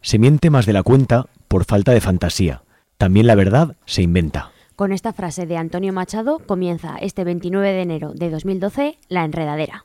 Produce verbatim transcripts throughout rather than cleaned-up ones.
Se miente más de la cuenta por falta de fantasía. También la verdad se inventa. Con esta frase de Antonio Machado comienza este veintinueve de enero de dos mil doce La Enredadera.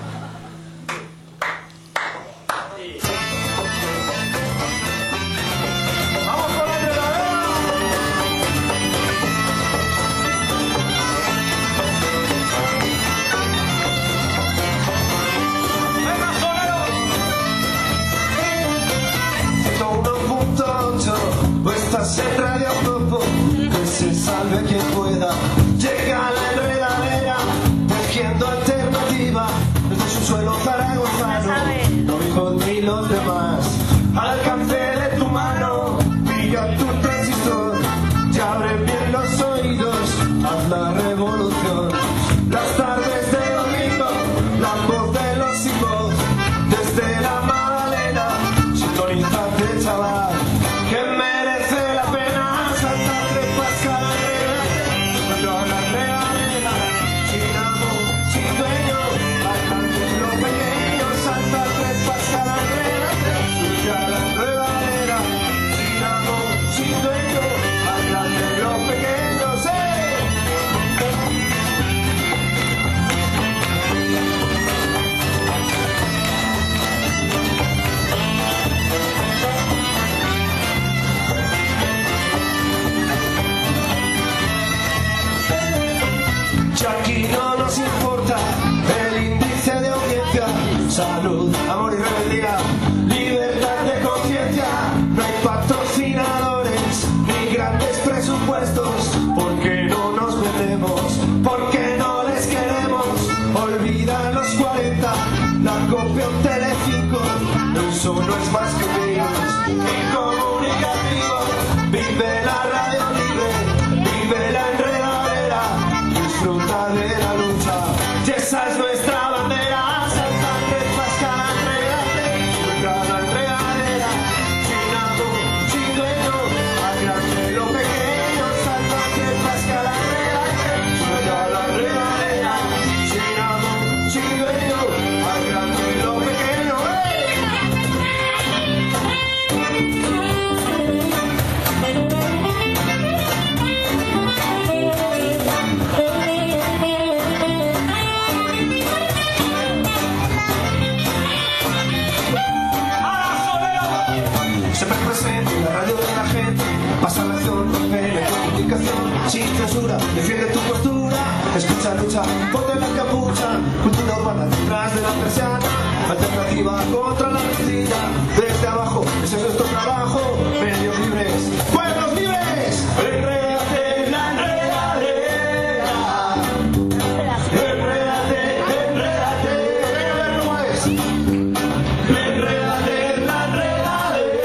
Estás en Radio Topo, que se salve quien pueda. Llega la enredadera, tejiendo alternativa desde su suelo zaragozano. Lo mismo ni los demás, al alcance de tu mano. Diga tu transistor, ya abre bien los oídos, haz la revolución. Las tardes de domingo, la voz de los sin voz, desde la Magdalena, sintonízate, chaval. Aquí no nos importa el índice de audiencia, salud, amor y rebeldía, libertad de conciencia. No hay patrocinadores ni grandes presupuestos, porque no nos vendemos, porque no les queremos. Olvida los cuarenta, la copia un Telecinco, eso no es más que un virus incomunicativo. Vive la radio libre, vive la enredadera, disfruta de la lucha, y esa es nuestra bandera. Saltante, pasca, enredate, contra la enredadera, sin amor, sin dueño, al grande lo pequeño. Saltante, pasca, enredate, contra la enredadera, sin amor, sin dueño, al grande lo pequeño. Siempre presente en la radio de la gente, pasa la acción, rompe la comunicación, sin censura, defiende tu postura, escucha, lucha, ponte la capucha, cultura urbana detrás de la persiana, alternativa contra la mentira, desde abajo, ese es nuestro trabajo, medios libres, pueblos libres, enrédate en la enredadera, enrédate, enrédate, a ver cómo es, enrédate en la enredadera.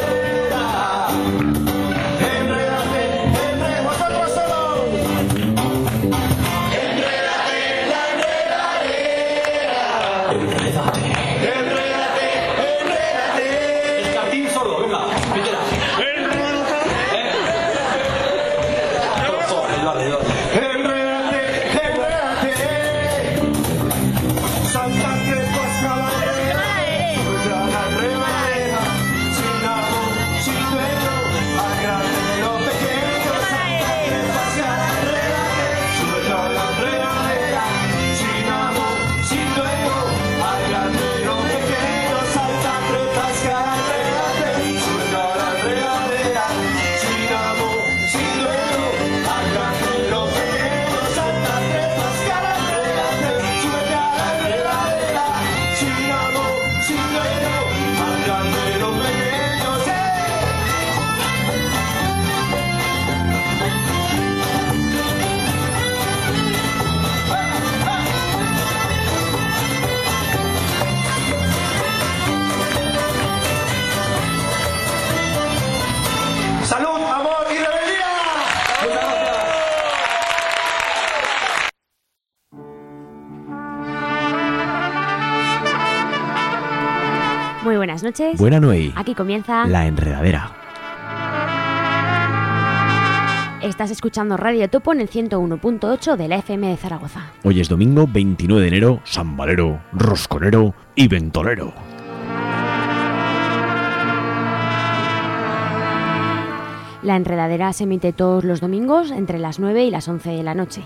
Muy buenas noches. Buena noche. Aquí comienza La Enredadera. Estás escuchando Radio Topo en el ciento uno punto ocho de la F M de Zaragoza. Hoy es domingo veintinueve de enero, sambalero, rosconero y ventolero. La Enredadera se emite todos los domingos entre las nueve y las once de la noche.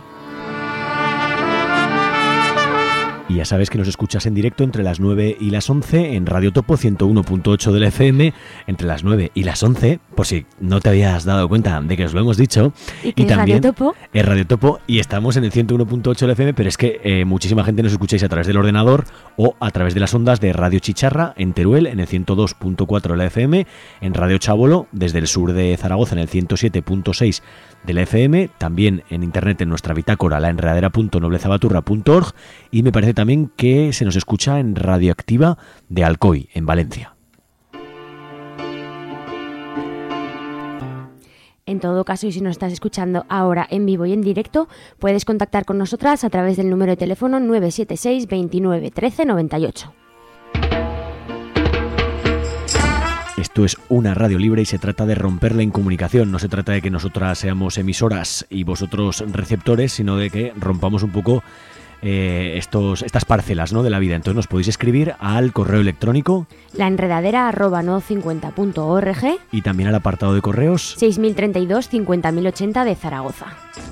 Y ya sabes que nos escuchas en directo entre las nueve y las once en Radio Topo ciento uno punto ocho de la F M, entre las nueve y las once, por si no te habías dado cuenta de que os lo hemos dicho. ¿Y que y es también Radio Topo? Es Radio Topo y estamos en el ciento uno punto ocho de la F M, pero es que eh, muchísima gente nos escucháis a través del ordenador o a través de las ondas de Radio Chicharra en Teruel en el ciento dos punto cuatro de la F M, en Radio Chabolo desde el sur de Zaragoza en el ciento siete punto seis de la F M, también en internet en nuestra bitácora laenredadera punto noblezabaturra punto org, y me parece también que se nos escucha en Radioactiva de Alcoy, en Valencia. En todo caso, y si nos estás escuchando ahora en vivo y en directo, puedes contactar con nosotras a través del número de teléfono nueve siete seis veintinueve trece noventa y ocho. Esto es una radio libre y se trata de romper la incomunicación. No se trata de que nosotras seamos emisoras y vosotros receptores, sino de que rompamos un poco eh, estos, estas parcelas, ¿no?, de la vida. Entonces nos podéis escribir al correo electrónico laenredadera arroba no cincuenta punto org y también al apartado de correos seis mil treinta y dos cincuenta mil ochenta de Zaragoza.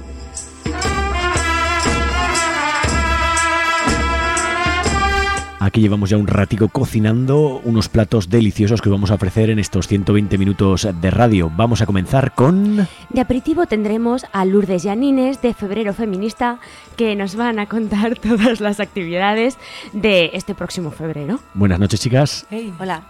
Aquí llevamos ya un ratico cocinando unos platos deliciosos que os vamos a ofrecer en estos ciento veinte minutos de radio. Vamos a comenzar con... De aperitivo tendremos a Lourdes Yanines de Febrero Feminista, que nos van a contar todas las actividades de este próximo febrero. Buenas noches, chicas. Hey. Hola.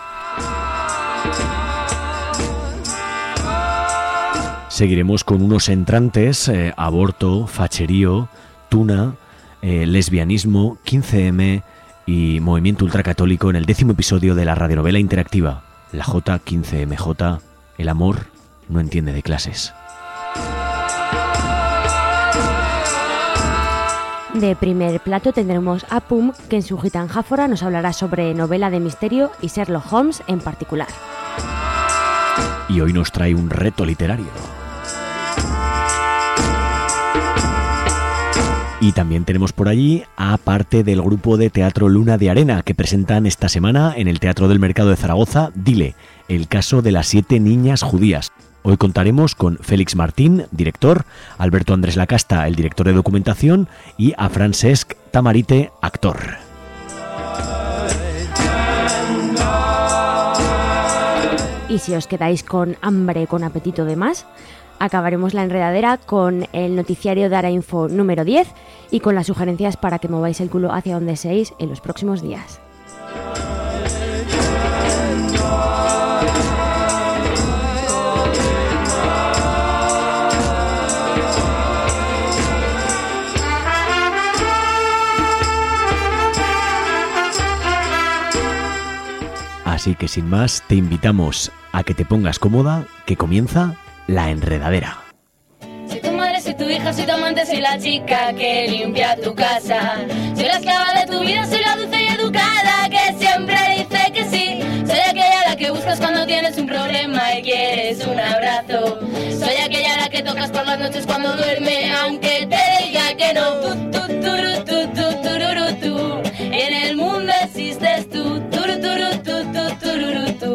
Seguiremos con unos entrantes, eh, aborto, facherío, tuna, eh, lesbianismo, quince eme... y movimiento ultracatólico en el décimo episodio de la radionovela interactiva La J quince eme J, el amor no entiende de clases. De primer plato tendremos a Pum, que en su gitanjáfora nos hablará sobre novela de misterio y Sherlock Holmes en particular. Y hoy nos trae un reto literario. Y también tenemos por allí a parte del grupo de teatro Luna de Arena, que presentan esta semana en el Teatro del Mercado de Zaragoza, Dile, el caso de las siete niñas judías. Hoy contaremos con Félix Martín, director, Alberto Andrés Lacasta, el director de documentación, y a Francesc Tamarite, actor. Y si os quedáis con hambre, con apetito de más, acabaremos la enredadera con el noticiario de Arainfo número diez y con las sugerencias para que mováis el culo hacia donde seáis en los próximos días. Así que sin más, te invitamos a que te pongas cómoda, que comienza La Enredadera. Soy tu madre, soy tu hija, soy tu amante, soy la chica que limpia tu casa. Soy la esclava de tu vida, soy la dulce y educada que siempre dice que sí. Soy aquella a la que buscas cuando tienes un problema y quieres un abrazo. Soy aquella a la que tocas por las noches cuando duerme, aunque te diga que no. Tu, tu, turu, tu, tu, tururu, tú. En el mundo existes tú. Turu, turu, tu, tu, tururu, tú.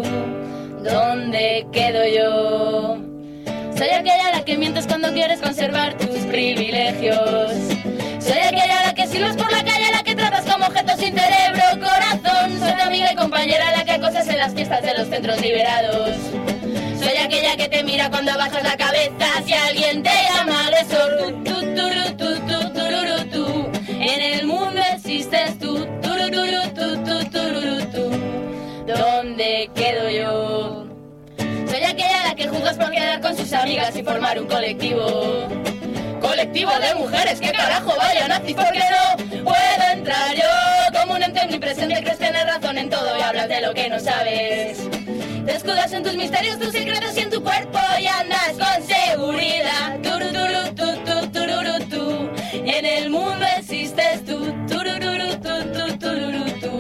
¿Dónde quedo yo? Soy aquella a la que mientes cuando quieres conservar tus privilegios. Soy aquella a la que silbas por la calle, a la que tratas como objeto sin cerebro, corazón. Soy tu amiga y compañera a la que acosas en las fiestas de los centros liberados. Soy aquella que te mira cuando bajas la cabeza si alguien te llama agresor. Tu, tu, turu, tu, tu, tururu, tú. En el mundo existes tú. Tururu, tu, tu, tururu, tú. ¿Dónde quedo yo? Soy aquella a la que juzgas por quedar con sus amigas y formar un colectivo. Colectivo de mujeres, que carajo vaya nazis, porque no puedo entrar yo. Como un ente omnipresente crees tener razón en todo y hablas de lo que no sabes. Te escudas en tus misterios, tus secretos y en tu cuerpo y andas con seguridad. Turu, turu, tu, tu, tururu, tú. En el mundo existes tú. Turururu, tu, tu, tururu, tú.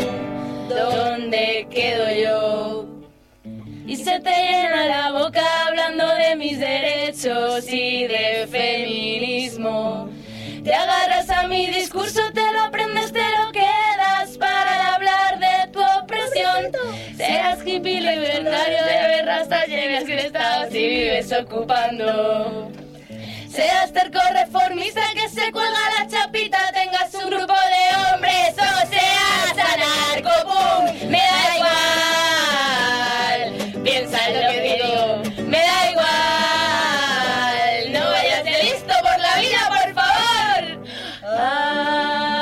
¿Dónde quedo yo? Y se te llena la boca hablando de mis derechos y de feminismo. Te agarras a mi discurso, te lo aprendes, te lo quedas para hablar de tu opresión. Seas hippie libertario de razas, lleves que el Estado si vives ocupando. Seas terco reformista que se cuelga la chapita, tengas un grupo de hombres o seas anarco, ¡pum! Me da igual, piensa en lo que digo, me da igual, no vayas de listo por la vida, por favor. Ah.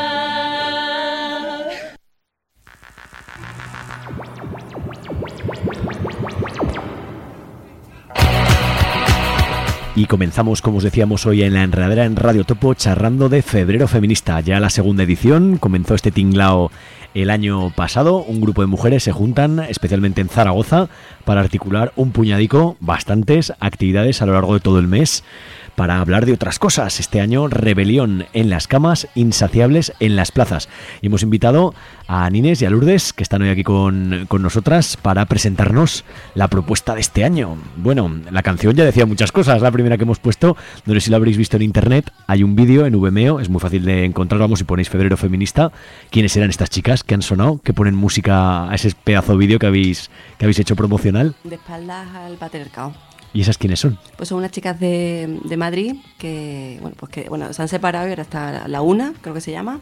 Y comenzamos, como os decíamos, hoy en la enredadera en Radio Topo, charrando de Febrero Feminista. Ya la segunda edición, comenzó este tinglao el año pasado. Un grupo de mujeres se juntan, especialmente en Zaragoza, para articular un puñadico, bastantes actividades a lo largo de todo el mes, para hablar de otras cosas. Este año, rebelión en las camas, insaciables en las plazas. Y hemos invitado a Nines y a Lourdes, que están hoy aquí con, con nosotras, para presentarnos la propuesta de este año. Bueno, la canción ya decía muchas cosas, la primera que hemos puesto, no sé si lo habréis visto en internet, hay un vídeo en Vimeo, es muy fácil de encontrar, vamos, si ponéis Febrero Feminista. ¿Quiénes eran estas chicas que han sonado, que ponen música a ese pedazo de vídeo que habéis, que habéis hecho promocional? De espaldas al patriarcado. ¿Y esas quiénes son? Pues son unas chicas de, de Madrid que, bueno, pues que bueno, se han separado y ahora está la una, creo que se llama.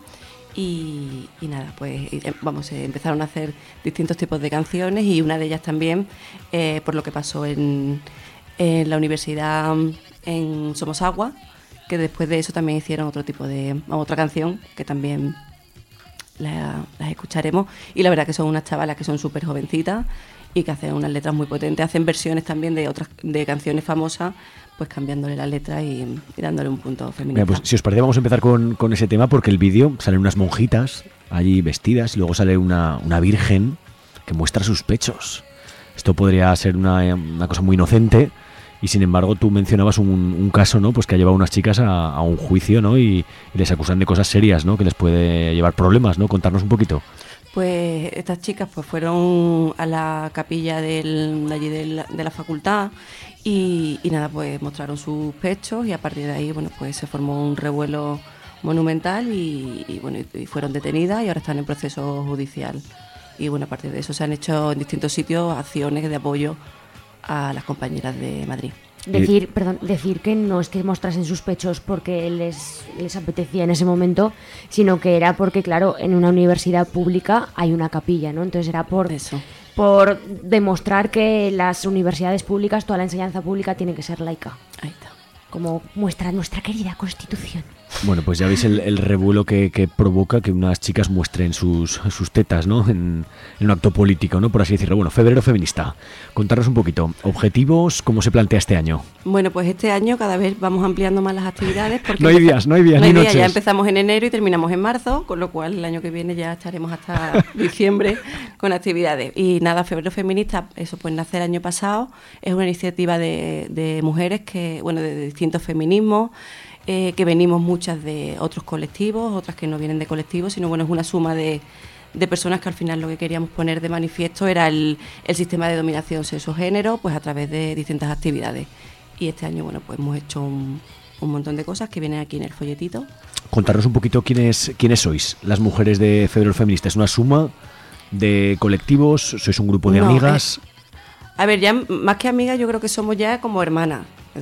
Y, y nada, pues vamos, eh, empezaron a hacer distintos tipos de canciones y una de ellas también, eh, por lo que pasó en, en la universidad en Somos Agua, que después de eso también hicieron otro tipo de, otra canción que también la, las escucharemos. Y la verdad que son unas chavalas que son súper jovencitas y que hacen unas letras muy potentes, hacen versiones también de otras de canciones famosas, pues cambiándole las letras y, y dándole un punto feminista. Mira, pues si os parece vamos a empezar con, con ese tema, porque el vídeo salen unas monjitas allí vestidas y luego sale una, una virgen que muestra sus pechos. Esto podría ser una, una cosa muy inocente y sin embargo tú mencionabas un, un caso, ¿no? Pues que ha llevado a unas chicas a, a un juicio, ¿no? Y, y les acusan de cosas serias, ¿no? Que les puede llevar problemas, ¿no? Contarnos un poquito. Pues estas chicas pues fueron a la capilla del, de allí de la, de la facultad y, y nada, pues mostraron sus pechos y a partir de ahí, bueno, pues se formó un revuelo monumental y, y bueno, y fueron detenidas y ahora están en proceso judicial. Y bueno, a partir de eso se han hecho en distintos sitios acciones de apoyo a las compañeras de Madrid. Decir, perdón, decir que no es que mostrasen sus pechos porque les, les apetecía en ese momento, sino que era porque, claro, en una universidad pública hay una capilla, ¿no? Entonces era por eso, por demostrar que las universidades públicas, toda la enseñanza pública tiene que ser laica. Ahí está. Como muestra nuestra querida Constitución. Bueno, pues ya veis el, el revuelo que, que provoca que unas chicas muestren sus, sus tetas, ¿no? En, en un acto político, ¿no? Por así decirlo. Bueno, Febrero Feminista. Contarnos un poquito. ¿Objetivos? ¿Cómo se plantea este año? Bueno, pues este año cada vez vamos ampliando más las actividades. Porque no hay días, no hay días, no hay ni días. noches. Ya empezamos en enero y terminamos en marzo, con lo cual el año que viene ya estaremos hasta diciembre con actividades. Y nada, Febrero Feminista, eso pues nace el año pasado. Es una iniciativa de, de mujeres que, bueno, de distintos feminismos, Eh, que venimos muchas de otros colectivos, otras que no vienen de colectivos, sino bueno, es una suma de, de personas que al final lo que queríamos poner de manifiesto era el, el sistema de dominación sexo-género, pues a través de distintas actividades. Y este año, bueno, pues hemos hecho un, un montón de cosas que vienen aquí en el folletito. Contarnos un poquito quiénes, quiénes sois, las mujeres de Febrero Feminista. ¿Es una suma de colectivos? ¿Sois un grupo de no, amigas? Eh, a ver, ya más que amigas, yo creo que somos ya como hermanas.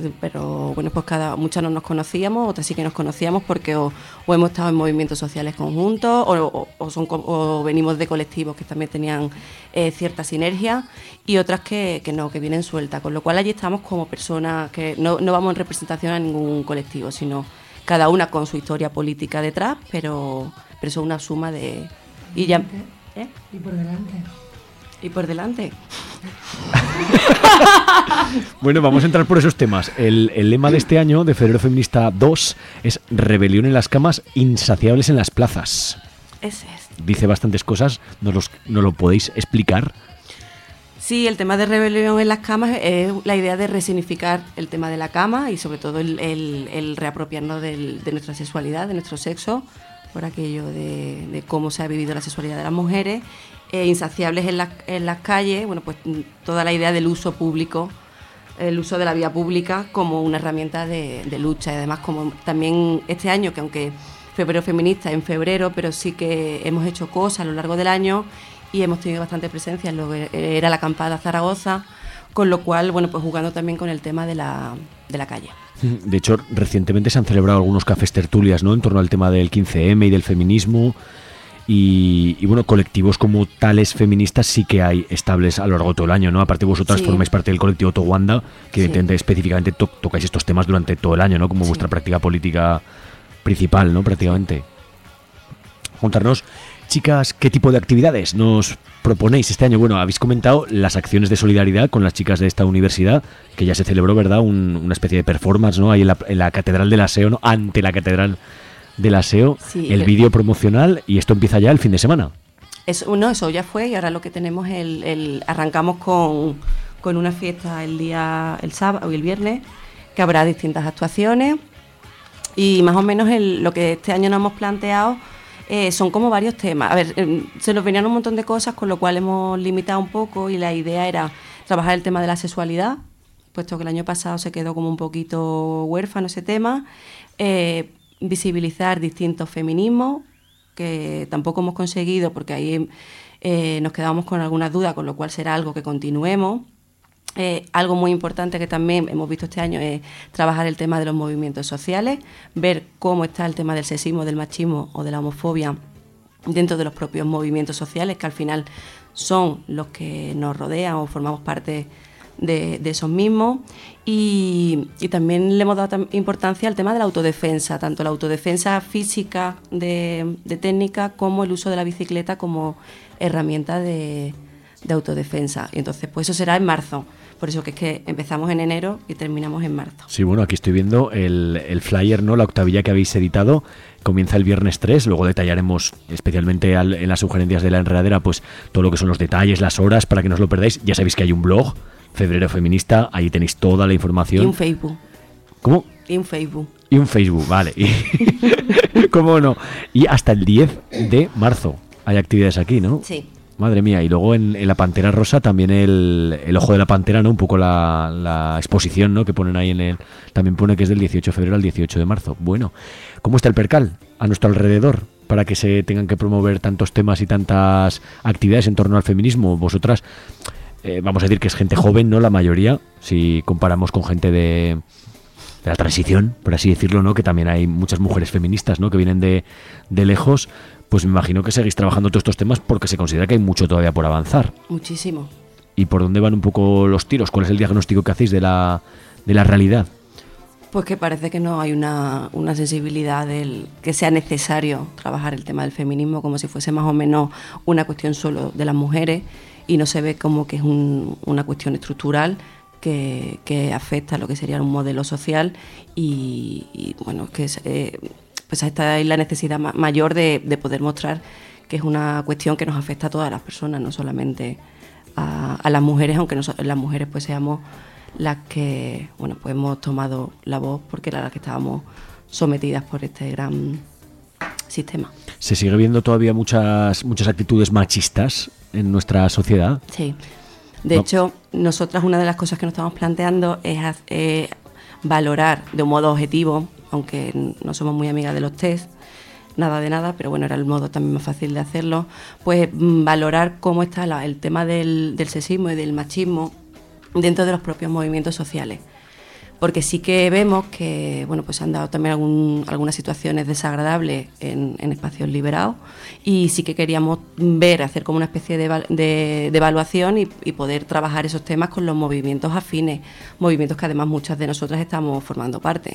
Pero bueno, pues cada muchas no nos conocíamos, otras sí que nos conocíamos porque o, o hemos estado en movimientos sociales conjuntos o, o, o, son, o venimos de colectivos que también tenían eh, cierta sinergia y otras que, que no, que vienen sueltas, con lo cual allí estamos como personas que no, no vamos en representación a ningún colectivo, sino cada una con su historia política detrás, pero, pero son una suma de... Y, ya, ¿eh? y por delante. Y por delante. Bueno, vamos a entrar por esos temas. El, el lema de este año, de Febrero Feminista dos, es rebelión en las camas, insaciables en las plazas. Ese es. Dice bastantes cosas, ¿nos, los, ¿nos lo podéis explicar? Sí, el tema de rebelión en las camas es la idea de resignificar el tema de la cama y sobre todo el, el, el reapropiarnos del, de nuestra sexualidad, de nuestro sexo, por aquello de, de cómo se ha vivido la sexualidad de las mujeres. Eh, insaciables en, la, en las calles, bueno, pues toda la idea del uso público, el uso de la vía pública como una herramienta de, de lucha y además como también este año, que aunque Febrero Feminista en febrero, pero sí que hemos hecho cosas a lo largo del año y hemos tenido bastante presencia en lo que era la acampada Zaragoza, con lo cual, bueno, pues jugando también con el tema de la, de la calle. De hecho, recientemente se han celebrado algunos cafés tertulias, ¿no?, en torno al tema del quince eme y del feminismo. Y, y bueno, colectivos como tales feministas sí que hay estables a lo largo de todo el año, ¿no? Aparte vosotras sí. formáis parte del colectivo Towanda, que sí. específicamente to- tocáis estos temas durante todo el año, ¿no? Como sí. vuestra práctica política principal, ¿no? Prácticamente. Contarnos, chicas, ¿qué tipo de actividades nos proponéis este año? Bueno, habéis comentado las acciones de solidaridad con las chicas de esta universidad, que ya se celebró, ¿verdad? Un, una especie de performance, ¿no? Ahí en la, en la Catedral del Aseo, ¿no? Ante la Catedral del Aseo, sí, el vídeo promocional, y esto empieza ya el fin de semana. Eso, no, eso ya fue, y ahora lo que tenemos es el, el arrancamos con, con una fiesta el día, el sábado y el viernes, que habrá distintas actuaciones, y más o menos el, lo que este año nos hemos planteado eh, son como varios temas. A ver, eh, se nos venían un montón de cosas, con lo cual hemos limitado un poco, y la idea era trabajar el tema de la sexualidad, puesto que el año pasado se quedó como un poquito huérfano ese tema, eh, visibilizar distintos feminismos, que tampoco hemos conseguido, porque ahí eh, nos quedamos con algunas dudas, con lo cual será algo que continuemos. Eh, algo muy importante que también hemos visto este año es trabajar el tema de los movimientos sociales, ver cómo está el tema del sexismo, del machismo o de la homofobia dentro de los propios movimientos sociales, que al final son los que nos rodean o formamos parte de, de esos mismos. Y, y también le hemos dado importancia al tema de la autodefensa, tanto la autodefensa física de, de técnica como el uso de la bicicleta como herramienta de, de autodefensa. Y entonces, pues eso será en marzo. Por eso que es que empezamos en enero y terminamos en marzo. Sí, bueno, aquí estoy viendo el, el flyer, ¿no? La octavilla que habéis editado. Comienza el viernes tres, luego detallaremos especialmente al, en las sugerencias de la enredadera, pues todo lo que son los detalles, las horas, para que no os lo perdáis. Ya sabéis que hay un blog, Febrero Feminista, ahí tenéis toda la información. Y un Facebook. ¿Cómo? Y un Facebook. Y un Facebook, vale. ¿Cómo no? Y hasta el diez de marzo hay actividades aquí, ¿no? Sí. Madre mía, y luego en, en la Pantera Rosa también el, el Ojo de la Pantera, ¿no? Un poco la, la exposición, ¿no? Que ponen ahí en el... También pone que es del dieciocho de febrero al dieciocho de marzo. Bueno, ¿cómo está el percal a nuestro alrededor para que se tengan que promover tantos temas y tantas actividades en torno al feminismo? Vosotras, eh, vamos a decir que es gente joven, ¿no? La mayoría, si comparamos con gente de... de la transición, por así decirlo, ¿no? Que también hay muchas mujeres feministas, ¿no? Que vienen de, de lejos. Pues me imagino que seguís trabajando todos estos temas porque se considera que hay mucho todavía por avanzar. Muchísimo. ¿Y por dónde van un poco los tiros? ¿Cuál es el diagnóstico que hacéis de la, de la realidad? Pues que parece que no hay una, una sensibilidad del que sea necesario trabajar el tema del feminismo como si fuese más o menos una cuestión solo de las mujeres, y no se ve como que es un, una cuestión estructural que, que afecta a lo que sería un modelo social, y, y bueno, que es... Eh, pues esta es la necesidad ma- mayor de, de poder mostrar que es una cuestión que nos afecta a todas las personas, no solamente a, a las mujeres, aunque no, las mujeres pues seamos las que, bueno, pues hemos tomado la voz porque era las que estábamos sometidas por este gran sistema. ¿Se sigue viendo todavía muchas, muchas actitudes machistas en nuestra sociedad? Sí. De no. hecho, nosotras una de las cosas que nos estamos planteando es eh, valorar de un modo objetivo, aunque no somos muy amigas de los test, nada de nada, pero bueno, era el modo también más fácil de hacerlo, pues valorar cómo está la, el tema del, del sexismo y del machismo dentro de los propios movimientos sociales. Porque sí que vemos que, bueno, pues han dado también algún, algunas situaciones desagradables en, en espacios liberados, y sí que queríamos ver, hacer como una especie de, de, de evaluación y, y poder trabajar esos temas con los movimientos afines, movimientos que además muchas de nosotras estamos formando parte.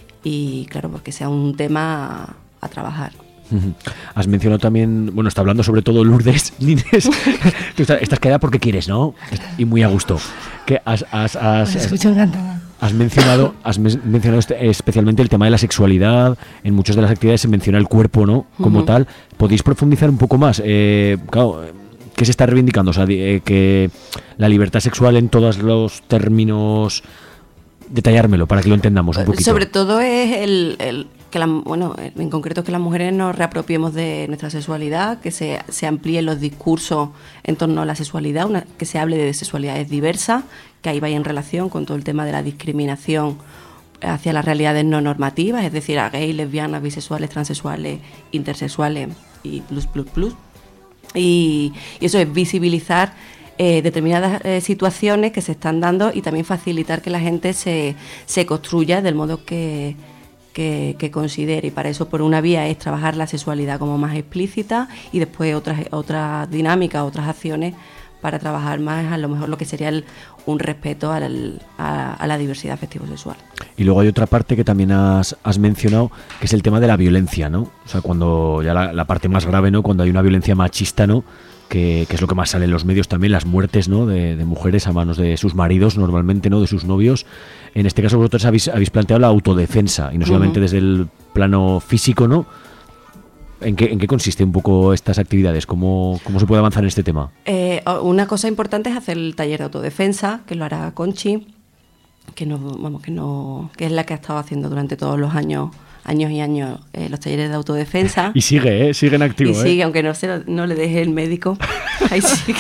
Y claro, porque sea un tema a, a trabajar. Has mencionado también, bueno, está hablando sobre todo Lourdes Lines. Tú estás, estás quedada porque quieres, ¿no? Y muy a gusto. Que has, has, has, Me escucho encantada. Has mencionado, has mencionado este, especialmente el tema de la sexualidad. En muchas de las actividades se menciona el cuerpo, ¿no? Como uh-huh. tal. ¿Podéis profundizar un poco más? Eh, claro, ¿qué se está reivindicando? O sea, eh, que la libertad sexual en todos los términos... Detallármelo para que lo entendamos un poquito. Sobre todo es el, el que la, bueno, en concreto que las mujeres nos reapropiemos de nuestra sexualidad, que se, se amplíen los discursos en torno a la sexualidad, una, que se hable de sexualidades diversas, que ahí vaya en relación con todo el tema de la discriminación hacia las realidades no normativas, es decir, a gays, lesbianas, bisexuales, transexuales, intersexuales y plus, plus, plus. Y, y eso es visibilizar eh, determinadas eh, situaciones que se están dando y también facilitar que la gente se, se construya del modo que, que, que considere. Y para eso, por una vía es trabajar la sexualidad como más explícita y después otras, otras dinámicas, otras acciones para trabajar más a lo mejor lo que sería el, un respeto al, a, a la diversidad afectivo-sexual. Y luego hay otra parte que también has, has mencionado, que es el tema de la violencia, ¿no? O sea, cuando ya la, la parte más grave, ¿no? Cuando hay una violencia machista, ¿no? Que, que es lo que más sale en los medios también, las muertes, ¿no? De, de mujeres a manos de sus maridos, normalmente, ¿no? De sus novios. En este caso vosotros habéis, habéis planteado la autodefensa, y no solamente uh-huh. desde el plano físico, ¿no? ¿En qué, ¿En qué consiste un poco estas actividades? ¿Cómo, cómo se puede avanzar en este tema? Eh, una cosa importante es hacer el taller de autodefensa, que lo hará Conchi, que no, vamos, que no, que es la que ha estado haciendo durante todos los años, años y años eh, los talleres de autodefensa. Y sigue, ¿eh? Sigue en activo. Y sigue, ¿eh? aunque no, se lo, no le deje el médico. Ahí sigue.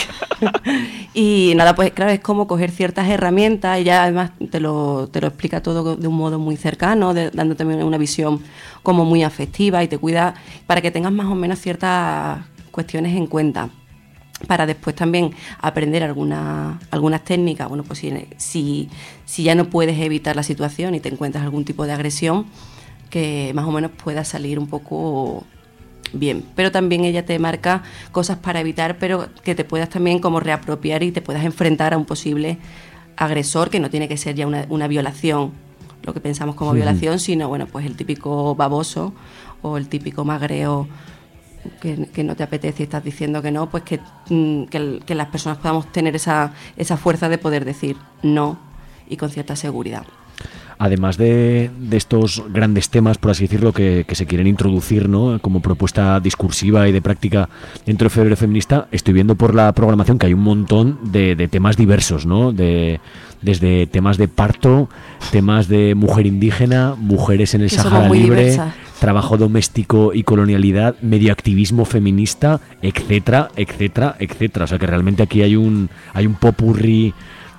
Y nada, pues claro, es como coger ciertas herramientas. Ella además te lo, te lo explica todo de un modo muy cercano, de, dándote una visión como muy afectiva y te cuida para que tengas más o menos ciertas cuestiones en cuenta. Para después también aprender alguna, algunas técnicas. Bueno, pues si, si, si ya no puedes evitar la situación y te encuentras algún tipo de agresión, que más o menos pueda salir un poco bien. Pero también ella te marca cosas para evitar, pero que te puedas también como reapropiar y te puedas enfrentar a un posible agresor, que no tiene que ser ya una, una violación, lo que pensamos como uh-huh. violación, sino bueno, pues el típico baboso o el típico magreo que, que no te apetece y estás diciendo que no, pues que, que, que las personas podamos tener esa, esa fuerza de poder decir no y con cierta seguridad. Además de, de estos grandes temas, por así decirlo, que, que se quieren introducir, ¿no? Como propuesta discursiva y de práctica dentro de Febrero Feminista, estoy viendo por la programación que hay un montón de, de temas diversos, ¿no? De, desde temas de parto, temas de mujer indígena, mujeres en el que Sahara Libre, diversas. Trabajo doméstico y colonialidad, medioactivismo feminista, etcétera, etcétera, etcétera. O sea que realmente aquí hay un hay un popurrí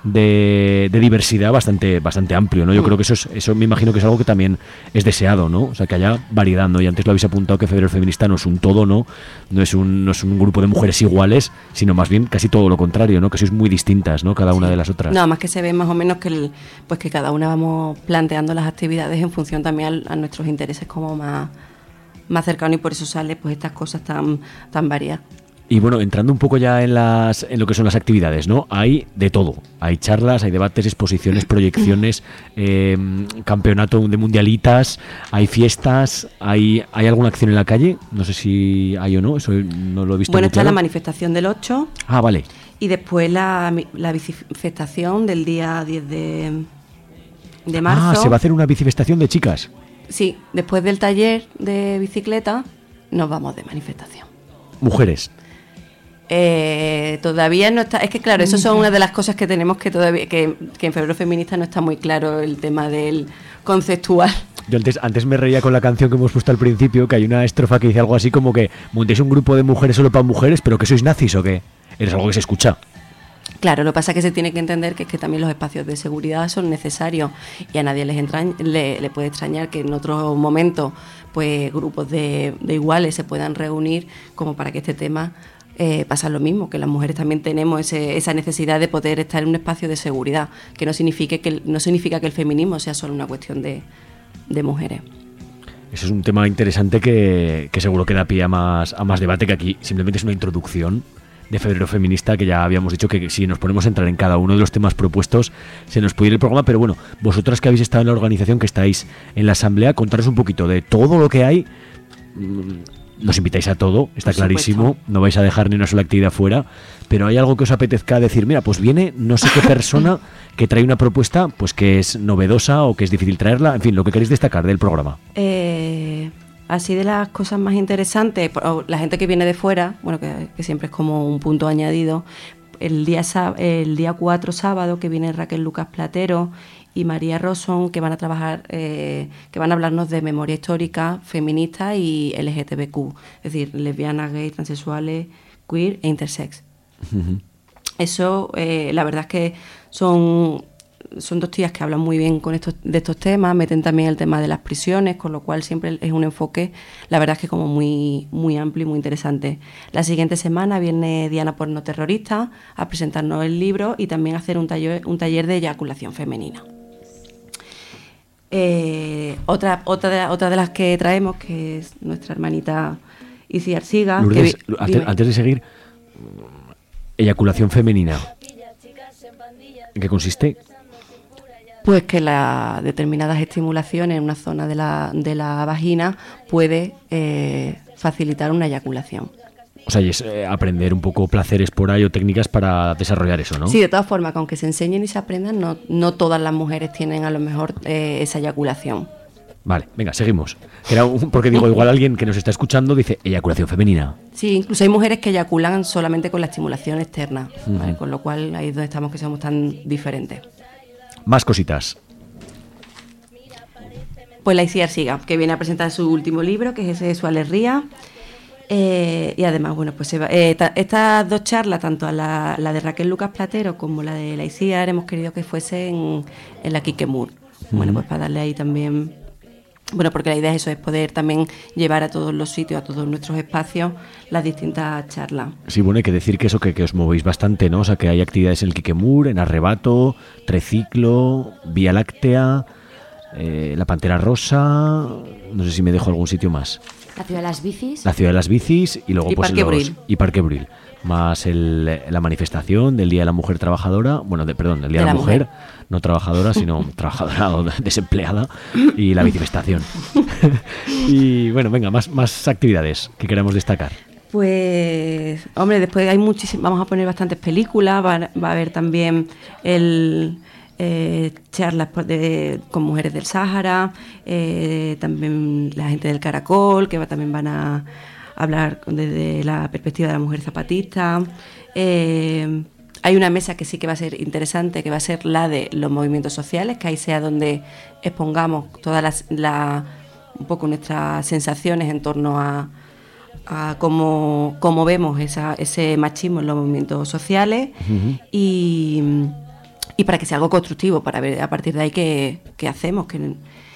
de, de diversidad bastante bastante amplio, ¿no? Yo mm. creo que eso es, eso me imagino que es algo que también es deseado, ¿no? O sea, que haya variedad, ¿no? Y antes lo habéis apuntado que Febrero Feminista no es un todo, ¿no? No es un, no es un grupo de mujeres iguales, sino más bien casi todo lo contrario, ¿no? Que sois muy distintas, ¿no? Cada una sí. de las otras. No, más que se ve más o menos que el, pues que cada una vamos planteando las actividades en función también a, a nuestros intereses como más, más cercanos, y por eso sale pues estas cosas tan, tan variadas. Y bueno, entrando un poco ya en las en lo que son las actividades, ¿no? Hay de todo. Hay charlas, hay debates, exposiciones, proyecciones, eh, campeonato de mundialitas, hay fiestas, hay hay alguna acción en la calle. No sé si hay o no, eso no lo he visto. Bueno, muy está claro. La manifestación del ocho. Ah, vale. Y después la, la bicifestación del día diez de, de marzo. Ah, se va a hacer una bicifestación de chicas. Sí, después del taller de bicicleta nos vamos de manifestación. Mujeres. Eh, todavía no está, es que claro, eso son una de las cosas que tenemos que todavía, que, que en Febrero Feminista no está muy claro el tema del conceptual. Yo antes, antes me reía con la canción que hemos puesto al principio, que hay una estrofa que dice algo así como que montéis un grupo de mujeres solo para mujeres, pero que sois nazis o qué. Es algo que se escucha. Claro, lo que pasa es que se tiene que entender que es que también los espacios de seguridad son necesarios y a nadie les entrañ- le, le puede extrañar que en otros momentos pues grupos de, de iguales se puedan reunir como para que este tema eh, pasa lo mismo, que las mujeres también tenemos ese, esa necesidad de poder estar en un espacio de seguridad, que no signifique que el, no significa que el feminismo sea solo una cuestión de, de mujeres. Eso es un tema interesante que, que seguro que da pie a más, a más debate, que aquí simplemente es una introducción de Febrero Feminista, que ya habíamos dicho que si nos ponemos a entrar en cada uno de los temas propuestos se nos puede ir el programa, pero bueno, vosotras que habéis estado en la organización, que estáis en la asamblea, contaros un poquito de todo lo que hay. Nos invitáis a todo, está clarísimo, no vais a dejar ni una sola actividad fuera, pero hay algo que os apetezca decir, mira, pues viene no sé qué persona que trae una propuesta pues que es novedosa o que es difícil traerla, en fin, lo que queréis destacar del programa. Eh... Así de las cosas más interesantes, la gente que viene de fuera, bueno, que, que siempre es como un punto añadido, el día el día cuatro, sábado, que viene Raquel Lucas Platero y María Rosson, que van a trabajar, eh, que van a hablarnos de memoria histórica, feminista y L G T B Q, es decir, lesbianas, gays, transexuales, queer e intersex. Uh-huh. Eso, eh, la verdad es que son son dos tías que hablan muy bien con estos, de estos temas, meten también el tema de las prisiones, con lo cual siempre es un enfoque, la verdad es que como muy, muy amplio y muy interesante. La siguiente semana viene Diana Porno Terrorista a presentarnos el libro y también a hacer un taller, un taller de eyaculación femenina. Eh, otra, otra, de, otra de las que traemos, que es nuestra hermanita Isi Arsiga. Lourdes, que vi, antes, antes de seguir, eyaculación femenina, ¿en qué consiste? Pues que las determinadas estimulaciones en una zona de la, de la vagina puede eh, facilitar una eyaculación. O sea, y es eh, aprender un poco placeres por ahí o técnicas para desarrollar eso, ¿no? Sí, de todas formas, que aunque se enseñen y se aprendan, no, no todas las mujeres tienen a lo mejor eh, esa eyaculación. Vale, venga, seguimos. Era un, porque digo, igual alguien que nos está escuchando dice eyaculación femenina. Sí, incluso hay mujeres que eyaculan solamente con la estimulación externa, uh-huh. ¿vale? Con lo cual ahí es donde estamos, que somos tan diferentes. Más cositas. Pues la Isi Arsiga, que viene a presentar su último libro, que es ese de Su Alegría. Eh, y además, bueno, pues se va, eh, ta, estas dos charlas, tanto a la, la de Raquel Lucas Platero como la de la Isiar, hemos querido que fuesen en la Quique Moore. Uh-huh. Bueno, pues para darle ahí también... Bueno, porque la idea es eso, es poder también llevar a todos los sitios, a todos nuestros espacios, las distintas charlas. Sí, bueno, hay que decir que eso, que, que os movéis bastante, ¿no? O sea, que hay actividades en el Quique Moore, en Arrebato, Treciclo, Vía Láctea, eh, La Pantera Rosa, no sé si me dejo algún sitio más. La Ciudad de las Bicis. La Ciudad de las Bicis y luego y pues Parque los, Bril. Y Parque Bril. Más el, la manifestación del Día de la Mujer Trabajadora, bueno, de, perdón, del Día de, de la, la mujer, mujer, no trabajadora, sino trabajadora o desempleada, y la bicifestación. Y bueno, venga, más, más actividades que queramos destacar. Pues, hombre, después hay muchísimas, vamos a poner bastantes películas, va, va a haber también el... Eh, charlas de, con mujeres del Sáhara, eh, también la gente del Caracol, que va, también van a hablar desde la perspectiva de la mujer zapatista. Eh, hay una mesa que sí que va a ser interesante, que va a ser la de los movimientos sociales, que ahí sea donde expongamos todas las la, un poco nuestras sensaciones en torno a, a cómo, cómo vemos esa, ese machismo en los movimientos sociales. Uh-huh. y Y para que sea algo constructivo, para ver a partir de ahí qué, qué hacemos, qué,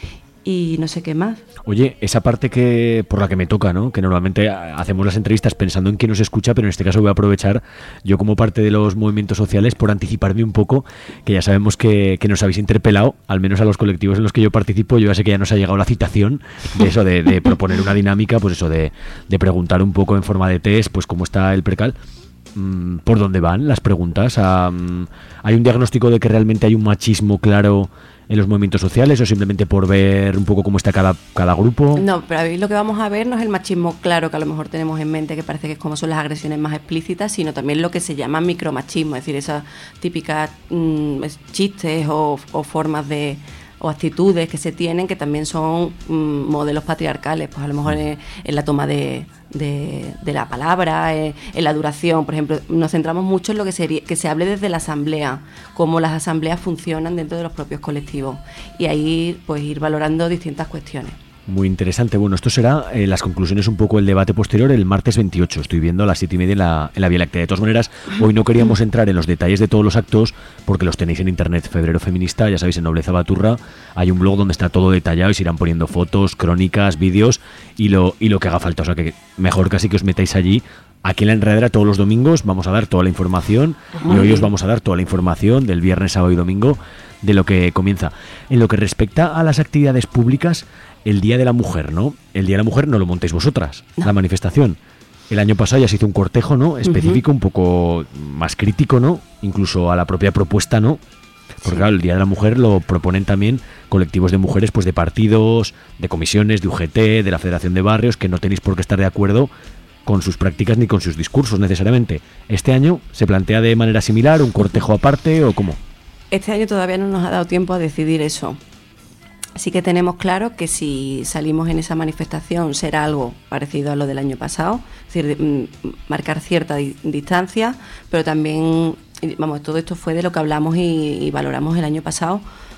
y no sé qué más. Oye, esa parte que por la que me toca, ¿no? Que normalmente hacemos las entrevistas pensando en quién nos escucha, pero en este caso voy a aprovechar yo como parte de los movimientos sociales por anticiparme un poco, que ya sabemos que, que nos habéis interpelado, al menos a los colectivos en los que yo participo. Yo ya sé que ya nos ha llegado la citación de eso, de, de proponer una dinámica, pues eso, de, de preguntar un poco en forma de test, pues cómo está el percal. ¿Por dónde van las preguntas? ¿Hay un diagnóstico de que realmente hay un machismo claro en los movimientos sociales o simplemente por ver un poco cómo está cada, cada grupo? No, pero lo que vamos a ver no es el machismo claro que a lo mejor tenemos en mente, que parece que es como son las agresiones más explícitas, sino también lo que se llama micromachismo, es decir, esas típicas mmm, chistes o, o formas de... o actitudes que se tienen que también son mmm, modelos patriarcales, pues a lo mejor en, en la toma de, de, de la palabra, en, en la duración. Por ejemplo, nos centramos mucho en lo que, sería, que se hable desde la asamblea, cómo las asambleas funcionan dentro de los propios colectivos, y ahí pues ir valorando distintas cuestiones. Muy interesante. Bueno, esto será eh, las conclusiones, un poco el debate posterior el martes veintiocho. Estoy viendo a las siete y media en la, en la Vía Láctea. De todas maneras, hoy no queríamos entrar en los detalles de todos los actos porque los tenéis en internet. Febrero Feminista, ya sabéis, en Nobleza Baturra hay un blog donde está todo detallado y se irán poniendo fotos, crónicas, vídeos y lo, y lo que haga falta. O sea que mejor casi que os metáis allí. Aquí en La Enredadera todos los domingos vamos a dar toda la información y hoy os vamos a dar toda la información del viernes, sábado y domingo de lo que comienza. En lo que respecta a las actividades públicas, el Día de la Mujer, ¿no? El Día de la Mujer no lo montéis vosotras, no. La manifestación. El año pasado ya se hizo un cortejo, ¿no? Específico, uh-huh. Un poco más crítico, ¿no? Incluso a la propia propuesta, ¿no? Porque sí. Claro, el Día de la Mujer lo proponen también colectivos de mujeres, pues de partidos, de comisiones, de U G T, de la Federación de Barrios, que no tenéis por qué estar de acuerdo con sus prácticas ni con sus discursos necesariamente. ¿Este año se plantea de manera similar, un cortejo aparte o cómo? Este año todavía no nos ha dado tiempo a decidir eso. Sí que tenemos claro que si salimos en esa manifestación será algo parecido a lo del año pasado, es decir, marcar cierta di- distancia, pero también, vamos, todo esto fue de lo que hablamos y, y valoramos el año pasado,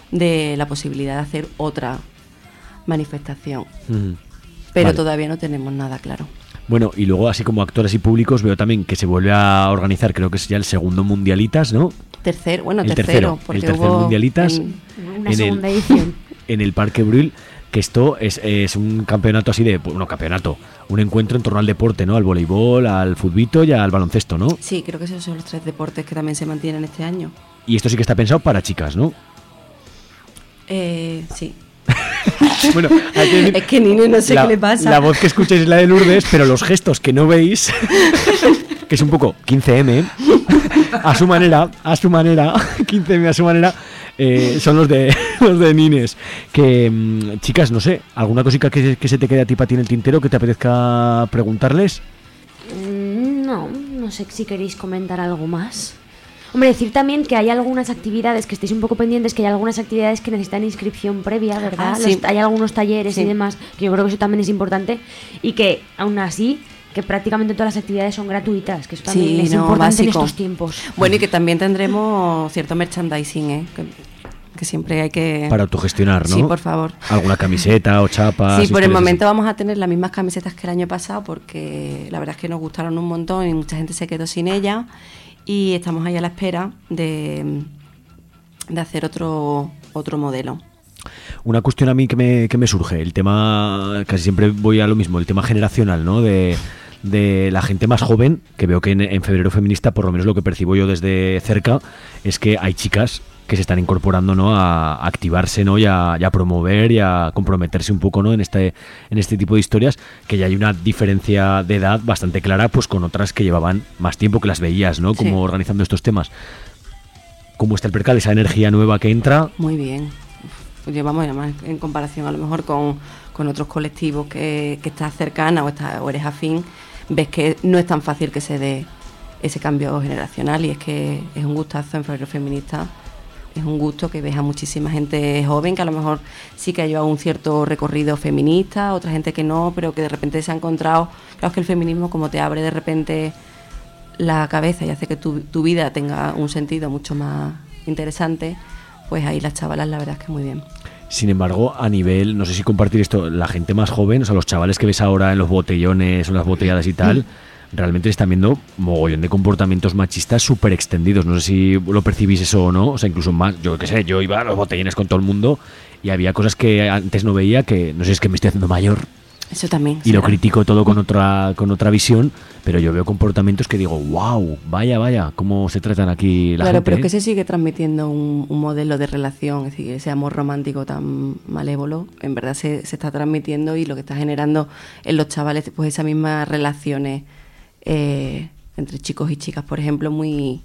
de la posibilidad de hacer otra manifestación. Mm. Pero vale. Todavía no tenemos nada claro. Bueno, y luego así como actores y públicos veo también que se vuelve a organizar, creo que es ya el segundo Mundialitas, ¿no? Tercer, bueno, el tercero, tercero, porque el tercer hubo Mundialitas en- Una en segunda el, edición. en el Parque Brühl, que esto es, es un campeonato así de, bueno, campeonato, un encuentro en torno al deporte, ¿no? Al voleibol, al futbito y al baloncesto, ¿no? Sí, creo que esos son los tres deportes que también se mantienen este año. Y esto sí que está pensado para chicas, ¿no? Eh, sí. Bueno, hay que decir- Es que Nine no sé la, qué le pasa. La voz que escucháis es la de Lourdes, pero los gestos que no veis, que es un poco quince eme, a su manera, a su manera, quince eme a su manera, eh, son los de los de Nines. Que, mm, chicas, no sé, ¿alguna cosita que, que se te quede a ti para ti en el tintero que te apetezca preguntarles? Mm, No, no sé si queréis comentar algo más. Hombre, decir también que hay algunas actividades, que estéis un poco pendientes, que hay algunas actividades que necesitan inscripción previa, ¿verdad? Ah, sí. Los- hay algunos talleres Sí. y demás, que yo creo que eso también es importante. Y que, aún así, que prácticamente todas las actividades son gratuitas, que eso también Sí, es no, importante en básico. estos tiempos. Bueno, y que también tendremos cierto merchandising, ¿eh? Que, que siempre hay que... Para autogestionar, ¿no? Sí, por favor. ¿Alguna camiseta o chapas? Sí, por el historias momento así? vamos a tener las mismas camisetas que el año pasado porque la verdad es que nos gustaron un montón y mucha gente se quedó sin ellas y estamos ahí a la espera de, de hacer otro, otro modelo. Una cuestión a mí que me, que me surge, el tema, casi siempre voy a lo mismo, el tema generacional, ¿no? De, de la gente más joven, que veo que en, en Febrero Feminista, por lo menos lo que percibo yo desde cerca, es que hay chicas que se están incorporando, ¿no? A activarse, ¿no? Y a, y a promover y a comprometerse un poco, ¿no? En este, en este tipo de historias, que ya hay una diferencia de edad bastante clara, pues con otras que llevaban más tiempo, que las veías, ¿no? Como Sí. organizando estos temas. ¿Cómo está el percal? Esa energía nueva que entra. Muy bien. Uf, llevamos además en comparación a lo mejor con, con otros colectivos que, que estás cercana o, estás, o eres afín, ves que no es tan fácil que se dé ese cambio generacional y es que es un gustazo en Febrero Feminista. Es un gusto que ves a muchísima gente joven que a lo mejor sí que ha llevado un cierto recorrido feminista, otra gente que no, pero que de repente se ha encontrado. Claro, es que el feminismo como te abre de repente la cabeza y hace que tu, tu vida tenga un sentido mucho más interesante, pues ahí las chavalas la verdad es que muy bien. Sin embargo, a nivel, no sé si compartir esto, la gente más joven, o sea, los chavales que ves ahora en los botellones o en las botelladas y tal, realmente están viendo mogollón de comportamientos machistas súper extendidos. No sé si lo percibís eso o no, o sea, incluso más, yo qué sé, yo iba a los botellones con todo el mundo y había cosas que antes no veía, que no sé si es que me estoy haciendo mayor Eso también. y lo será. critico todo con otra con otra visión, pero yo veo comportamientos que digo, wow, vaya, vaya, cómo se tratan aquí la Claro, gente. pero ¿eh? que se sigue transmitiendo un, un modelo de relación, es decir, ese amor romántico tan malévolo, en verdad se, se está transmitiendo y lo que está generando en los chavales, pues esas mismas relaciones eh, entre chicos y chicas, por ejemplo, muy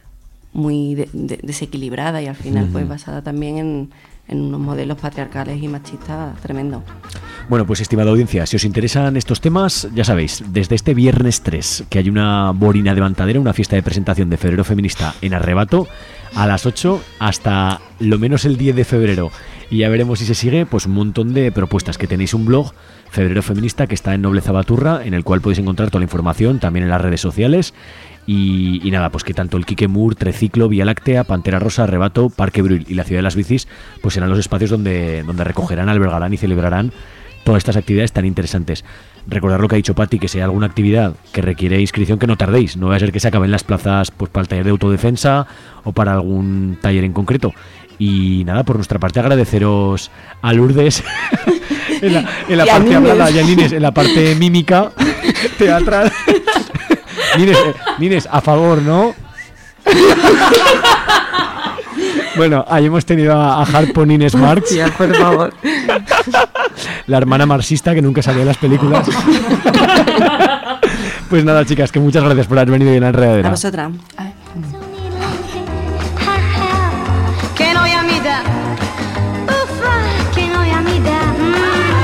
muy de- de- desequilibrada y al final pues basada también en, en unos modelos patriarcales y machistas tremendos. Bueno, pues estimada audiencia, si os interesan estos temas, ya sabéis, desde este viernes tres, que hay una borina de Vantadera, una fiesta de presentación de Febrero Feminista en Arrebato, a las ocho hasta lo menos el diez de febrero. Y ya veremos si se sigue, pues un montón de propuestas, que tenéis un blog, Febrero Feminista, que está en Nobleza Baturra, en el cual podéis encontrar toda la información, también en las redes sociales. Y, y nada, pues que tanto el Quique Mur, Treciclo, Vía Láctea, Pantera Rosa, Arrebato, Parque Brühl y la Ciudad de las Bicis, pues serán los espacios donde, donde recogerán, albergarán y celebrarán todas estas actividades tan interesantes. Recordar lo que ha dicho Pati, que si hay alguna actividad que requiere inscripción, que no tardéis, no va a ser que se acaben las plazas pues para el taller de autodefensa o para algún taller en concreto. Y nada, por nuestra parte agradeceros a Lourdes en la, en la Y a parte Nines. hablada y a Nines en la parte mímica, teatral. Nines, eh, Nines, a favor, ¿no? Bueno, ahí hemos tenido a, a Harpo Nines Marx, por favor. la hermana marxista que nunca salió en las películas. Pues nada, chicas, que muchas gracias por haber venido en la A enredadera. vosotras. Che noia mi dà, uffa, che noia mi dà. Mm.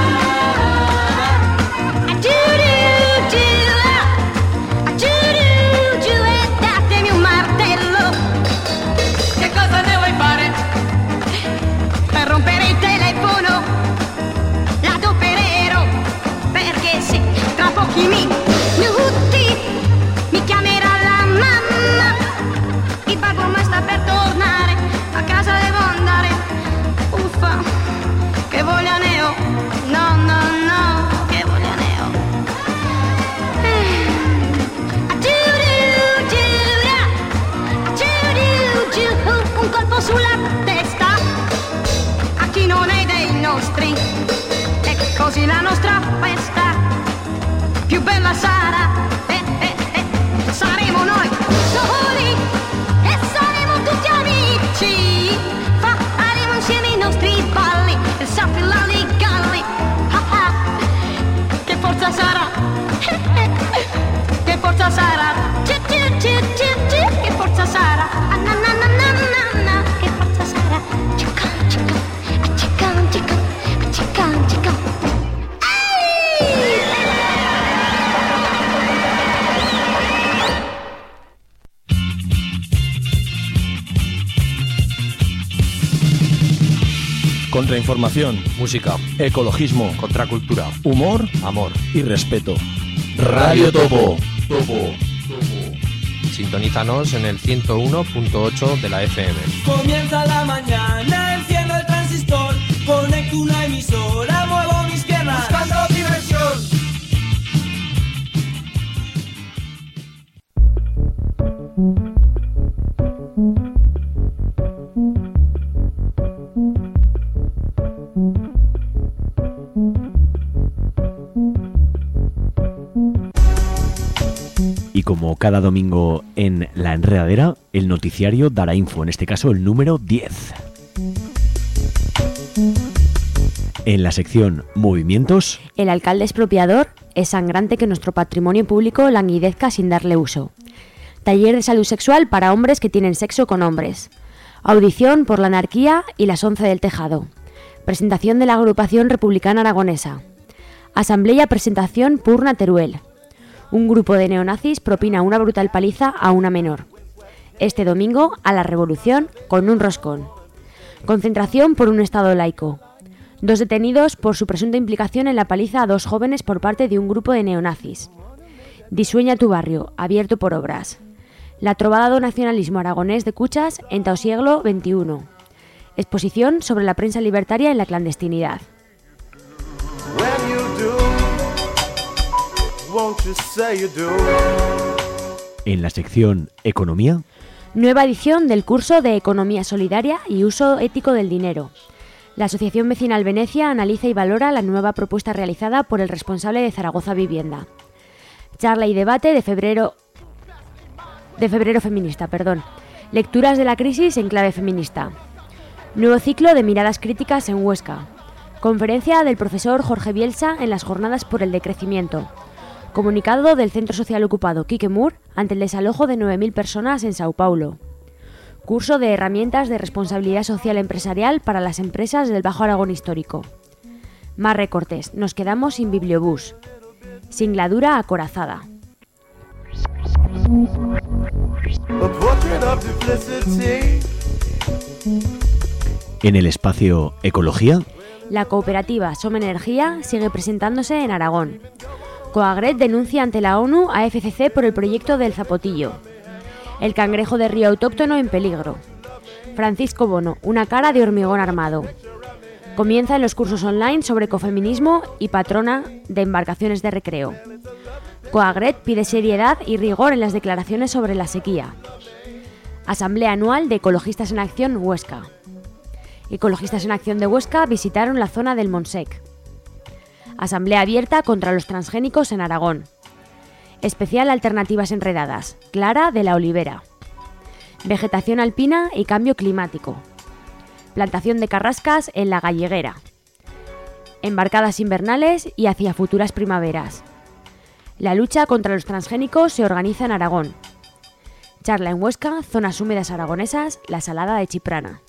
Giu-giu-giu, ah, giu-giu-giu, e datemi un martello. Che cosa devo fare? Per rompere il telefono, l'adopererò, perché sì, tra pochi minuti mi chiamerà la mamma. Contrainformación, música, ecologismo, contracultura, humor, amor y respeto. Radio Topo. Topo. Sintonízanos en el ciento uno punto ocho de la F M. Comienza la mañana, enciendo el transistor, conecto una emisora, muevo mis piernas, buscando diversión. Y como cada domingo en La Enredadera, el noticiario dará info, en este caso el número diez. En la sección Movimientos, el alcalde expropiador, es sangrante que nuestro patrimonio público languidezca sin darle uso. Taller de salud sexual para hombres que tienen sexo con hombres. Audición por la anarquía y las once del tejado. Presentación de la agrupación republicana aragonesa. Asamblea presentación Purna Teruel. Un grupo de neonazis propina una brutal paliza a una menor. Este domingo, a la revolución, con un roscón. Concentración por un Estado laico. Dos detenidos por su presunta implicación en la paliza a dos jóvenes por parte de un grupo de neonazis. Disueña tu barrio, abierto por obras. La trobada do nacionalismo aragonés de Cuchas en tao siglo veintiuno. Exposición sobre la prensa libertaria en la clandestinidad. En la sección Economía, nueva edición del curso de Economía Solidaria y Uso Ético del Dinero. La Asociación Vecinal Venecia analiza y valora la nueva propuesta realizada por el responsable de Zaragoza Vivienda. Charla y debate de febrero de febrero feminista, perdón. Lecturas de la crisis en clave feminista. Nuevo ciclo de miradas críticas en Huesca. Conferencia del profesor Jorge Bielsa en las jornadas por el decrecimiento. Comunicado del Centro Social Ocupado Quique Mur ante el desalojo de nueve mil personas en Sao Paulo. Curso de herramientas de responsabilidad social empresarial para las empresas del Bajo Aragón Histórico. Más recortes, nos quedamos sin bibliobús. Singladura acorazada. En el espacio Ecología, la cooperativa Som Energía sigue presentándose en Aragón. Coagret denuncia ante la ONU a F C C por el proyecto del Zapotillo. El cangrejo de río autóctono en peligro. Francisco Bono, una cara de hormigón armado. Comienzan los cursos online sobre ecofeminismo y patrona de embarcaciones de recreo. Coagret pide seriedad y rigor en las declaraciones sobre la sequía. Asamblea anual de Ecologistas en Acción Huesca. Ecologistas en Acción de Huesca visitaron la zona del Monsec. Asamblea abierta contra los transgénicos en Aragón. Especial Alternativas Enredadas, Clara de la Olivera. Vegetación alpina y cambio climático. Plantación de carrascas en la Galleguera. Embarcadas invernales y hacia futuras primaveras. La lucha contra los transgénicos se organiza en Aragón. Charla en Huesca, zonas húmedas aragonesas, la Salada de Chiprana.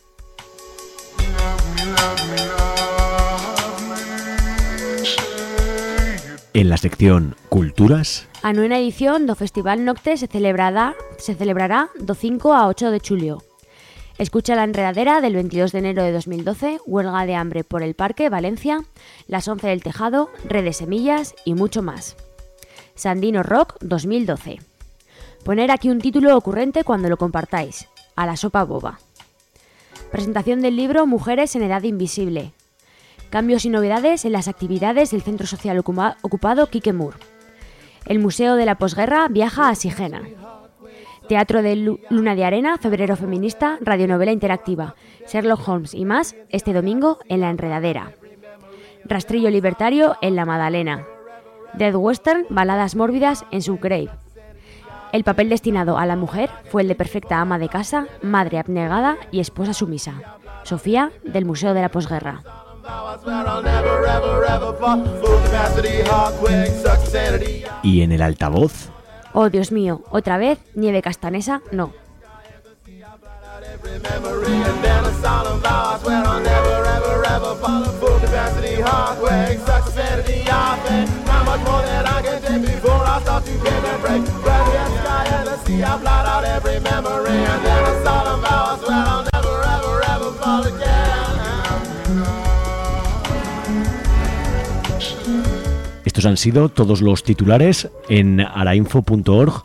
En la sección Culturas, a nueva edición do Festival Nocte se celebrará, se celebrará do cinco a ocho de julio. Escucha la enredadera del veintidós de enero de dos mil doce, huelga de hambre por el Parque, Valencia, las once del Tejado, Red de Semillas y mucho más. Sandino Rock dos mil doce. Poner aquí un título ocurrente cuando lo compartáis. A la sopa boba. Presentación del libro Mujeres en Edad Invisible. Cambios y novedades en las actividades del Centro Social Ocupado Quique Mur. El Museo de la Posguerra viaja a Sigena. Teatro de Luna de Arena, Febrero Feminista, radionovela interactiva, Sherlock Holmes y más, este domingo en La Enredadera. Rastrillo libertario en La Madalena. Dead Western, baladas mórbidas en Subgrave. El papel destinado a la mujer fue el de perfecta ama de casa, madre abnegada y esposa sumisa. Sofía, del Museo de la Posguerra. Y en el altavoz, oh Dios mío, otra vez, nieve castanesa, no. Again. han sido todos los titulares en arainfo punto org.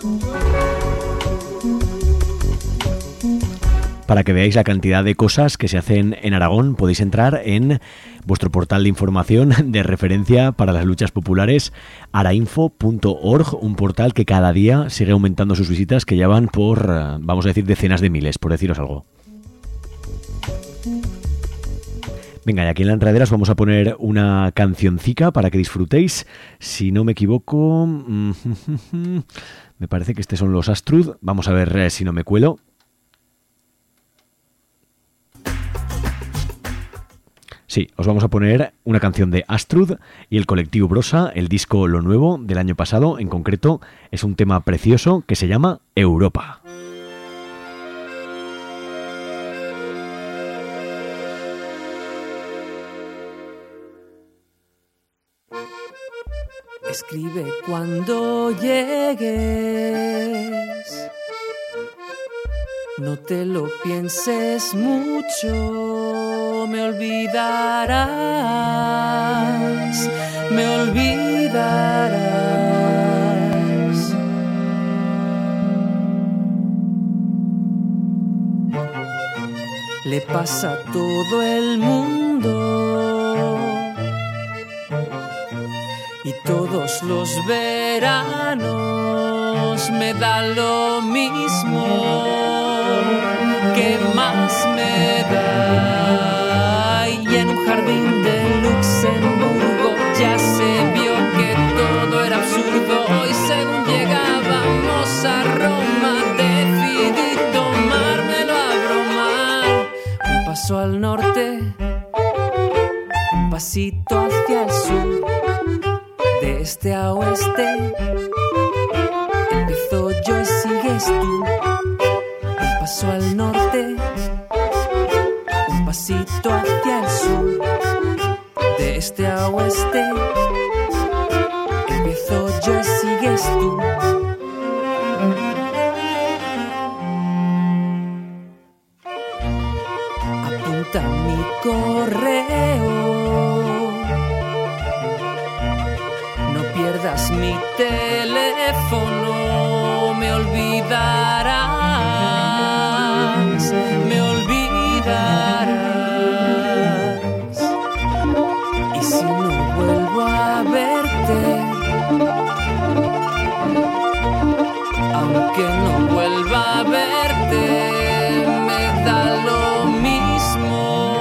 Para que veáis la cantidad de cosas que se hacen en Aragón, podéis entrar en vuestro portal de información de referencia para las luchas populares, arainfo punto org, un portal que cada día sigue aumentando sus visitas, que ya van por, vamos a decir, decenas de miles, por deciros algo. Venga, y aquí en la enredadera os vamos a poner una cancioncica para que disfrutéis. Si no me equivoco, me parece que estos son los Astrud. Vamos a ver eh, si no me cuelo. Sí, os vamos a poner una canción de Astrud y el colectivo Brosa, el disco Lo Nuevo del año pasado. En concreto, es un tema precioso que se llama Europa. Escribe cuando llegues, no te lo pienses mucho, me olvidarás, me olvidarás. Le pasa a todo el mundo y todos los veranos me da lo mismo. ¿Qué más me da? Y en un jardín de Luxemburgo ya se vio que todo era absurdo. Hoy según llegábamos a Roma decidí tomármelo a broma. Un paso al norte, un pasito hacia el sur, de este a oeste, empiezo yo y sigues tú. Un paso al norte, un pasito hacia el sur, de este a oeste, empiezo yo y sigues tú. Apunta mi correo, pierdas mi teléfono, me olvidarás, me olvidarás. Y si no vuelvo a verte, aunque no vuelva a verte, me da lo mismo.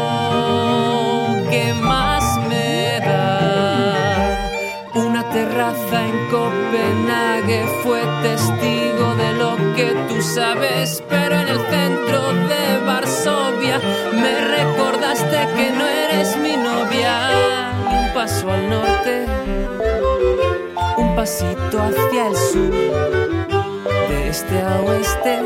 ¿Qué más me da? Una terraza en Copenhague fue testigo de lo que tú sabes, pero en el centro de Varsovia me recordaste que no eres mi novia. Un paso al norte, un pasito hacia el sur, de este a oeste,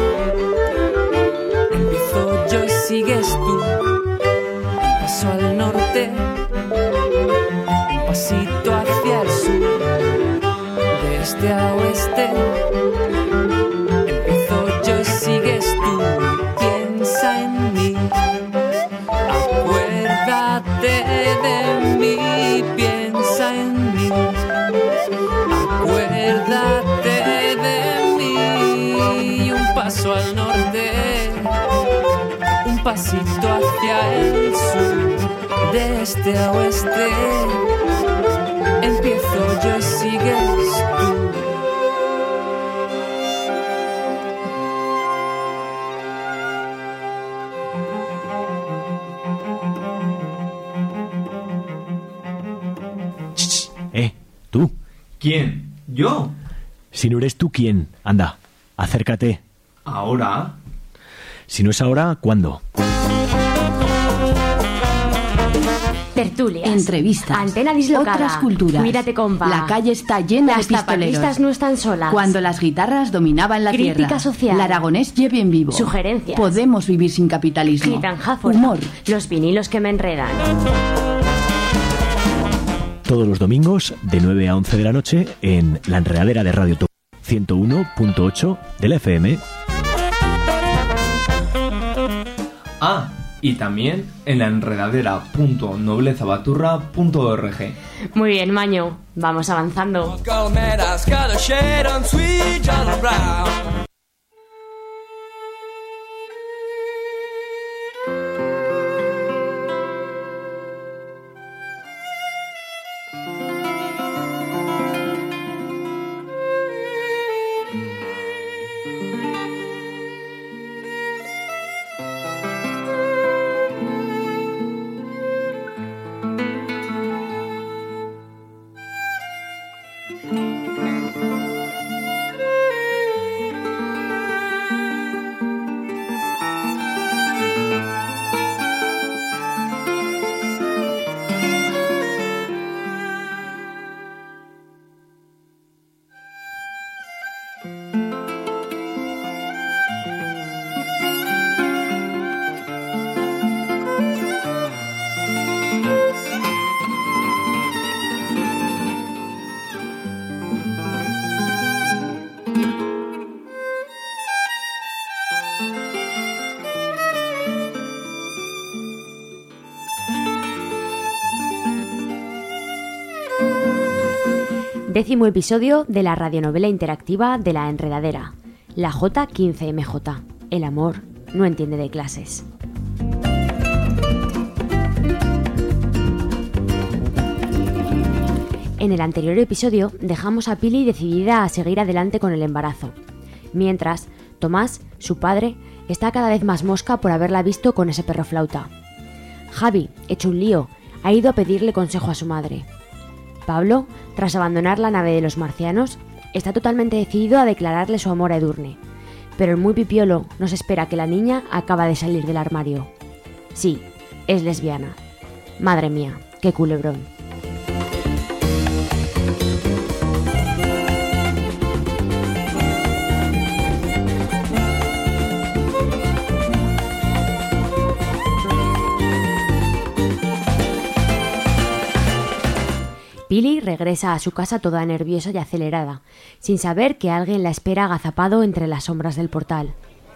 empiezo yo y sigues tú. Un paso al norte, un pasito hacia el sur, de este a oeste, empiezo yo y sigues tú. Piensa en mí, acuérdate de mí, piensa en mí, acuérdate de mí. Y un paso al norte, un pasito hacia el sur, de este a oeste, empiezo yo y sigues tú. Eh, tú. ¿Quién? ¿Yo? Si no eres tú, ¿quién? Anda, acércate. ¿Ahora? Si no es ahora, ¿cuándo? Tertulias, entrevistas, antena dislocada, otras culturas. Mírate compa. La calle está llena Las de pistoleros. zapatistas no están solas. Cuando las guitarras dominaban la Crítica tierra. social. El aragonés lleve bien vivo. Sugerencias. Podemos vivir sin capitalismo. Gitanjáfora. Humor. Los vinilos que me enredan. Todos los domingos de nueve a once de la noche en la enredadera de Radio Topo ciento uno punto ocho de la F M. Ah, y también en la enredadera punto nobleza baturra punto org. Muy bien, Maño, vamos avanzando. Décimo episodio de la radionovela interactiva de La Enredadera, la J quince M J. El amor no entiende de clases. En el anterior episodio dejamos a Pili decidida a seguir adelante con el embarazo, mientras Tomás, su padre, está cada vez más mosca por haberla visto con ese perro flauta. Javi, hecho un lío, ha ido a pedirle consejo a su madre. Pablo, tras abandonar la nave de los marcianos, está totalmente decidido a declararle su amor a Edurne, pero el muy pipiolo nos espera que la niña acaba de salir del armario. Sí, es lesbiana. Madre mía, qué culebrón. Pili regresa a su casa toda nerviosa y acelerada, sin saber que alguien la espera agazapado entre las sombras del portal.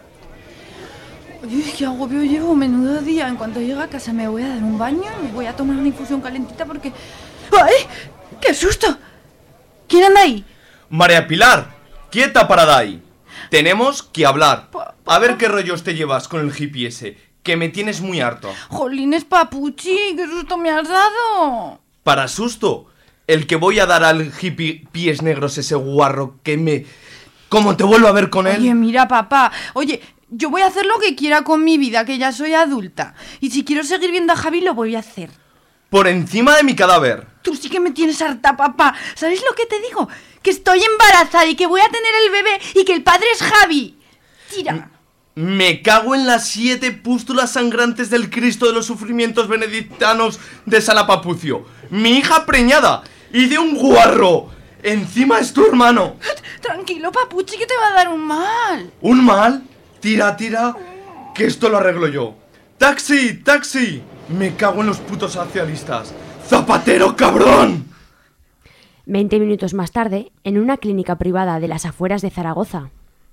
Uy, qué agobio llevo, menudo día. En cuanto llegue a casa me voy a dar un baño, me voy a tomar una infusión calentita porque... ¡Ay! ¡Qué susto! ¿Quién anda ahí? María Pilar, quieta parada ahí. Tenemos que hablar. A ver qué rollos te llevas con el hippie ese, que me tienes muy harto. Jolines, papuchi, qué susto me has dado. Para susto, el que voy a dar al hippie pies negros, ese guarro que me... ¿Cómo te vuelvo a ver con él? Oye, mira, papá, oye, yo voy a hacer lo que quiera con mi vida, que ya soy adulta. Y si quiero seguir viendo a Javi, lo voy a hacer. Por encima de mi cadáver. Tú sí que me tienes harta, papá. ¿Sabes lo que te digo? Que estoy embarazada y que voy a tener el bebé y que el padre es Javi. Tira. Me cago en las siete pústulas sangrantes del Cristo de los sufrimientos benedictanos de Salapapucio. Mi hija preñada y de un guarro. Encima es tu hermano. Tranquilo, papuchi, que te va a dar un mal. ¿Un mal? Tira, tira, que esto lo arreglo yo. ¡Taxi, taxi! Me cago en los putos socialistas. ¡Zapatero, cabrón! Veinte minutos más tarde, en una clínica privada de las afueras de Zaragoza.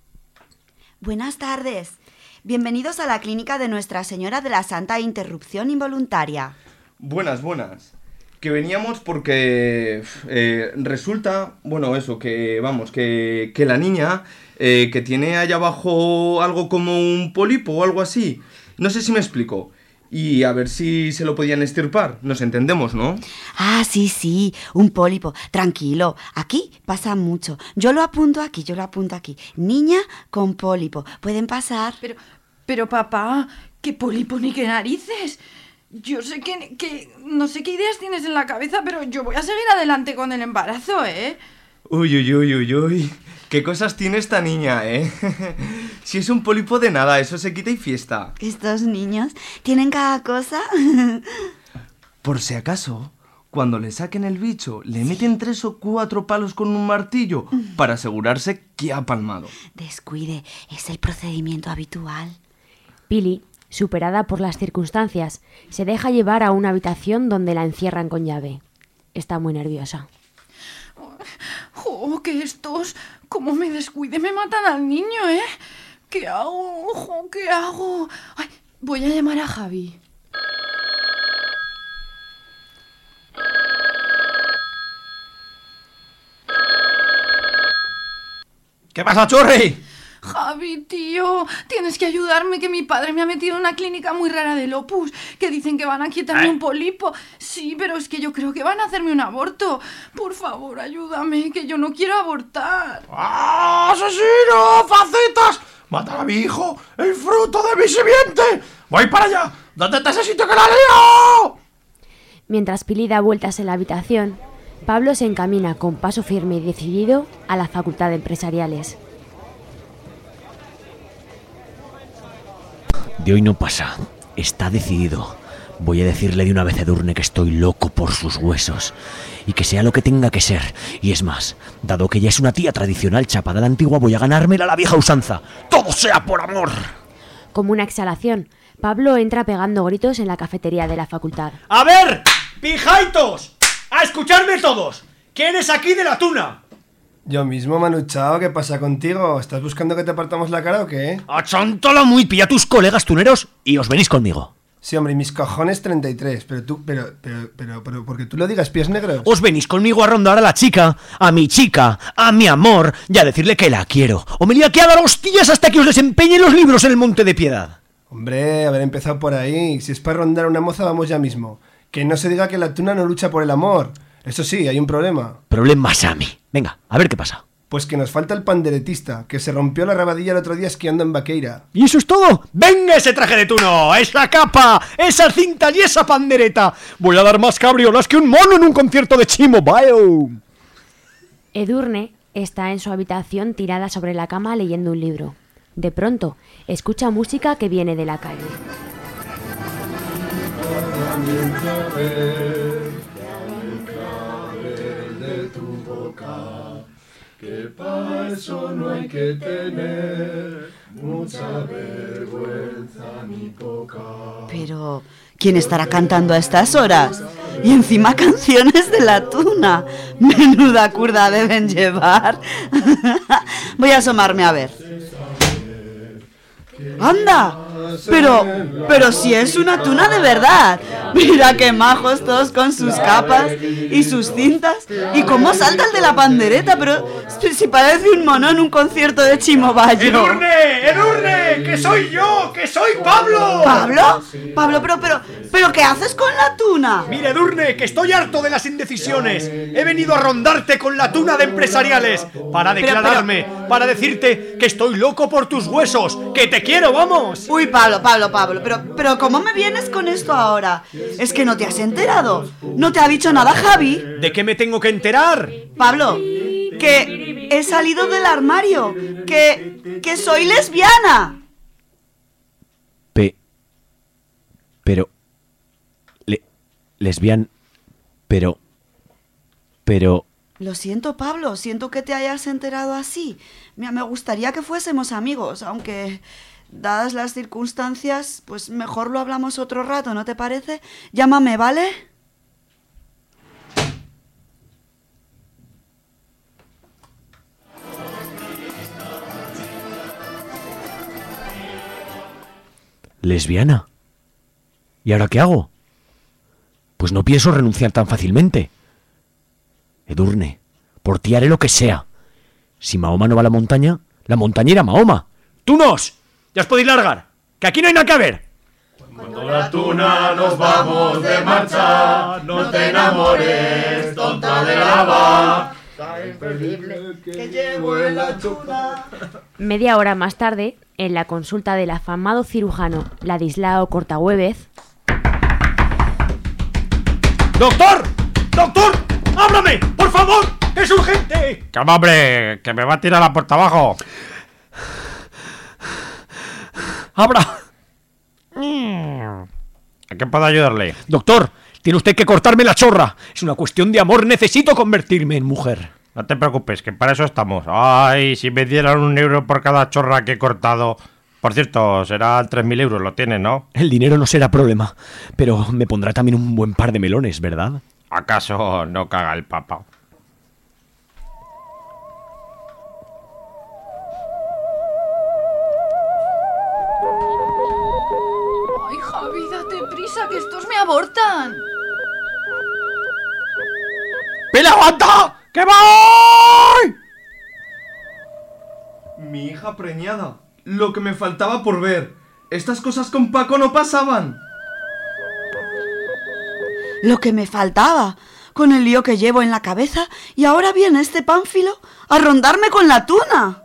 Buenas tardes. Bienvenidos a la clínica de Nuestra Señora de la Santa Interrupción Involuntaria. Buenas, buenas. Que veníamos porque eh, resulta, bueno, eso, que vamos, que, que la niña eh, que tiene allá abajo algo como un pólipo o algo así. No sé si me explico. Y a ver si se lo podían extirpar. Nos entendemos, ¿no? Ah, sí, sí, un pólipo. Tranquilo, aquí pasa mucho. Yo lo apunto aquí, yo lo apunto aquí. Niña con pólipo. ¿Pueden pasar? Pero, pero papá, ¿qué pólipo ni qué narices? Yo sé que, que... No sé qué ideas tienes en la cabeza, pero yo voy a seguir adelante con el embarazo, ¿eh? Uy, uy, uy, uy, uy. ¿Qué cosas tiene esta niña, eh? Si es un pólipo de nada, eso se quita y fiesta. Estos niños tienen cada cosa. Por si acaso, cuando le saquen el bicho, le meten tres o cuatro palos con un martillo para asegurarse que ha palmado. Descuide, es el procedimiento habitual. Pili, superada por las circunstancias, se deja llevar a una habitación donde la encierran con llave. Está muy nerviosa. ¡Oh, que estos! ¡Cómo me descuide! Me matan al niño, ¿eh? ¿Qué hago? ¡Ojo! ¿Qué hago? ¡Ay! Voy a llamar a Javi. ¿Qué pasa, churri? Javi, tío, tienes que ayudarme, que mi padre me ha metido en una clínica muy rara del Opus, que dicen que van a quitarme ¿Eh? un pólipo. Sí, pero es que yo creo que van a hacerme un aborto. Por favor, ayúdame, que yo no quiero abortar. ¡Ah, asesino! ¡Facetas! ¡Matar a mi hijo! ¡El fruto de mi simiente! ¡Voy para allá! ¿Dónde está ese sitio que la leo? Mientras Pili da vueltas en la habitación, Pablo se encamina con paso firme y decidido a la Facultad de Empresariales. De hoy no pasa. Está decidido. Voy a decirle de una vez a Edurne que estoy loco por sus huesos. Y que sea lo que tenga que ser. Y es más, dado que ella es una tía tradicional chapada a la antigua, voy a ganármela a la vieja usanza. ¡Todo sea por amor! Como una exhalación, Pablo entra pegando gritos en la cafetería de la facultad. ¡A ver! ¡Pijaitos! ¡A escucharme todos! ¿Quién es aquí de la tuna? Yo mismo, Manu Chao, ¿qué pasa contigo? ¿Estás buscando que te partamos la cara o qué? ¡Achóntalo muy! Pilla a tus colegas tuneros y os venís conmigo. Sí, hombre, y mis cojones treinta y tres, pero tú, pero, pero, pero, pero, porque tú lo digas, pies negros. Os venís conmigo a rondar a la chica, a mi chica, a mi amor, y a decirle que la quiero. O me liaqué a dar hostias hasta que os desempeñen los libros en el Monte de Piedad. Hombre, haber empezado por ahí. Si es para rondar a una moza, vamos ya mismo. Que no se diga que la tuna no lucha por el amor. Eso sí, hay un problema. Problemas a mí. Venga, a ver qué pasa. Pues que nos falta el panderetista, que se rompió la rabadilla el otro día esquiando en Vaqueira. ¿Y eso es todo? ¡Venga ese traje de tuno! ¡Esa capa! ¡Esas cintas y esa pandereta! Voy a dar más cabriolas que un mono en un concierto de Chimo Bio. Edurne está en su habitación tirada sobre la cama leyendo un libro. De pronto, escucha música que viene de la calle. Que para eso no hay que tener mucha vergüenza ni poca. Pero, ¿quién estará cantando a estas horas? Y encima canciones de la tuna. Menuda curda deben llevar. Voy a asomarme a ver. ¡Anda! Pero, pero si es una tuna de verdad. Mira qué majos todos con sus capas y sus cintas. Y cómo salta el de la pandereta, pero si parece un mono en un concierto de Chimo Bayo. ¡Edurne! ¡Edurne! ¡Que soy yo! ¡Que soy Pablo! ¿Pablo? Pablo, pero, pero, pero ¿qué haces con la tuna? Mira, Edurne, que estoy harto de las indecisiones. He venido a rondarte con la tuna de Empresariales para declararme, pero, pero... para decirte que estoy loco por tus huesos, que te quiero, vamos. Uy, Pablo, Pablo, Pablo, pero, pero ¿cómo me vienes con esto ahora? ¿Es que no te has enterado? ¿No te ha dicho nada Javi? ¿De qué me tengo que enterar? Pablo, que he salido del armario, que, que soy lesbiana. Pe... Pero... Le... Lesbian... Pero... Pero... Lo siento, Pablo, siento que te hayas enterado así. Mira, me gustaría que fuésemos amigos, aunque... Dadas las circunstancias, pues mejor lo hablamos otro rato, ¿no te parece? Llámame, ¿vale? ¿Lesbiana? ¿Y ahora qué hago? Pues no pienso renunciar tan fácilmente. Edurne, por ti haré lo que sea. Si Mahoma no va a la montaña, la montañera Mahoma. ¡Tunos! ¡Ya os podéis largar! ¡Que aquí no hay nada que ver! Cuando la tuna nos vamos de marcha, no te enamores, tonta de la va. Tan imperdible que llevo en la tuna. Media hora más tarde, en la consulta del afamado cirujano Ladislao Cortahuévez. ¡Doctor! ¡Doctor! ¡Ábrame! ¡Por favor! ¡Es urgente! ¡Calma, hombre! ¡Que me va a tirar la puerta abajo! ¡Abra! ¿A qué puedo ayudarle? Doctor, tiene usted que cortarme la chorra. Es una cuestión de amor, necesito convertirme en mujer. No te preocupes, que para eso estamos. Ay, si me dieran un euro por cada chorra que he cortado. Por cierto, serán tres mil euros, lo tienes, ¿no? El dinero no será problema, pero me pondrá también un buen par de melones, ¿verdad? ¿Acaso no caga el papa? prisa, que estos me abortan. ¡Pila, aguanta! ¡Que voy! Mi hija preñada. Lo que me faltaba por ver. Estas cosas con Paco no pasaban. Lo que me faltaba, con el lío que llevo en la cabeza, y ahora viene este pánfilo a rondarme con la tuna.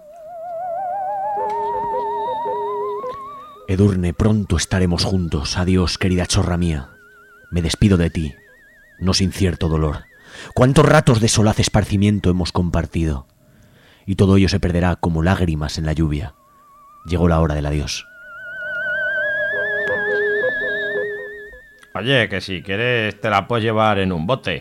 Edurne, pronto estaremos juntos. Adiós, querida chorra mía. Me despido de ti, no sin cierto dolor. Cuántos ratos de solaz esparcimiento hemos compartido. Y todo ello se perderá como lágrimas en la lluvia. Llegó la hora del adiós. Oye, que si quieres te la puedes llevar en un bote.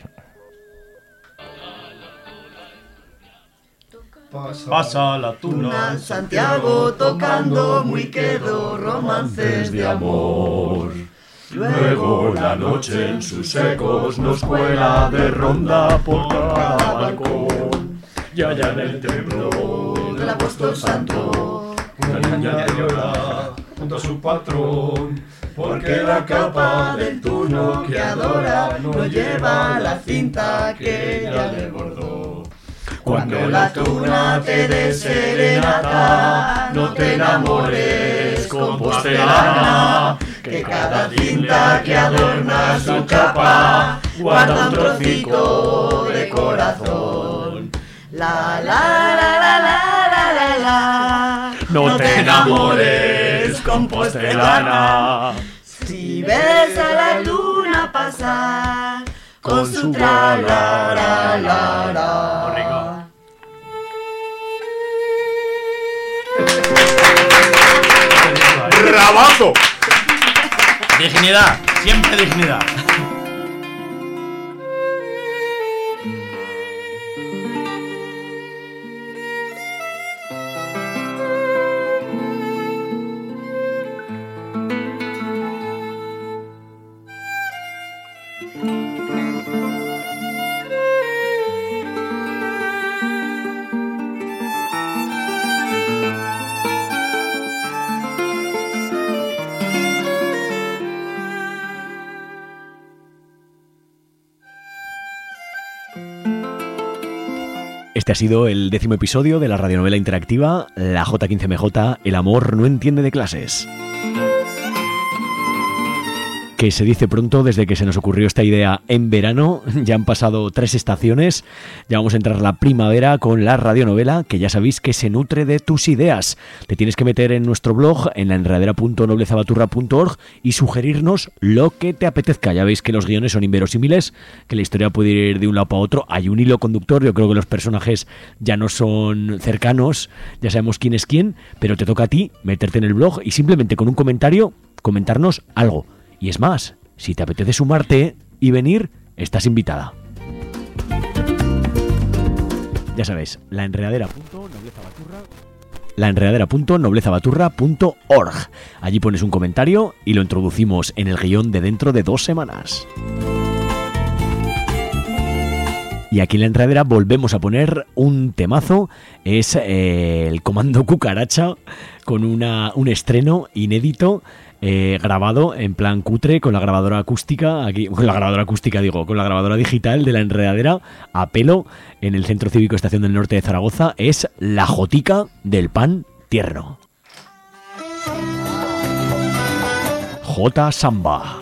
Pasa, Pasa la tuna, Santiago tocando muy quedo romances de amor. Luego la noche en sus ecos nos cuela de ronda por cada balcón. Y allá en el templo del apóstol santo, una niña llora junto a su patrón, porque la capa del tuno que adora no lleva la cinta que ella le bordó. Cuando la tuna te dé serenata, no te enamores, compostelana, que cada cinta que adorna su capa guarda un trocico de corazón. La la la la la la la la. No te enamores, compostelana, si ves a la luna pasar con su tra la la la la. ¡Bravazo! Dignidad, siempre dignidad. Este ha sido el décimo episodio de la radionovela interactiva La J quince M J, El amor no entiende de clases. Que se dice pronto desde que se nos ocurrió esta idea en verano. Ya han pasado tres estaciones, ya vamos a entrar la primavera con la radionovela, que ya sabéis que se nutre de tus ideas. Te tienes que meter en nuestro blog, en la enredadera punto noblezabaturra punto org, y sugerirnos lo que te apetezca. Ya veis que los guiones son inverosímiles, que la historia puede ir de un lado para otro, hay un hilo conductor, yo creo que los personajes ya no son cercanos, ya sabemos quién es quién, pero te toca a ti meterte en el blog y simplemente con un comentario comentarnos algo. Y es más, si te apetece sumarte y venir, estás invitada. Ya sabéis, la enredadera punto noblezabaturra la enredadera punto noblezabaturra punto org. Allí pones un comentario y lo introducimos en el guión de dentro de dos semanas. Y aquí en la enredadera volvemos a poner un temazo, es eh, el Comando Cucaracha, con una, un estreno inédito. Eh, grabado en plan cutre con la grabadora acústica, aquí, con la grabadora acústica digo, con la grabadora digital de la enredadera a pelo en el Centro Cívico Estación del Norte de Zaragoza. Es La Jotica del Pan Tierno. J Samba.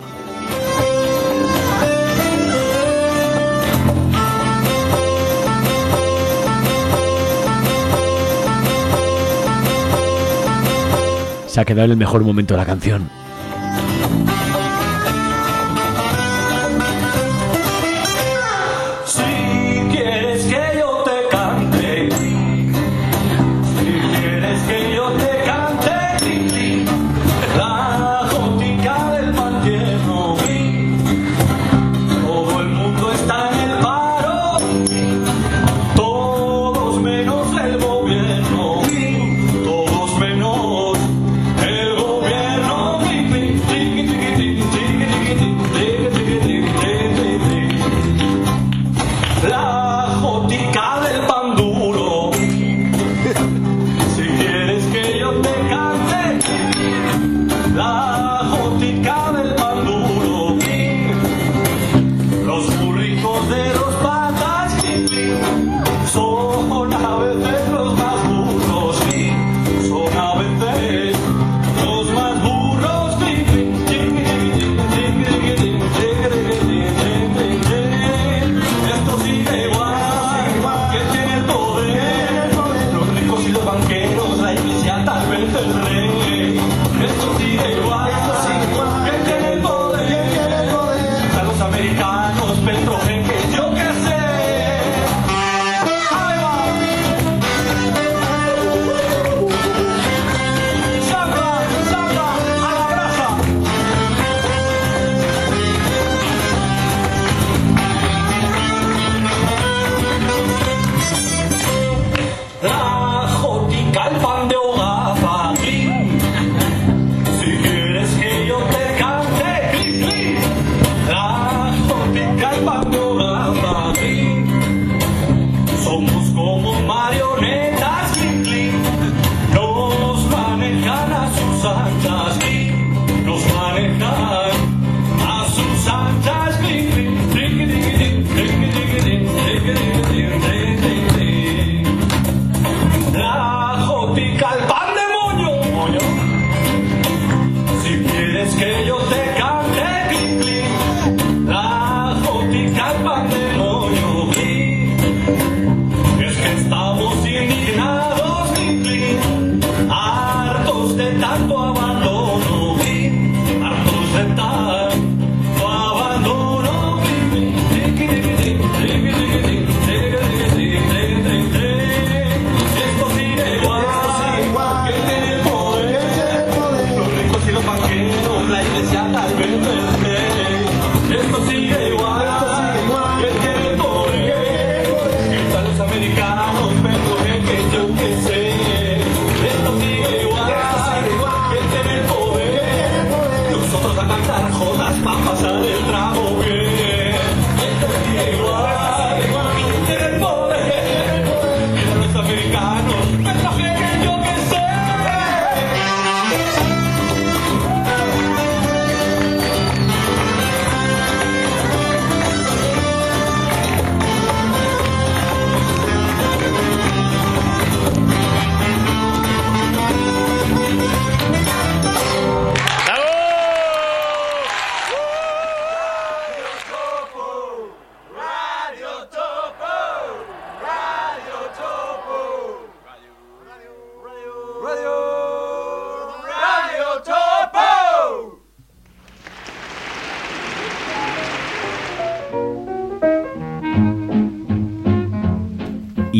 Se ha quedado en el mejor momento de la canción. Si quieres que yo te cante, si quieres que yo te cante, la jotica del pan tierno, todo el mundo está en el paro, todos menos el gobierno, todos menos el gobierno.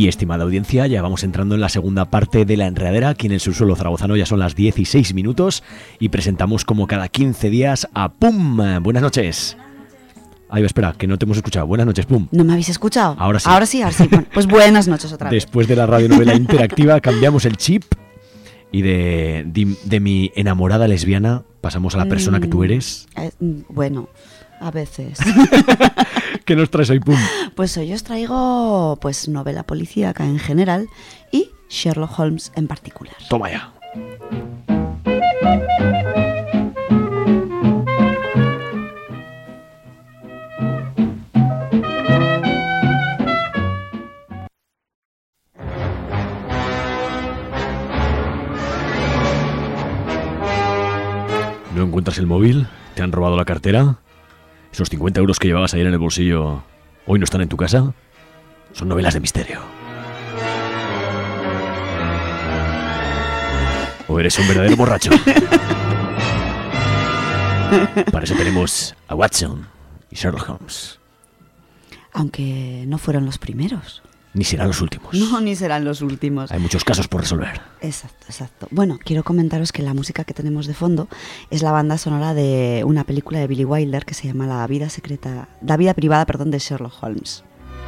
Y estimada audiencia, ya vamos entrando en la segunda parte de La Enredadera. Aquí en el subsuelo zaragozano ya son las dieciséis minutos y presentamos como cada quince días a Pum. Buenas noches. Ay, espera, que no te hemos escuchado. Buenas noches, Pum. ¿No me habéis escuchado? Ahora sí. Ahora sí, ahora sí. Bueno, pues buenas noches otra vez. Después de la radionovela interactiva cambiamos el chip y de, de, de mi enamorada lesbiana pasamos a la persona que tú eres. Eh, bueno, a veces. ¿Qué nos traes hoy, Pum? Pues hoy os traigo pues novela policíaca en general y Sherlock Holmes en particular. Toma ya. ¿No encuentras el móvil? ¿Te han robado la cartera? ¿Esos cincuenta euros que llevabas ayer en el bolsillo hoy no están en tu casa? Son novelas de misterio. ¿O eres un verdadero borracho? Para eso tenemos a Watson y Sherlock Holmes. Aunque no fueron los primeros. Ni serán los últimos. No, ni serán los últimos. Hay muchos casos por resolver. Exacto, exacto. Bueno, quiero comentaros que la música que tenemos de fondo es la banda sonora de una película de Billy Wilder que se llama La vida secreta, La vida privada, perdón, de Sherlock Holmes.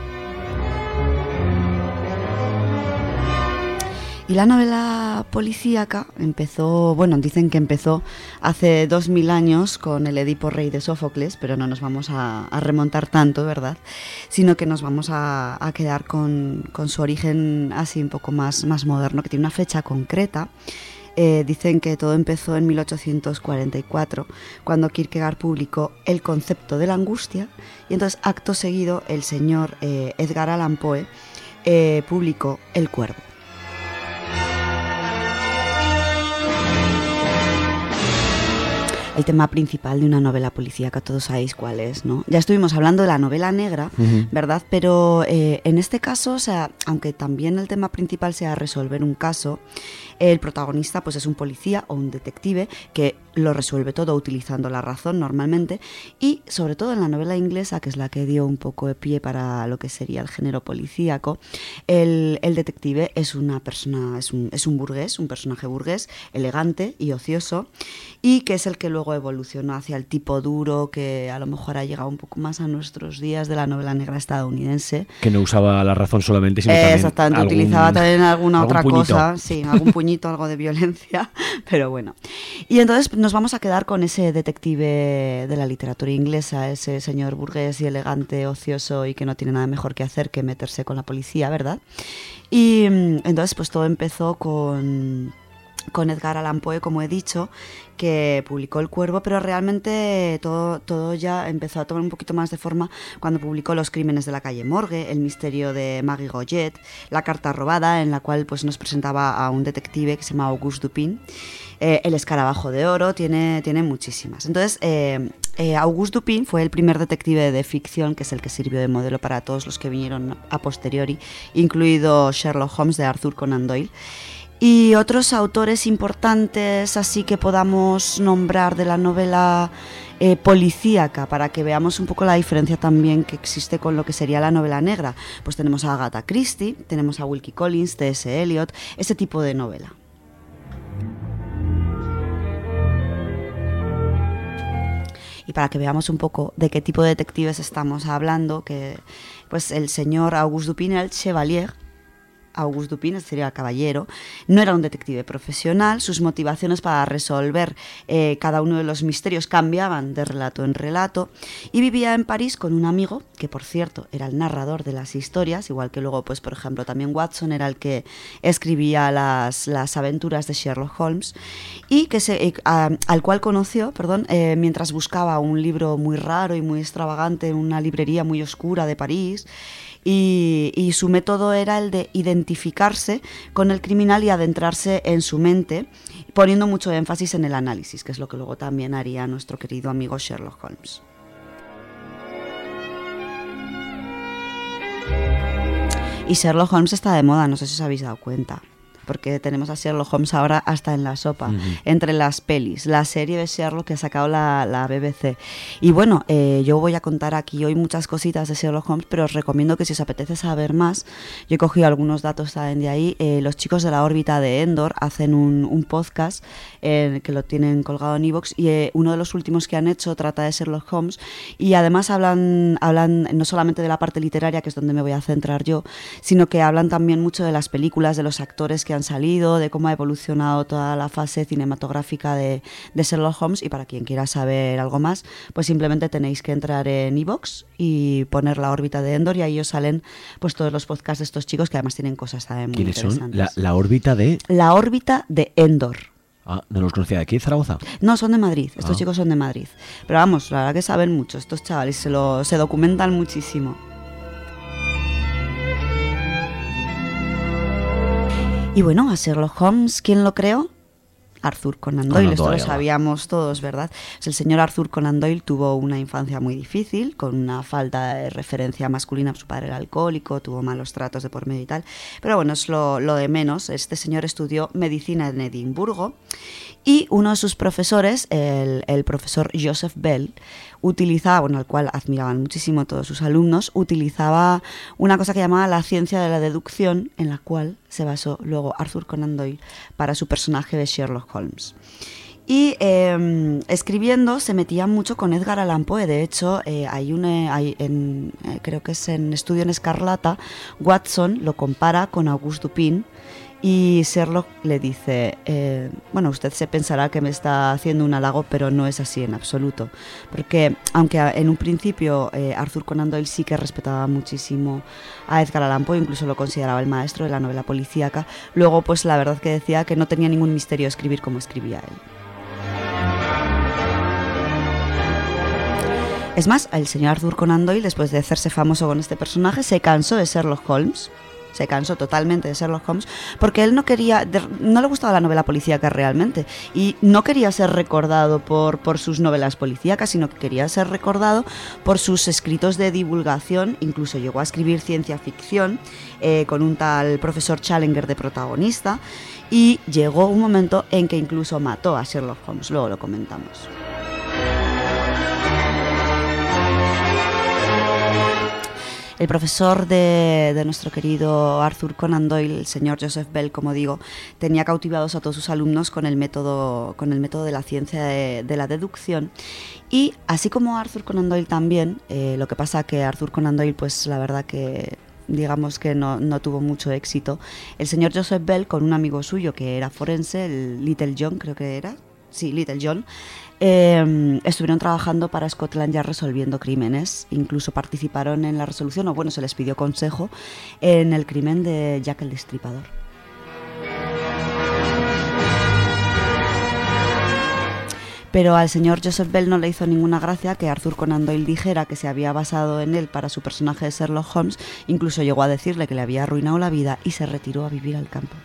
Y la novela policíaca empezó, bueno, dicen que empezó hace dos mil años con el Edipo Rey de Sófocles, pero no nos vamos a, a remontar tanto, ¿verdad? Sino que nos vamos a, a quedar con, con su origen así un poco más, más moderno, que tiene una fecha concreta. Eh, dicen que todo empezó en mil ochocientos cuarenta y cuatro, cuando Kierkegaard publicó El concepto de la angustia, y entonces acto seguido el señor eh, Edgar Allan Poe eh, publicó El cuervo. El tema principal de una novela policíaca, todos sabéis cuál es, ¿no? Ya estuvimos hablando de la novela negra, uh-huh. ¿verdad? Pero eh, en este caso, o sea, aunque también el tema principal sea resolver un caso, el protagonista pues es un policía o un detective que lo resuelve todo utilizando la razón normalmente, y sobre todo en la novela inglesa, que es la que dio un poco de pie para lo que sería el género policíaco, el, el detective es una persona, es un, es un burgués, un personaje burgués, elegante y ocioso, y que es el que luego evolucionó hacia el tipo duro que a lo mejor ha llegado un poco más a nuestros días de la novela negra estadounidense. Que no usaba la razón solamente, sino eh, también exactamente, algún, utilizaba también alguna algún otra puñito. cosa, sí, algún puñito, algo de violencia, pero bueno. Y entonces nos vamos a quedar con ese detective de la literatura inglesa, ese señor burgués y elegante, ocioso y que no tiene nada mejor que hacer que meterse con la policía, ¿verdad? Y entonces pues todo empezó con... con Edgar Allan Poe, como he dicho, que publicó El Cuervo, pero realmente todo, todo ya empezó a tomar un poquito más de forma cuando publicó Los crímenes de la calle Morgue, El misterio de Maggie Goyet, La carta robada, en la cual pues, nos presentaba a un detective que se llama Auguste Dupin, eh, El escarabajo de oro, tiene, tiene muchísimas. Entonces, eh, eh, Auguste Dupin fue el primer detective de ficción, que es el que sirvió de modelo para todos los que vinieron a posteriori, incluido Sherlock Holmes de Arthur Conan Doyle. Y otros autores importantes así que podamos nombrar de la novela eh, policíaca, para que veamos un poco la diferencia también que existe con lo que sería la novela negra. Pues tenemos a Agatha Christie, tenemos a Wilkie Collins, T S Eliot, ese tipo de novela. Y para que veamos un poco de qué tipo de detectives estamos hablando, que pues el señor Auguste Dupin era el Chevalier. Auguste Dupin, sería caballero, no era un detective profesional, sus motivaciones para resolver eh, cada uno de los misterios cambiaban de relato en relato, y vivía en París con un amigo, que por cierto era el narrador de las historias, igual que luego, pues por ejemplo, también Watson era el que escribía las, las aventuras de Sherlock Holmes, y que se, eh, a, al cual conoció, perdón, eh, mientras buscaba un libro muy raro y muy extravagante en una librería muy oscura de París. Y, y su método era el de identificarse con el criminal y adentrarse en su mente, poniendo mucho énfasis en el análisis, que es lo que luego también haría nuestro querido amigo Sherlock Holmes. Y Sherlock Holmes está de moda, no sé si os habéis dado cuenta. porque tenemos a Sherlock Holmes ahora hasta en la sopa, uh-huh. entre las pelis, la serie de Sherlock que ha sacado la, la B B C. Y bueno, eh, yo voy a contar aquí hoy muchas cositas de Sherlock Holmes, pero os recomiendo que si os apetece saber más, yo he cogido algunos datos también de ahí. Eh, los chicos de la órbita de Endor hacen un, un podcast eh, que lo tienen colgado en iVoox, y eh, uno de los últimos que han hecho trata de Sherlock Holmes, y además hablan, hablan no solamente de la parte literaria, que es donde me voy a centrar yo, sino que hablan también mucho de las películas, de los actores que han salido, de cómo ha evolucionado toda la fase cinematográfica de, de Sherlock Holmes. Y para quien quiera saber algo más, pues simplemente tenéis que entrar en iVoox y poner la órbita de Endor, y ahí os salen pues todos los podcasts de estos chicos, que además tienen cosas también muy ¿Quiénes interesantes. son? La, la órbita de... La órbita de Endor. Ah, ¿no los conocía de aquí, Zaragoza? No, son de Madrid, estos ah. chicos son de Madrid. Pero vamos, la verdad que saben mucho, estos chavales, se, lo, se documentan muchísimo. Y bueno, a Sherlock Holmes, ¿quién lo creó? Arthur Conan Doyle, esto lo sabíamos todos, ¿verdad? El señor Arthur Conan Doyle tuvo una infancia muy difícil, con una falta de referencia masculina, su padre era alcohólico, tuvo malos tratos de por medio y tal, pero bueno, es lo, lo de menos. Este señor estudió medicina en Edimburgo, y uno de sus profesores, el, el profesor Joseph Bell, utilizaba, bueno, al cual admiraban muchísimo todos sus alumnos, utilizaba una cosa que llamaba la ciencia de la deducción, en la cual se basó luego Arthur Conan Doyle para su personaje de Sherlock Holmes. Y eh, escribiendo se metía mucho con Edgar Allan Poe. De hecho, eh, hay un, eh, hay en, eh, creo que es en Estudio en Escarlata, Watson lo compara con Auguste Dupin, y Sherlock le dice, eh, bueno, usted se pensará que me está haciendo un halago, pero no es así en absoluto. Porque aunque en un principio eh, Arthur Conan Doyle sí que respetaba muchísimo a Edgar Allan Poe, incluso lo consideraba el maestro de la novela policíaca, luego pues la verdad que decía que no tenía ningún misterio escribir como escribía él. Es más, el señor Arthur Conan Doyle, después de hacerse famoso con este personaje, se cansó de Sherlock Holmes. Se cansó totalmente de Sherlock Holmes, porque él no quería, no le gustaba la novela policíaca realmente, y no quería ser recordado por, por sus novelas policíacas, sino que quería ser recordado por sus escritos de divulgación. Incluso llegó a escribir ciencia ficción eh, con un tal profesor Challenger de protagonista, y llegó un momento en que incluso mató a Sherlock Holmes, luego lo comentamos. El profesor de, de nuestro querido Arthur Conan Doyle, el señor Joseph Bell, como digo, tenía cautivados a todos sus alumnos con el método, con el método de la ciencia de, de la deducción. Y así como Arthur Conan Doyle también, eh, lo que pasa que Arthur Conan Doyle, pues la verdad que digamos que no, no tuvo mucho éxito, el señor Joseph Bell, con un amigo suyo que era forense, el Little John creo que era, sí, Little John, Eh, estuvieron trabajando para Scotland Yard resolviendo crímenes. Incluso participaron en la resolución, o bueno, se les pidió consejo en el crimen de Jack el Destripador. Pero al señor Joseph Bell no le hizo ninguna gracia que Arthur Conan Doyle dijera que se había basado en él para su personaje de Sherlock Holmes. Incluso llegó a decirle que le había arruinado la vida, y se retiró a vivir al campo.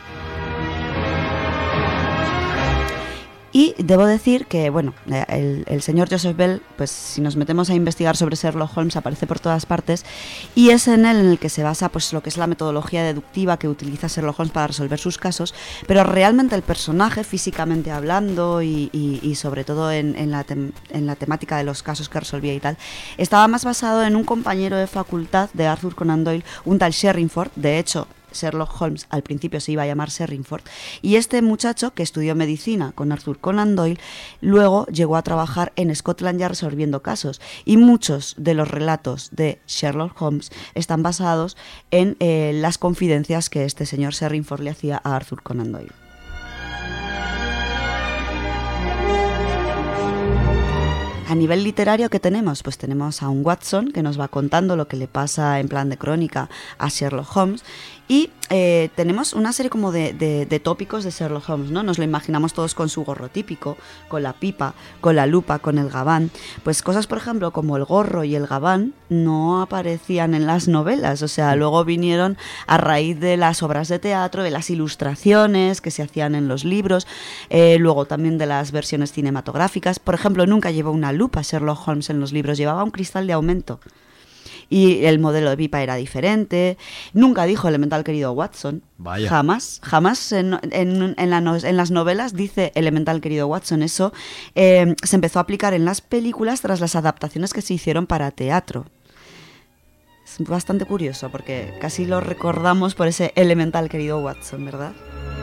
Y debo decir que, bueno, el, el señor Joseph Bell, pues si nos metemos a investigar sobre Sherlock Holmes, aparece por todas partes, y es en él en el que se basa pues lo que es la metodología deductiva que utiliza Sherlock Holmes para resolver sus casos, pero realmente el personaje, físicamente hablando, y, y, y sobre todo en, en, la tem, en la temática de los casos que resolvía y tal, estaba más basado en un compañero de facultad de Arthur Conan Doyle, un tal Sherrinford. De hecho, Sherlock Holmes al principio se iba a llamar Sherrinford, y este muchacho que estudió medicina con Arthur Conan Doyle luego llegó a trabajar en Scotland Yard resolviendo casos, y muchos de los relatos de Sherlock Holmes están basados en eh, las confidencias que este señor Sherrinford le hacía a Arthur Conan Doyle. A nivel literario, ¿qué tenemos? Pues tenemos a un Watson que nos va contando lo que le pasa en plan de crónica a Sherlock Holmes, y eh, tenemos una serie como de, de, de tópicos de Sherlock Holmes, ¿no? Nos lo imaginamos todos con su gorro típico, con la pipa, con la lupa, con el gabán. Pues cosas, por ejemplo, como el gorro y el gabán no aparecían en las novelas, o sea, luego vinieron a raíz de las obras de teatro, de las ilustraciones que se hacían en los libros, eh, luego también de las versiones cinematográficas. Por ejemplo, nunca llevó una lupa Sherlock Holmes en los libros, llevaba un cristal de aumento. y el modelo de pipa era diferente. Nunca dijo elemental querido Watson. Vaya. Jamás, jamás en, en, en, la no, en las novelas dice elemental querido Watson. Eso eh, se empezó a aplicar en las películas tras las adaptaciones que se hicieron para teatro. Es bastante curioso porque casi lo recordamos por ese elemental querido Watson, ¿verdad?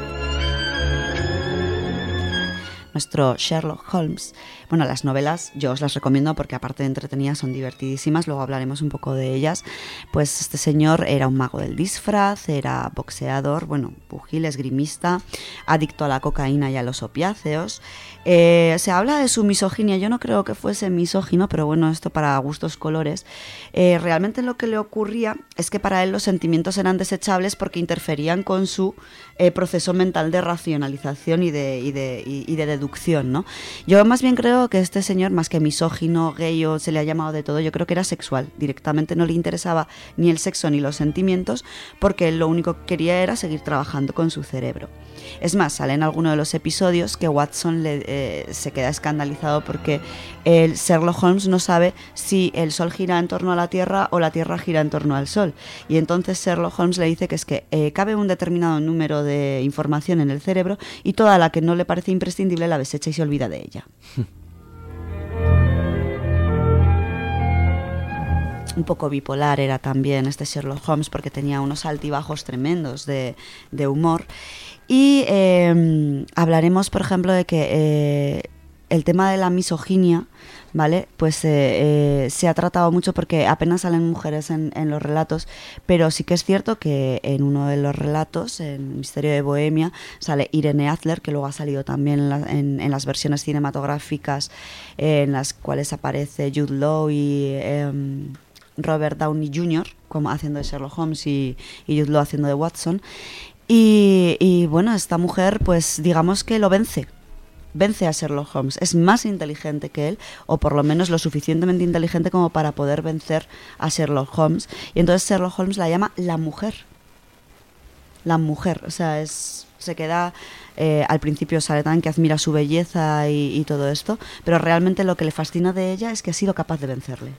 Nuestro Sherlock Holmes. Bueno, las novelas yo os las recomiendo porque aparte de entretenidas son divertidísimas, luego hablaremos un poco de ellas. Pues este señor era un mago del disfraz, era boxeador, bueno, pugil, esgrimista, adicto a la cocaína y a los opiáceos. Eh, se habla de su misoginia, yo no creo que fuese misógino, pero bueno, esto para gustos colores. Eh, realmente lo que le ocurría es que para él los sentimientos eran desechables porque interferían con su eh, proceso mental de racionalización y de, y de, y, y de deducción, ¿no? Yo más bien creo que este señor, más que misógino, gay o se le ha llamado de todo, yo creo que era sexual. Directamente no le interesaba ni el sexo ni los sentimientos porque él lo único que quería era seguir trabajando con su cerebro. Es más, sale en alguno de los episodios que Watson le, eh, se queda escandalizado porque el Sherlock Holmes no sabe si el Sol gira en torno a la Tierra o la Tierra gira en torno al Sol. Y entonces Sherlock Holmes le dice que es que eh, cabe un determinado número de información en el cerebro y toda la que no le parece imprescindible la desecha y se olvida de ella. Un poco bipolar era también este Sherlock Holmes porque tenía unos altibajos tremendos de, de humor. Y eh, hablaremos, por ejemplo, de que eh, el tema de la misoginia, ¿vale? Pues eh, eh, se ha tratado mucho porque apenas salen mujeres en, en los relatos, pero sí que es cierto que en uno de los relatos, en Misterio de Bohemia, sale Irene Adler, que luego ha salido también en, la, en, en las versiones cinematográficas eh, en las cuales aparece Jude Law y eh, Robert Downey junior como haciendo de Sherlock Holmes y, y Jude Law haciendo de Watson. Y, y bueno, esta mujer pues digamos que lo vence. Vence a Sherlock Holmes, es más inteligente que él, o por lo menos lo suficientemente inteligente como para poder vencer a Sherlock Holmes. Y entonces Sherlock Holmes la llama la mujer. La mujer, o sea, es se queda... Eh, al principio sale tan que admira su belleza y, y todo esto, pero realmente lo que le fascina de ella es que ha sido capaz de vencerle.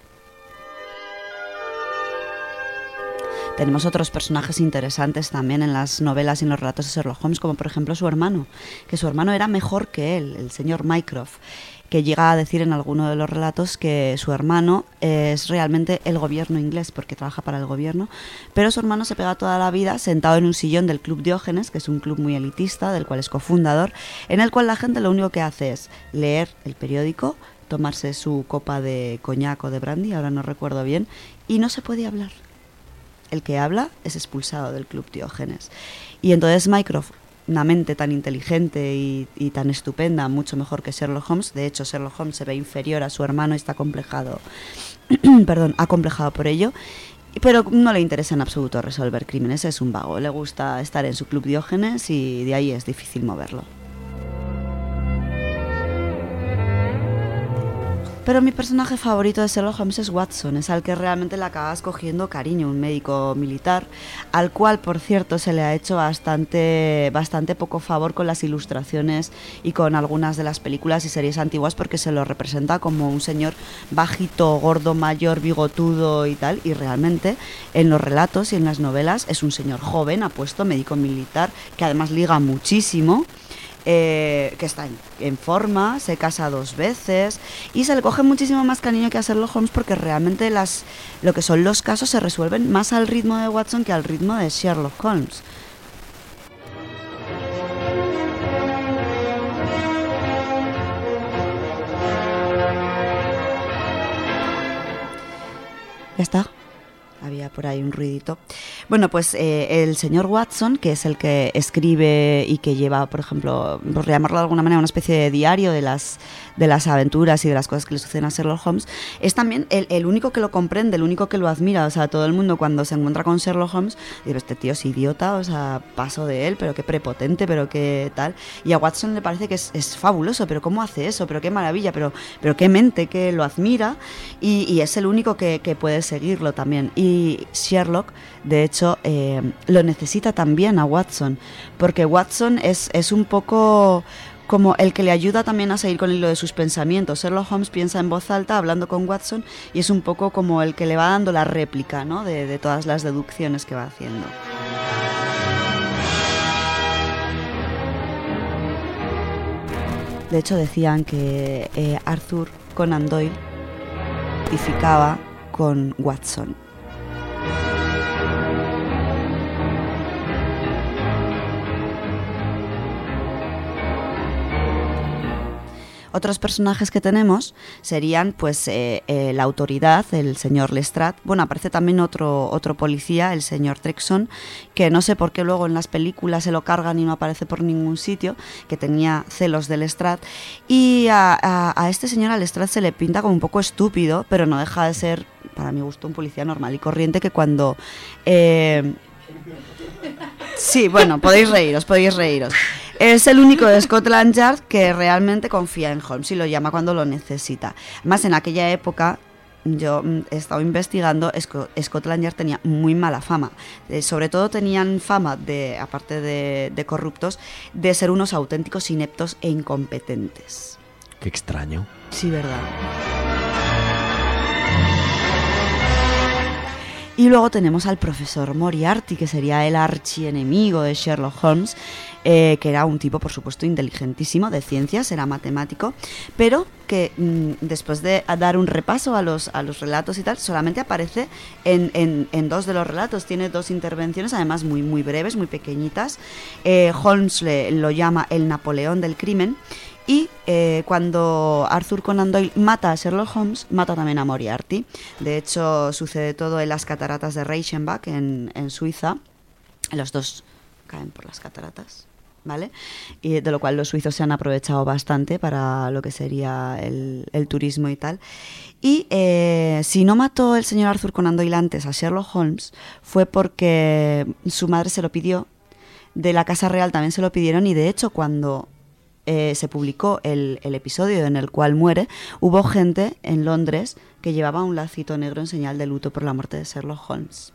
Tenemos otros personajes interesantes también en las novelas y en los relatos de Sherlock Holmes, como por ejemplo su hermano, que su hermano era mejor que él, el señor Mycroft, que llega a decir en alguno de los relatos que su hermano es realmente el gobierno inglés, porque trabaja para el gobierno, pero su hermano se pega toda la vida sentado en un sillón del Club Diógenes, que es un club muy elitista, del cual es cofundador, en el cual la gente lo único que hace es leer el periódico, tomarse su copa de coñac o de brandy, ahora no recuerdo bien, y no se puede hablar. El que habla es expulsado del Club Diógenes. Y entonces Mycroft, una mente tan inteligente y, y tan estupenda, mucho mejor que Sherlock Holmes, de hecho Sherlock Holmes se ve inferior a su hermano y está complejado, perdón, acomplejado por ello, pero no le interesa en absoluto resolver crímenes, es un vago, le gusta estar en su Club Diógenes y de ahí es difícil moverlo. Pero mi personaje favorito de Sherlock Holmes es Watson, es al que realmente le acabas cogiendo cariño, un médico militar, al cual, por cierto, se le ha hecho bastante, bastante poco favor con las ilustraciones y con algunas de las películas y series antiguas porque se lo representa como un señor bajito, gordo, mayor, bigotudo y tal, y realmente en los relatos y en las novelas es un señor joven, apuesto, médico militar, que además liga muchísimo. Eh, que está en, en forma, se casa dos veces y se le coge muchísimo más cariño que a Sherlock Holmes porque realmente las, lo que son los casos se resuelven más al ritmo de Watson que al ritmo de Sherlock Holmes. Ya está. Había por ahí un ruidito. Bueno, pues eh, el señor Watson, que es el que escribe y que lleva, por ejemplo, por llamarlo de alguna manera, una especie de diario de las, de las aventuras y de las cosas que le suceden a Sherlock Holmes, es también el, el único que lo comprende, el único que lo admira. O sea, todo el mundo cuando se encuentra con Sherlock Holmes dice, este tío es idiota, o sea, paso de él, pero qué prepotente, pero qué tal. Y a Watson le parece que es, es fabuloso, pero cómo hace eso, pero qué maravilla, pero, pero qué mente que lo admira y, y es el único que, que puede seguirlo también. Y Y Sherlock, de hecho, eh, lo necesita también a Watson, porque Watson es, es un poco como el que le ayuda también a seguir con el hilo de sus pensamientos. Sherlock Holmes piensa en voz alta hablando con Watson y es un poco como el que le va dando la réplica, ¿no?, de, de todas las deducciones que va haciendo. De hecho decían que eh, Arthur Conan Doyle identificaba con Watson. Otros personajes que tenemos serían pues eh, eh, la autoridad, el señor Lestrade. Bueno, aparece también otro, otro policía, el señor Trexon, que no sé por qué luego en las películas se lo cargan y no aparece por ningún sitio, que tenía celos de Lestrade. Y a, a, a este señor, a Lestrade, se le pinta como un poco estúpido, pero no deja de ser, para mi gusto, un policía normal y corriente que cuando... Eh, sí, bueno, podéis reíros, podéis reíros. Es el único de Scotland Yard que realmente confía en Holmes y lo llama cuando lo necesita. Además, en aquella época, yo he estado investigando, Scotland Yard tenía muy mala fama. Eh, sobre todo tenían fama, de, aparte de, de corruptos, de ser unos auténticos ineptos e incompetentes. Qué extraño. Sí, verdad. Y luego tenemos al profesor Moriarty, que sería el archienemigo de Sherlock Holmes, eh, que era un tipo, por supuesto, inteligentísimo, de ciencias, era matemático, pero que mmm, después de dar un repaso a los, a los relatos y tal, solamente aparece en, en, en dos de los relatos. Tiene dos intervenciones, además muy, muy breves, muy pequeñitas. Eh, Holmes le, lo llama el Napoleón del crimen. Y eh, cuando Arthur Conan Doyle mata a Sherlock Holmes, mata también a Moriarty. De hecho, sucede todo en las cataratas de Reichenbach, en, en Suiza. Los dos caen por las cataratas, ¿vale? Y de lo cual los suizos se han aprovechado bastante para lo que sería el, el turismo y tal. Y eh, si no mató el señor Arthur Conan Doyle antes a Sherlock Holmes, fue porque su madre se lo pidió. De la Casa Real también se lo pidieron, y de hecho cuando... Eh, se publicó el, el episodio en el cual muere, hubo gente en Londres que llevaba un lacito negro en señal de luto por la muerte de Sherlock Holmes.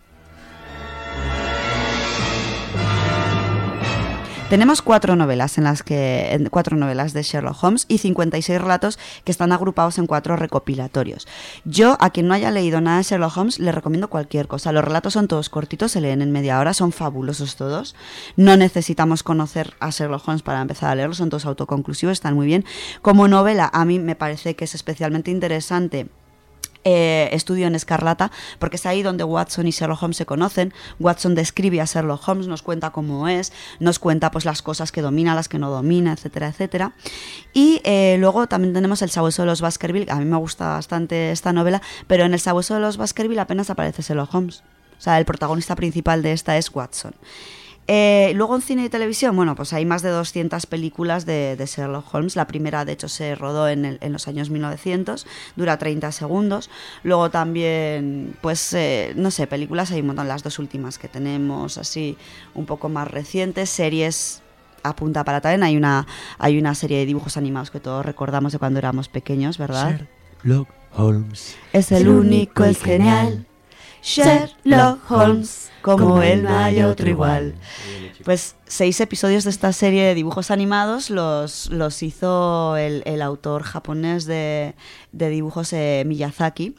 Tenemos cuatro novelas en las que cuatro novelas de Sherlock Holmes y cincuenta y seis relatos que están agrupados en cuatro recopilatorios. Yo, a quien no haya leído nada de Sherlock Holmes, le recomiendo cualquier cosa. Los relatos son todos cortitos, se leen en media hora, son fabulosos todos. No necesitamos conocer a Sherlock Holmes para empezar a leerlos, son todos autoconclusivos, están muy bien. Como novela, a mí me parece que es especialmente interesante Eh, Estudio en Escarlata, porque es ahí donde Watson y Sherlock Holmes se conocen. Watson describe a Sherlock Holmes, nos cuenta cómo es, nos cuenta pues las cosas que domina, las que no domina, etcétera, etcétera. Y eh, luego también tenemos El Sabueso de los Baskerville. A mí me gusta bastante esta novela, pero en El Sabueso de los Baskerville apenas aparece Sherlock Holmes. O sea, el protagonista principal de esta es Watson. Eh, luego en cine y televisión, bueno, pues hay más de doscientas películas de, de Sherlock Holmes. La primera, de hecho, se rodó en, el, en los años mil novecientos, dura treinta segundos. Luego también, pues, eh, no sé, películas hay un montón, las dos últimas que tenemos, así, un poco más recientes. Series a punta para también, hay una, hay una serie de dibujos animados que todos recordamos de cuando éramos pequeños, ¿verdad? Sherlock Holmes es el único, es genial. Sherlock Holmes, como él no hay otro igual. Pues seis episodios de esta serie de dibujos animados los, los hizo el, el autor japonés de, de dibujos eh, Miyazaki.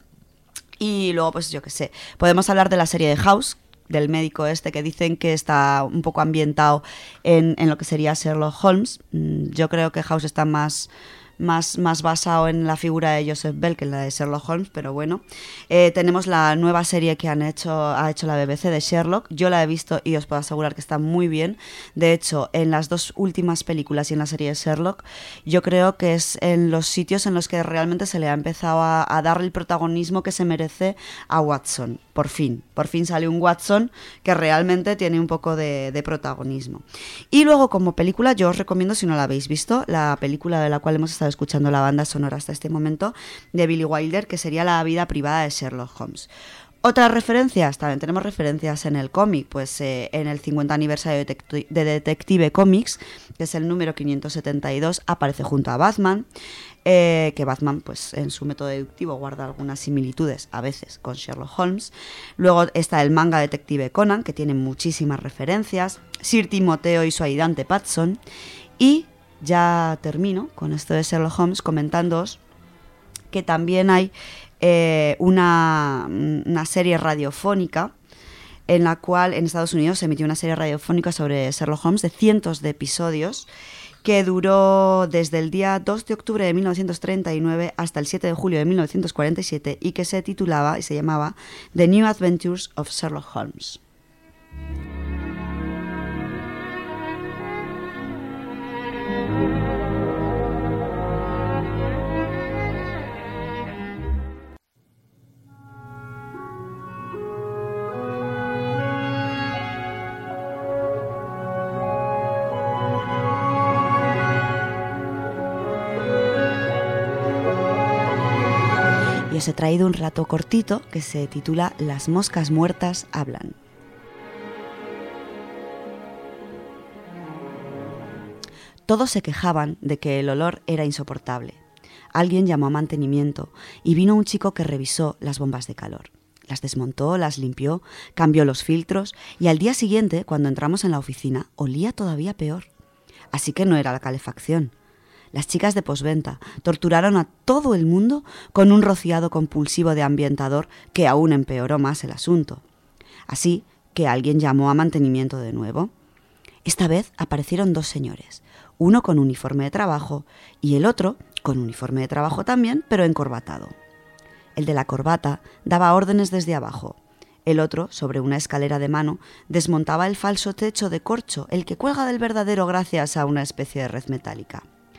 Y luego, pues yo qué sé, podemos hablar de la serie de House, del médico este que dicen que está un poco ambientado en, en lo que sería Sherlock Holmes. Yo creo que House está más... Más, más basado en la figura de Joseph Bell que en la de Sherlock Holmes, pero bueno. Eh, tenemos la nueva serie que han hecho, ha hecho la B B C de Sherlock. Yo la he visto y os puedo asegurar que está muy bien. De hecho, en las dos últimas películas y en la serie de Sherlock, yo creo que es en los sitios en los que realmente se le ha empezado a, a dar el protagonismo que se merece a Watson. Por fin, por fin sale un Watson que realmente tiene un poco de, de protagonismo. Y luego, como película, yo os recomiendo, si no la habéis visto, la película de la cual hemos estado escuchando la banda sonora hasta este momento, de Billy Wilder, que sería La vida privada de Sherlock Holmes. Otras referencias, también tenemos referencias en el cómic, pues eh, en el cincuenta aniversario de, Detecti- de Detective Comics, que es el número quinientos setenta y dos, aparece junto a Batman, eh, que Batman pues en su método deductivo guarda algunas similitudes a veces con Sherlock Holmes. Luego está el manga Detective Conan, que tiene muchísimas referencias, Sir Timoteo y su ayudante Patson, y Ya termino con esto de Sherlock Holmes comentándoos que también hay eh, una, una serie radiofónica en la cual en Estados Unidos se emitió una serie radiofónica sobre Sherlock Holmes de cientos de episodios que duró desde el día dos de octubre de mil novecientos treinta y nueve hasta el siete de julio de mil novecientos cuarenta y siete y que se titulaba y se llamaba The New Adventures of Sherlock Holmes. Y os he traído un relato cortito que se titula Las moscas muertas hablan. Todos se quejaban de que el olor era insoportable. Alguien llamó a mantenimiento y vino un chico que revisó las bombas de calor. Las desmontó, las limpió, cambió los filtros y al día siguiente, cuando entramos en la oficina, olía todavía peor. Así que no era la calefacción. Las chicas de posventa torturaron a todo el mundo con un rociado compulsivo de ambientador que aún empeoró más el asunto. Así que alguien llamó a mantenimiento de nuevo. Esta vez aparecieron dos señores, uno con uniforme de trabajo y el otro con uniforme de trabajo también, pero encorbatado. El de la corbata daba órdenes desde abajo. El otro, sobre una escalera de mano, desmontaba el falso techo de corcho, el que cuelga del verdadero gracias a una especie de red metálica.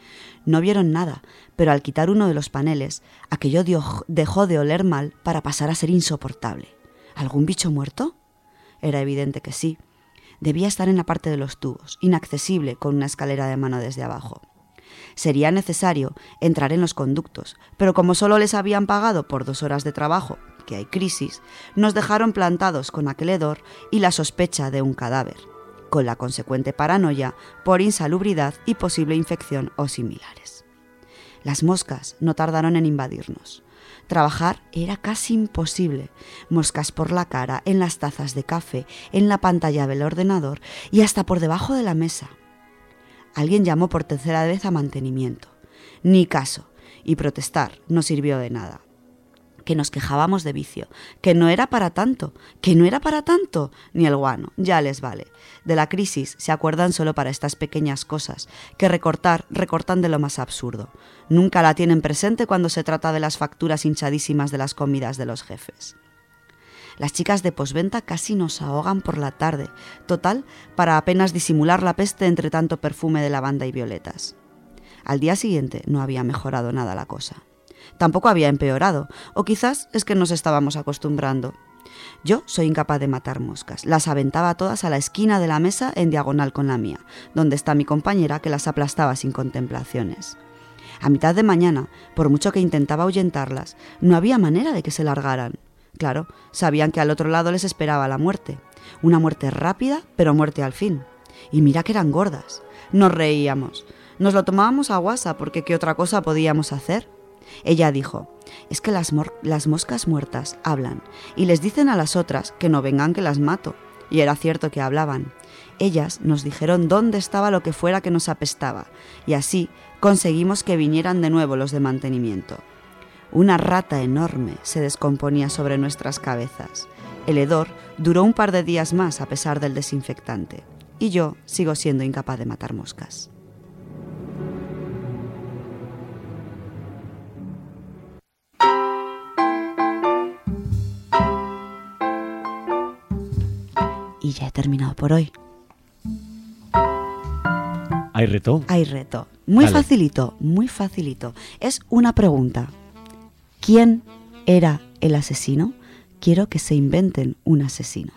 No vieron nada, pero al quitar uno de los paneles, aquello dio, dejó de oler mal para pasar a ser insoportable. ¿Algún bicho muerto? Era evidente que sí. Debía estar en la parte de los tubos, inaccesible con una escalera de mano desde abajo. Sería necesario entrar en los conductos, pero como solo les habían pagado por dos horas de trabajo, que hay crisis, nos dejaron plantados con aquel hedor y la sospecha de un cadáver, con la consecuente paranoia por insalubridad y posible infección o similares. Las moscas no tardaron en invadirnos. Trabajar era casi imposible. Moscas por la cara, en las tazas de café, en la pantalla del ordenador y hasta por debajo de la mesa. Alguien llamó por tercera vez a mantenimiento. Ni caso, y protestar no sirvió de nada. Que nos quejábamos de vicio, que no era para tanto, que no era para tanto, ni el guano, ya les vale. De la crisis se acuerdan solo para estas pequeñas cosas, que recortar, recortan de lo más absurdo. Nunca la tienen presente cuando se trata de las facturas hinchadísimas de las comidas de los jefes. Las chicas de posventa casi nos ahogan por la tarde, total, para apenas disimular la peste entre tanto perfume de lavanda y violetas. Al día siguiente no había mejorado nada la cosa. Tampoco había empeorado, o quizás es que nos estábamos acostumbrando. Yo soy incapaz de matar moscas. Las aventaba todas a la esquina de la mesa en diagonal con la mía, donde está mi compañera que las aplastaba sin contemplaciones. A mitad de mañana, por mucho que intentaba ahuyentarlas, no había manera de que se largaran. Claro, sabían que al otro lado les esperaba la muerte. Una muerte rápida, pero muerte al fin. Y mira que eran gordas. Nos reíamos. Nos lo tomábamos a guasa porque ¿qué otra cosa podíamos hacer? Ella dijo, es que las, mor- las moscas muertas hablan y les dicen a las otras que no vengan que las mato. Y era cierto que hablaban. Ellas nos dijeron dónde estaba lo que fuera que nos apestaba y así conseguimos que vinieran de nuevo los de mantenimiento. Una rata enorme se descomponía sobre nuestras cabezas. El hedor duró un par de días más a pesar del desinfectante y yo sigo siendo incapaz de matar moscas. Y ya he terminado por hoy. ¿Hay reto? Hay reto. Muy Dale. facilito, muy facilito. Es una pregunta. ¿Quién era el asesino? Quiero que se inventen un asesino.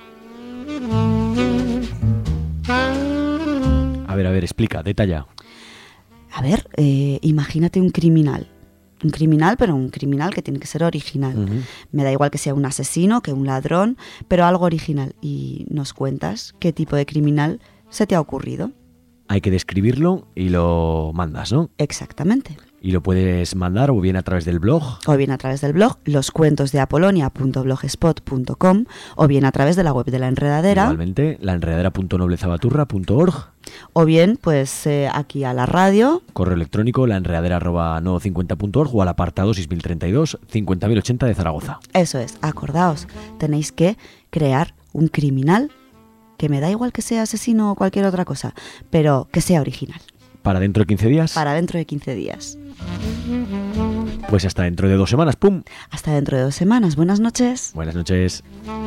A ver, a ver, explica, detalla. A ver, eh, imagínate un criminal. Un criminal, pero un criminal que tiene que ser original. Uh-huh. Me da igual que sea un asesino, que un ladrón, pero algo original. Y nos cuentas qué tipo de criminal se te ha ocurrido. Hay que describirlo y lo mandas, ¿no? Exactamente. Y lo puedes mandar o bien a través del blog. O bien a través del blog loscuentosdeapolonia punto blogspot punto com o bien a través de la web de La Enredadera. Igualmente, laenredadera punto noblezabaturra punto org. O bien, pues eh, aquí a la radio. Correo electrónico laenredadera arroba no cincuenta punto org o al apartado seis mil treinta y dos cincuenta mil ochenta de Zaragoza. Eso es, acordaos, tenéis que crear un criminal, que me da igual que sea asesino o cualquier otra cosa, pero que sea original. ¿Para dentro de quince días? Para dentro de quince días. Pues hasta dentro de dos semanas, ¡pum! Hasta dentro de dos semanas. Buenas noches. Buenas noches.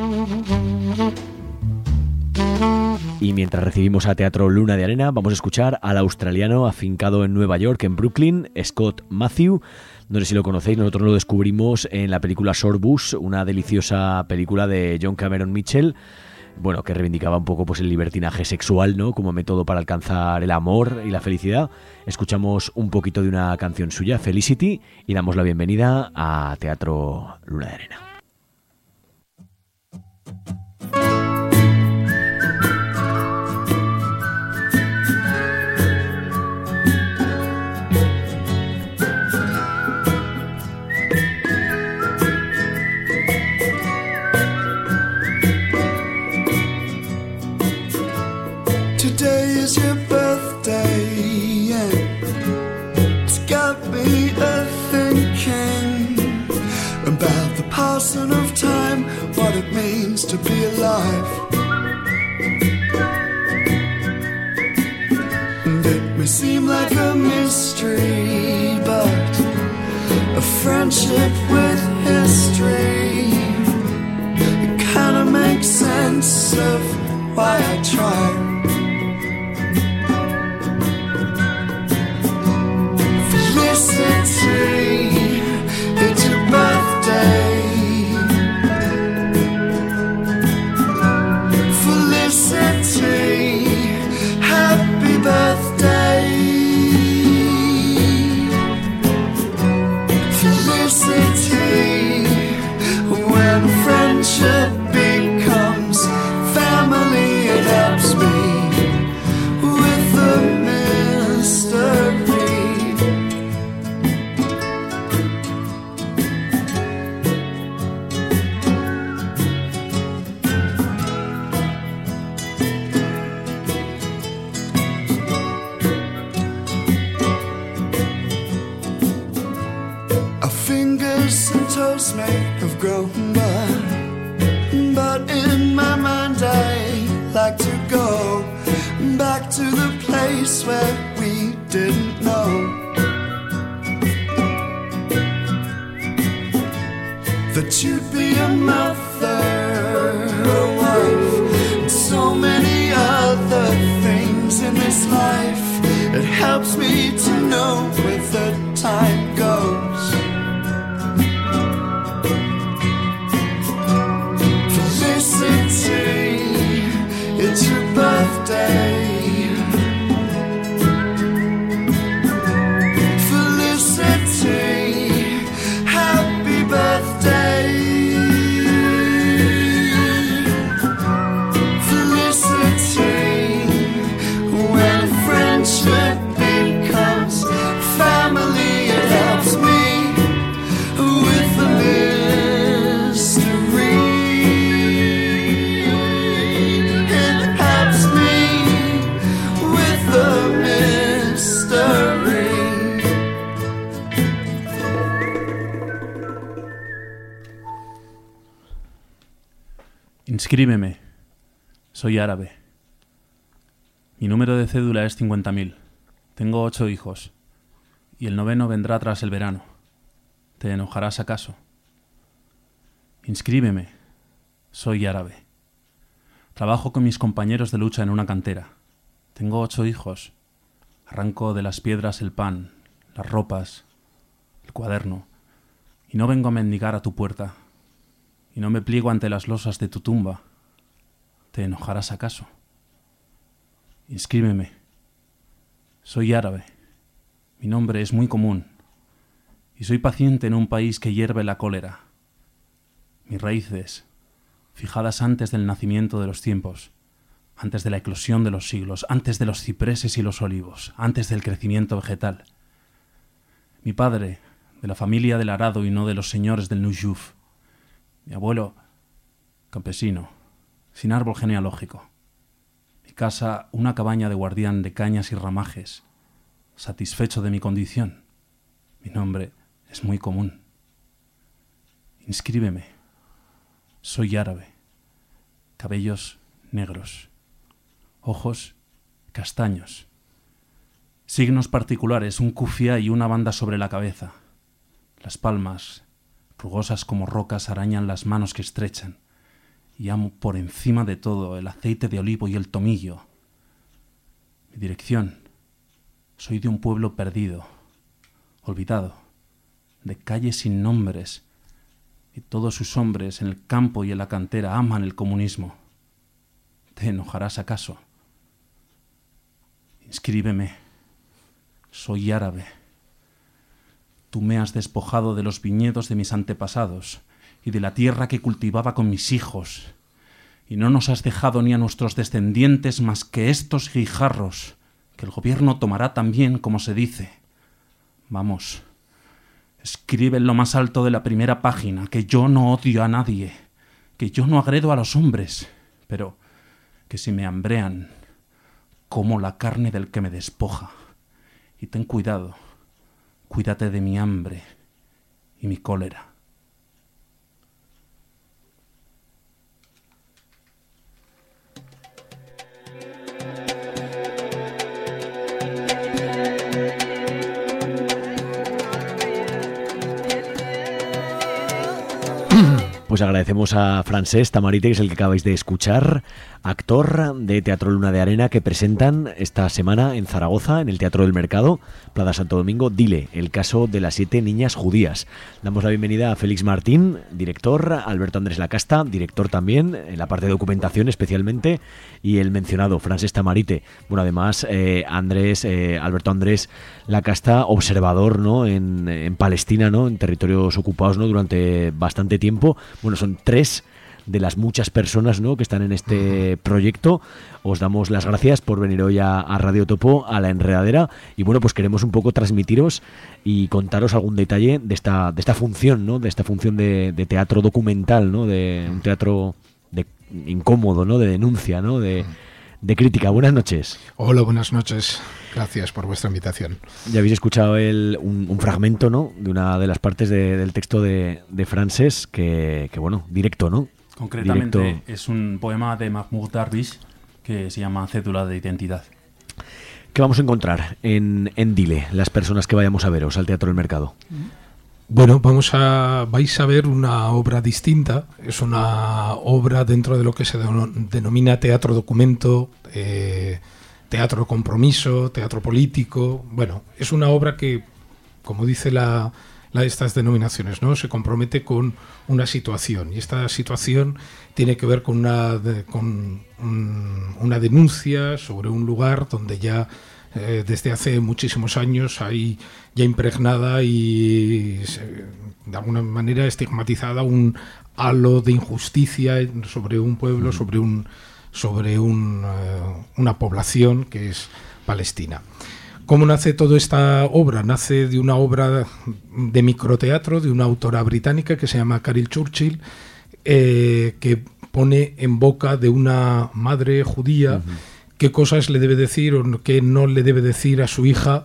Y mientras recibimos a Teatro Luna de Arena, vamos a escuchar al australiano afincado en Nueva York, en Brooklyn, Scott Matthew. No sé si lo conocéis, nosotros lo descubrimos en la película Short Bus, una deliciosa película de John Cameron Mitchell, bueno, que reivindicaba un poco pues el libertinaje sexual, ¿no?, como método para alcanzar el amor y la felicidad. Escuchamos un poquito de una canción suya, Felicity, y damos la bienvenida a Teatro Luna de Arena. Today is your birthday, and it's got me a thinking about the passing of time, what it means to be alive. And it may seem like a mystery, but a friendship with history, it kinda makes sense of why I try. Felicity, it's your birthday. Felicity, happy birthday. Felicity, when friendship becomes family, it helps me with the mystery. Toes may have grown, but, but in my mind I like to go back to the place where we didn't know that you'd be a mother, a wife, and so many other things in this life. It helps me to know where the time goes. It's your birthday. Felicity, happy birthday. Felicity, when friendship becomes family, it helps me with the mystery. Inscríbeme. Soy árabe. Mi número de cédula es cincuenta mil. Tengo ocho hijos. Y el noveno vendrá tras el verano. ¿Te enojarás acaso? Inscríbeme. Soy árabe. Trabajo con mis compañeros de lucha en una cantera. Tengo ocho hijos. Arranco de las piedras el pan, las ropas, el cuaderno. Y no vengo a mendigar a tu puerta. Y no me pliego ante las losas de tu tumba. ¿Te enojarás acaso? Inscríbeme. Soy árabe. Mi nombre es muy común. Y soy paciente en un país que hierve la cólera. Mis raíces, fijadas antes del nacimiento de los tiempos, antes de la eclosión de los siglos, antes de los cipreses y los olivos, antes del crecimiento vegetal. Mi padre, de la familia del arado y no de los señores del Nujuf. Mi abuelo, campesino, sin árbol genealógico. Mi casa, una cabaña de guardián de cañas y ramajes. Satisfecho de mi condición. Mi nombre es muy común. Inscríbeme. Soy árabe. Cabellos negros. Ojos castaños. Signos particulares, un kufia y una banda sobre la cabeza. Las palmas, rugosas como rocas, arañan las manos que estrechan. Y amo por encima de todo el aceite de olivo y el tomillo. Mi dirección. Soy de un pueblo perdido, olvidado, de calles sin nombres, y todos sus hombres en el campo y en la cantera aman el comunismo. ¿Te enojarás acaso? Inscríbeme. Soy árabe. Tú me has despojado de los viñedos de mis antepasados y de la tierra que cultivaba con mis hijos, y no nos has dejado ni a nuestros descendientes más que estos guijarros, que el gobierno tomará también, como se dice. Vamos, escribe en lo más alto de la primera página que yo no odio a nadie, que yo no agredo a los hombres, pero que si me hambrean, como la carne del que me despoja. Y ten cuidado, cuídate de mi hambre y mi cólera. Pues agradecemos a Francesc Tamarite, que es el que acabáis de escuchar, actor de Teatro Luna de Arena, que presentan esta semana en Zaragoza, en el Teatro del Mercado, Plaza Santo Domingo, Dile, el caso de las siete niñas judías. Damos la bienvenida a Félix Martín, director, Alberto Andrés Lacasta, director también, en la parte de documentación especialmente, y el mencionado Francesc Tamarite. Bueno, además, eh, Andrés, eh, Alberto Andrés Lacasta, observador, ¿no?, en, en Palestina, ¿no?, en territorios ocupados, ¿no?, durante bastante tiempo. Bueno, son tres de las muchas personas, ¿no?, que están en este proyecto. Os damos las gracias por venir hoy a, a Radio Topo, a La Enredadera, y bueno, pues queremos un poco transmitiros y contaros algún detalle de esta de esta función, ¿no?, de esta función de, de teatro documental, ¿no?, de un teatro de, incómodo, ¿no?, de denuncia, ¿no?, de, de crítica. Buenas noches. Hola, buenas noches. Gracias por vuestra invitación. Ya habéis escuchado el, un, un fragmento, ¿no?, de una de las partes de, del texto de, de Francesc, que, que bueno, directo, ¿no? Concretamente Directo. Es un poema de Mahmoud Darwish que se llama Cédula de Identidad. ¿Qué vamos a encontrar en, en Dile, las personas que vayamos a veros al Teatro del Mercado? Bueno, vamos a vais a ver una obra distinta. Es una obra dentro de lo que se denomina teatro documento, eh, teatro compromiso, teatro político. Bueno, es una obra que, como dice la, la de estas denominaciones, ¿no?, se compromete con una situación, y esta situación tiene que ver con una, de, con un, una denuncia sobre un lugar donde ya eh, desde hace muchísimos años hay ya impregnada y se, de alguna manera estigmatizada un halo de injusticia sobre un pueblo, sobre un sobre un, uh, una población que es Palestina. ¿Cómo nace toda esta obra? Nace de una obra de microteatro de una autora británica que se llama Carol Churchill, eh, que pone en boca de una madre judía uh-huh. qué cosas le debe decir o qué no le debe decir a su hija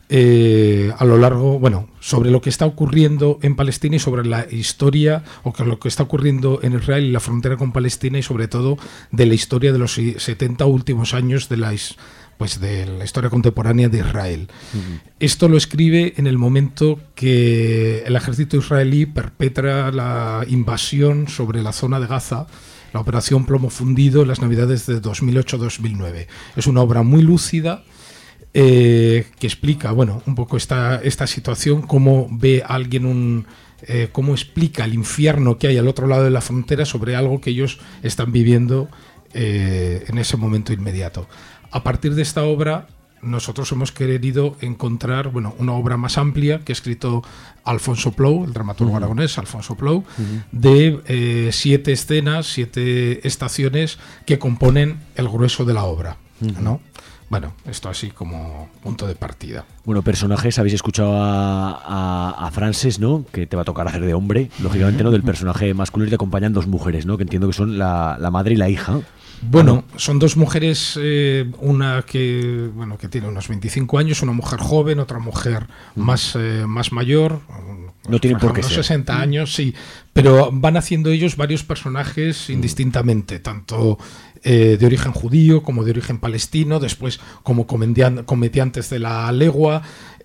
eh, a lo largo, bueno, sobre lo que está ocurriendo en Palestina y sobre la historia, o que lo que está ocurriendo en Israel y la frontera con Palestina, y sobre todo de la historia de los setenta últimos años de la pues de la historia contemporánea de Israel. Uh-huh. Esto lo escribe en el momento que el ejército israelí perpetra la invasión sobre la zona de Gaza, la operación Plomo Fundido, en las navidades de dos mil ocho dos mil nueve. Es una obra muy lúcida, eh, que explica, bueno, un poco esta, esta situación, cómo ve a alguien un... Eh, cómo explica el infierno que hay al otro lado de la frontera sobre algo que ellos están viviendo eh, en ese momento inmediato. A partir de esta obra, nosotros hemos querido encontrar, bueno, una obra más amplia que ha escrito Alfonso Plou, el dramaturgo uh-huh. aragonés Alfonso Plou, uh-huh. de eh, siete escenas, siete estaciones que componen el grueso de la obra, uh-huh. ¿no? bueno, esto así como punto de partida. Bueno, personajes, habéis escuchado a, a, a Frances, ¿no? Que te va a tocar hacer de hombre, lógicamente, ¿no? Del personaje masculino, y te acompañan dos mujeres, ¿no? Que entiendo que son la, la madre y la hija. Bueno, son dos mujeres, eh, una que bueno que tiene unos veinticinco años, una mujer joven, otra mujer mm. más, eh, más mayor. No tienen por qué unos ser. sesenta años, sí, pero van haciendo ellos varios personajes indistintamente, tanto eh, de origen judío como de origen palestino, después como comedian- comediantes de la legua.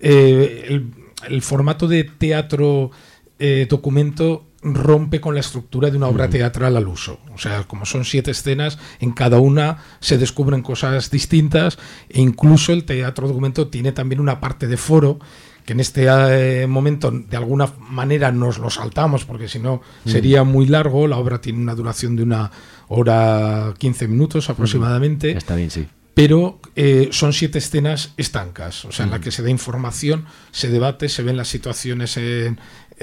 Eh, el, el formato de teatro eh, documento rompe con la estructura de una obra teatral al uso. O sea, como son siete escenas, en cada una se descubren cosas distintas, e incluso el teatro documento tiene también una parte de foro, que en este eh, momento de alguna manera nos lo saltamos, porque si no sería muy largo. La obra tiene una duración de una hora quince minutos aproximadamente. Mm. Está bien, sí. Pero eh, son siete escenas estancas, o sea, en la que se da información, se debate, se ven las situaciones en,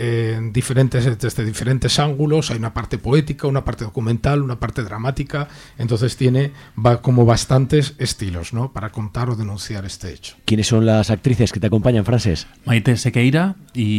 en diferentes, desde diferentes ángulos. Hay una parte poética, una parte documental, una parte dramática. Entonces tiene va como bastantes estilos, ¿no?, para contar o denunciar este hecho. ¿Quiénes son las actrices que te acompañan, Frances? Maite Sequeira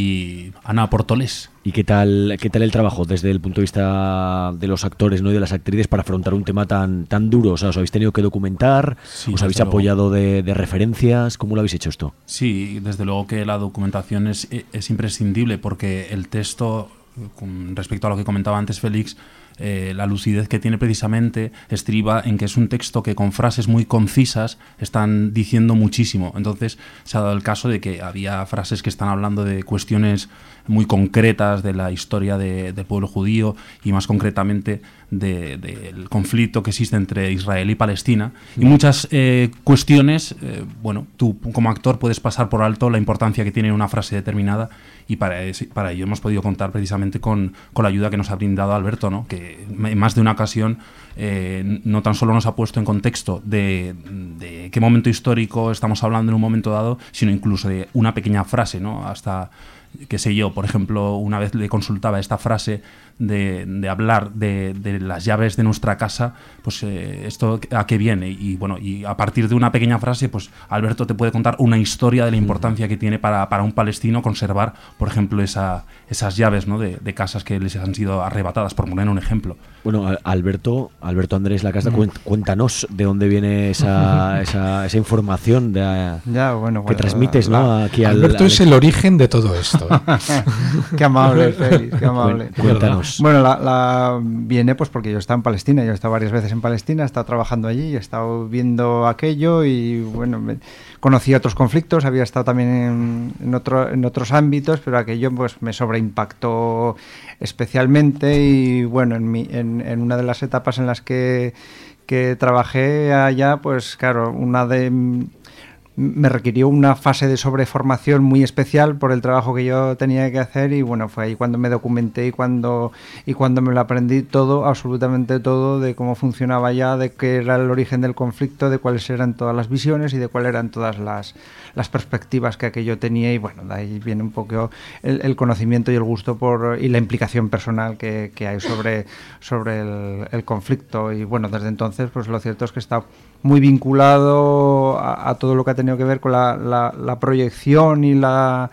y Ana Portolés. ¿Y qué tal, qué tal el trabajo desde el punto de vista de los actores, ¿no?, y de las actrices para afrontar un tema tan, tan duro? O sea, ¿os habéis tenido que documentar? Sí, ¿Os habéis desde apoyado de, de referencias? ¿Cómo lo habéis hecho esto? Sí, desde luego que la documentación es, es imprescindible, porque el texto, con respecto a lo que comentaba antes Félix, eh, la lucidez que tiene precisamente estriba en que es un texto que con frases muy concisas están diciendo muchísimo. Entonces se ha dado el caso de que había frases que están hablando de cuestiones muy concretas de la historia de, del pueblo judío, y más concretamente del de, de conflicto que existe entre Israel y Palestina, y muchas eh, cuestiones, eh, bueno, tú como actor puedes pasar por alto la importancia que tiene una frase determinada, y para, ese, para ello hemos podido contar precisamente con, con la ayuda que nos ha brindado Alberto, ¿no?, que en más de una ocasión eh, no tan solo nos ha puesto en contexto de, de qué momento histórico estamos hablando en un momento dado, sino incluso de una pequeña frase, ¿no?, hasta, qué sé yo, por ejemplo, una vez le consultaba esta frase de, de hablar de, de las llaves de nuestra casa, pues eh, esto a qué viene, y bueno, y a partir de una pequeña frase, pues Alberto te puede contar una historia de la importancia que tiene para, para un palestino conservar, por ejemplo, esa, esas llaves, ¿no?, de, de casas que les han sido arrebatadas, por poner un ejemplo. Bueno, Alberto, Alberto Andrés Lacasta, mm. cuéntanos de dónde viene esa, esa, esa información de, ya, bueno, que bueno, transmites, la, ¿no?, aquí al, Alberto al... es el origen de todo esto. Qué amable, Félix, qué amable. Cuéntanos. Bueno, la, la viene pues porque yo he estado en Palestina, yo he estado varias veces en Palestina, he estado trabajando allí, he estado viendo aquello y bueno, me, conocí otros conflictos, había estado también en, en, otro, en otros ámbitos, pero aquello pues me sobreimpactó especialmente, y bueno, en, mi, en, en una de las etapas en las que, que trabajé allá, pues claro, una de... me requirió una fase de sobreformación muy especial por el trabajo que yo tenía que hacer, y bueno, fue ahí cuando me documenté y cuando y cuando me lo aprendí todo, absolutamente todo, de cómo funcionaba ya, de qué era el origen del conflicto, de cuáles eran todas las visiones y de cuáles eran todas las, las perspectivas que aquello tenía, y bueno, de ahí viene un poco el, el conocimiento y el gusto por y la implicación personal que, que hay sobre, sobre el, el conflicto, y bueno, desde entonces pues lo cierto es que está muy vinculado a, a todo lo que ha tenido que ver con la, la, la proyección y la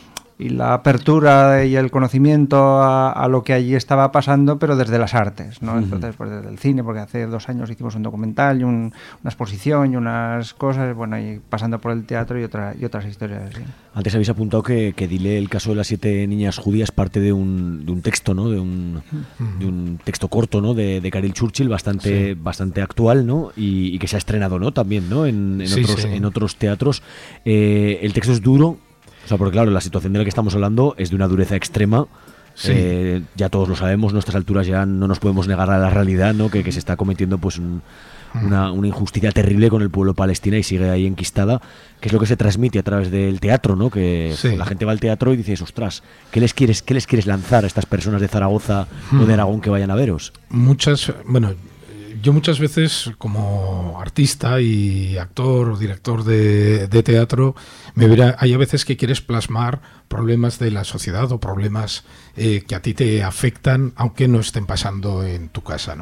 y la apertura y el conocimiento a, a lo que allí estaba pasando, pero desde las artes, ¿no? Uh-huh. Entonces, pues desde el cine, porque hace dos años hicimos un documental y un, una exposición y unas cosas, bueno, y pasando por el teatro y, otra, y otras historias. ¿Sí? Antes habéis apuntado que, que Dile, el caso de las siete niñas judías, parte de un, de un texto, ¿no? De un, uh-huh. de un texto corto, ¿no? De, de Caryl Churchill, bastante, sí. bastante actual, ¿no? Y, y que se ha estrenado, ¿no? También, ¿no? En, en, sí, otros, sí. en otros teatros. Eh, el texto es duro. O sea, porque claro, la situación de la que estamos hablando es de una dureza extrema. Sí. Eh, ya todos lo sabemos, a nuestras alturas ya no nos podemos negar a la realidad, ¿no? Que, que se está cometiendo pues un, una, una injusticia terrible con el pueblo palestino, y sigue ahí enquistada, que es lo que se transmite a través del teatro, ¿no? Que sí. la gente va al teatro y dices, ostras, ¿qué les quieres, qué les quieres lanzar a estas personas de Zaragoza hmm. o de Aragón que vayan a veros? Muchas, bueno... Yo muchas veces, como artista y actor o director de, de teatro, me verá, hay a veces que quieres plasmar problemas de la sociedad o problemas eh, que a ti te afectan, aunque no estén pasando en tu casa, ¿no?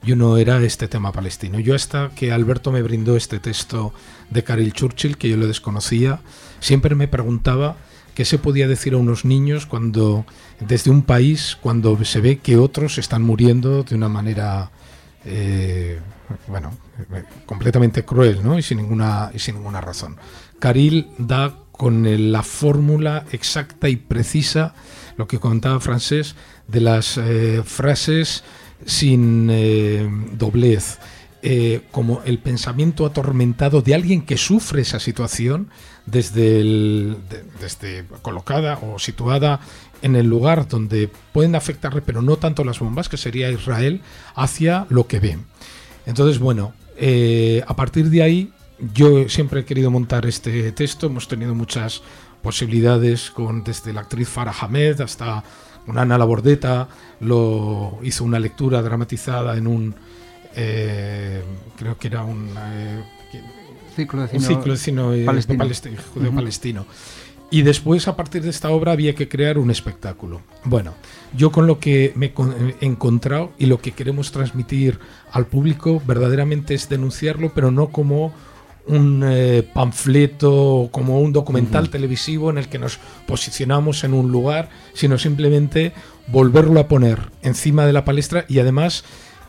y uno era este tema palestino. Yo hasta que Alberto me brindó este texto de Caryl Churchill, que yo lo desconocía, siempre me preguntaba qué se podía decir a unos niños cuando, desde un país, cuando se ve que otros están muriendo de una manera, eh, bueno, completamente cruel, ¿no? Y sin ninguna, y sin ninguna razón. Caryl da con el, la fórmula exacta y precisa, lo que comentaba Francés, de las eh, frases sin eh, doblez, eh, como el pensamiento atormentado de alguien que sufre esa situación desde, el, de, desde colocada o situada en el lugar donde pueden afectarle, pero no tanto las bombas, que sería Israel, hacia lo que ve. Entonces, bueno, eh, a partir de ahí, yo siempre he querido montar este texto. Hemos tenido muchas posibilidades, con desde la actriz Farah Ahmed hasta una Ana Labordeta, lo hizo una lectura dramatizada en un, eh, creo que era un, eh, ciclo de un ciclo de cine palestino. palestino, judeo-palestino. Uh-huh. Y después, a partir de esta obra, había que crear un espectáculo. Bueno, yo con lo que me he encontrado y lo que queremos transmitir al público verdaderamente es denunciarlo, pero no como un eh, panfleto, como un documental uh-huh. televisivo en el que nos posicionamos en un lugar, sino simplemente volverlo a poner encima de la palestra y además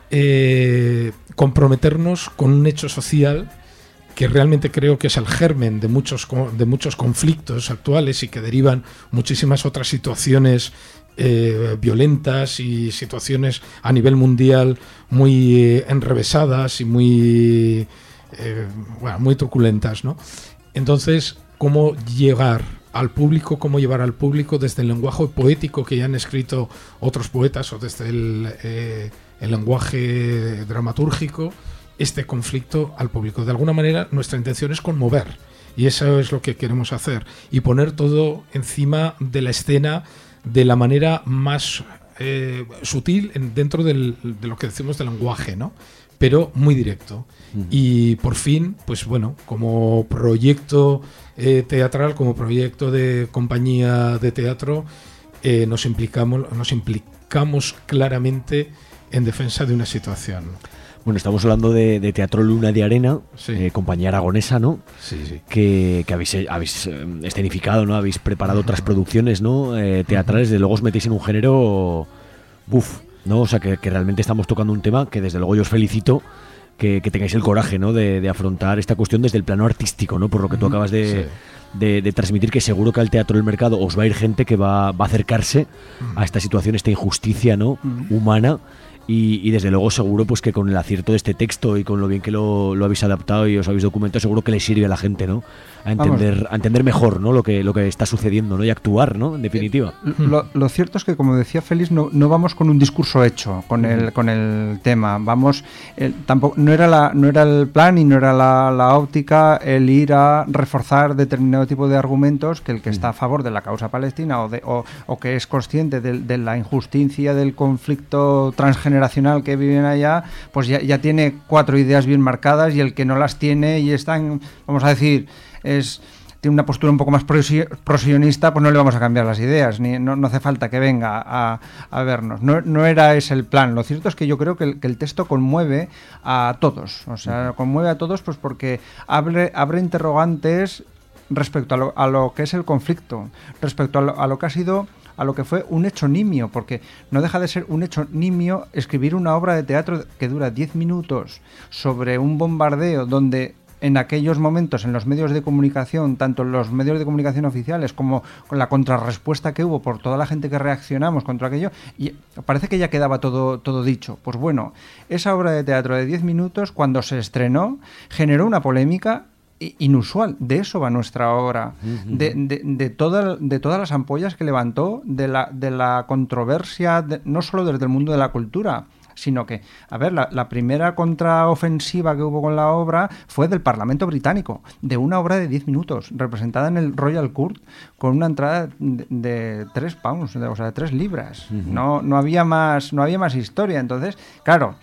eh, comprometernos con un hecho social que realmente creo que es el germen de muchos, de muchos conflictos actuales y que derivan muchísimas otras situaciones eh, violentas y situaciones a nivel mundial muy eh, enrevesadas y muy... Eh, bueno, muy truculentas, ¿no? Entonces, ¿cómo llegar al público? ¿Cómo llevar al público desde el lenguaje poético que ya han escrito otros poetas o desde el, eh, el lenguaje dramatúrgico este conflicto al público? De alguna manera, nuestra intención es conmover y eso es lo que queremos hacer y poner todo encima de la escena de la manera más eh, sutil en, dentro del, de lo que decimos del lenguaje, ¿no? Pero muy directo. Uh-huh. Y por fin, pues bueno, como proyecto eh, teatral, como proyecto de compañía de teatro, eh, nos implicamos, nos implicamos claramente en defensa de una situación. Bueno, estamos hablando de, de Teatro Luna de Arena, sí. eh, compañía aragonesa, ¿no? Sí, sí. Que, que habéis, habéis escenificado, ¿no? Habéis preparado uh-huh. otras producciones, ¿no? Eh, teatrales, uh-huh. de luego os metéis en un género... Buf, ¿no? O sea, que, que realmente estamos tocando un tema que desde luego yo os felicito que, que tengáis el coraje, ¿no? De, de afrontar esta cuestión desde el plano artístico, ¿no? Por lo que tú acabas de, sí. de, de transmitir, que seguro que al Teatro del Mercado os va a ir gente que va, va a acercarse uh-huh. a esta situación, esta injusticia, ¿no? Uh-huh. humana. Y, y desde luego seguro pues que con el acierto de este texto y con lo bien que lo, lo habéis adaptado y os habéis documentado, seguro que le sirve a la gente, ¿no? A entender, a entender mejor, ¿no? Lo que, lo que está sucediendo, ¿no? Y actuar, ¿no? En definitiva. Lo, lo cierto es que, como decía Félix, no, no vamos con un discurso hecho con el, con el tema. Vamos, el, tampoco, no era la, no era el plan y no era la, la óptica el ir a reforzar determinado tipo de argumentos que el que está a favor de la causa palestina o, de, o, o que es consciente de, de la injusticia del conflicto transgeneracional que viven allá, pues ya, ya tiene cuatro ideas bien marcadas y el que no las tiene y está en, vamos a decir, es tiene una postura un poco más prosionista, pues no le vamos a cambiar las ideas, ni no, no hace falta que venga a, a vernos. No, no era ese el plan. Lo cierto es que yo creo que el, que el texto conmueve a todos, o sea, conmueve a todos pues porque abre, abre interrogantes respecto a lo, a lo que es el conflicto, respecto a lo, a lo que ha sido, a lo que fue un hecho nimio, porque no deja de ser un hecho nimio escribir una obra de teatro que dura diez minutos sobre un bombardeo donde en aquellos momentos en los medios de comunicación, tanto en los medios de comunicación oficiales como con la contrarrespuesta que hubo por toda la gente que reaccionamos contra aquello, y parece que ya quedaba todo, todo dicho. Pues bueno, esa obra de teatro de diez minutos, cuando se estrenó, generó una polémica inusual. De eso va nuestra obra, uh-huh. de, de, de, toda, de todas las ampollas que levantó, de la, de la controversia, de, no solo desde el mundo de la cultura, sino que, a ver, la, la primera contraofensiva que hubo con la obra fue del Parlamento británico, de una obra de diez minutos, representada en el Royal Court, con una entrada de, de tres pounds, de, o sea, de tres libras. Uh-huh. No, no había más, no había más historia. Entonces, claro,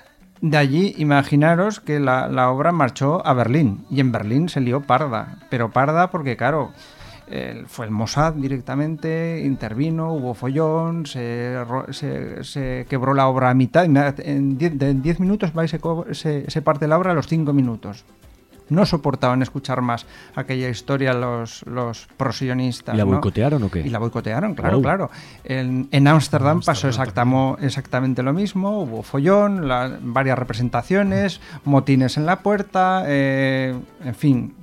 de allí, imaginaros que la, la obra marchó a Berlín, y en Berlín se lió parda, pero parda porque, claro, el, fue el Mossad directamente, intervino, hubo follón, se, se, se quebró la obra a mitad. En diez minutos va y se, se, se parte la obra a los cinco minutos. No soportaban escuchar más aquella historia los, los prosionistas. ¿Y la ¿no? boicotearon o qué? Y la boicotearon, claro, Wow. claro. En Ámsterdam pasó exactamo, exactamente lo mismo, hubo follón, la, varias representaciones, motines en la puerta, eh, en fin,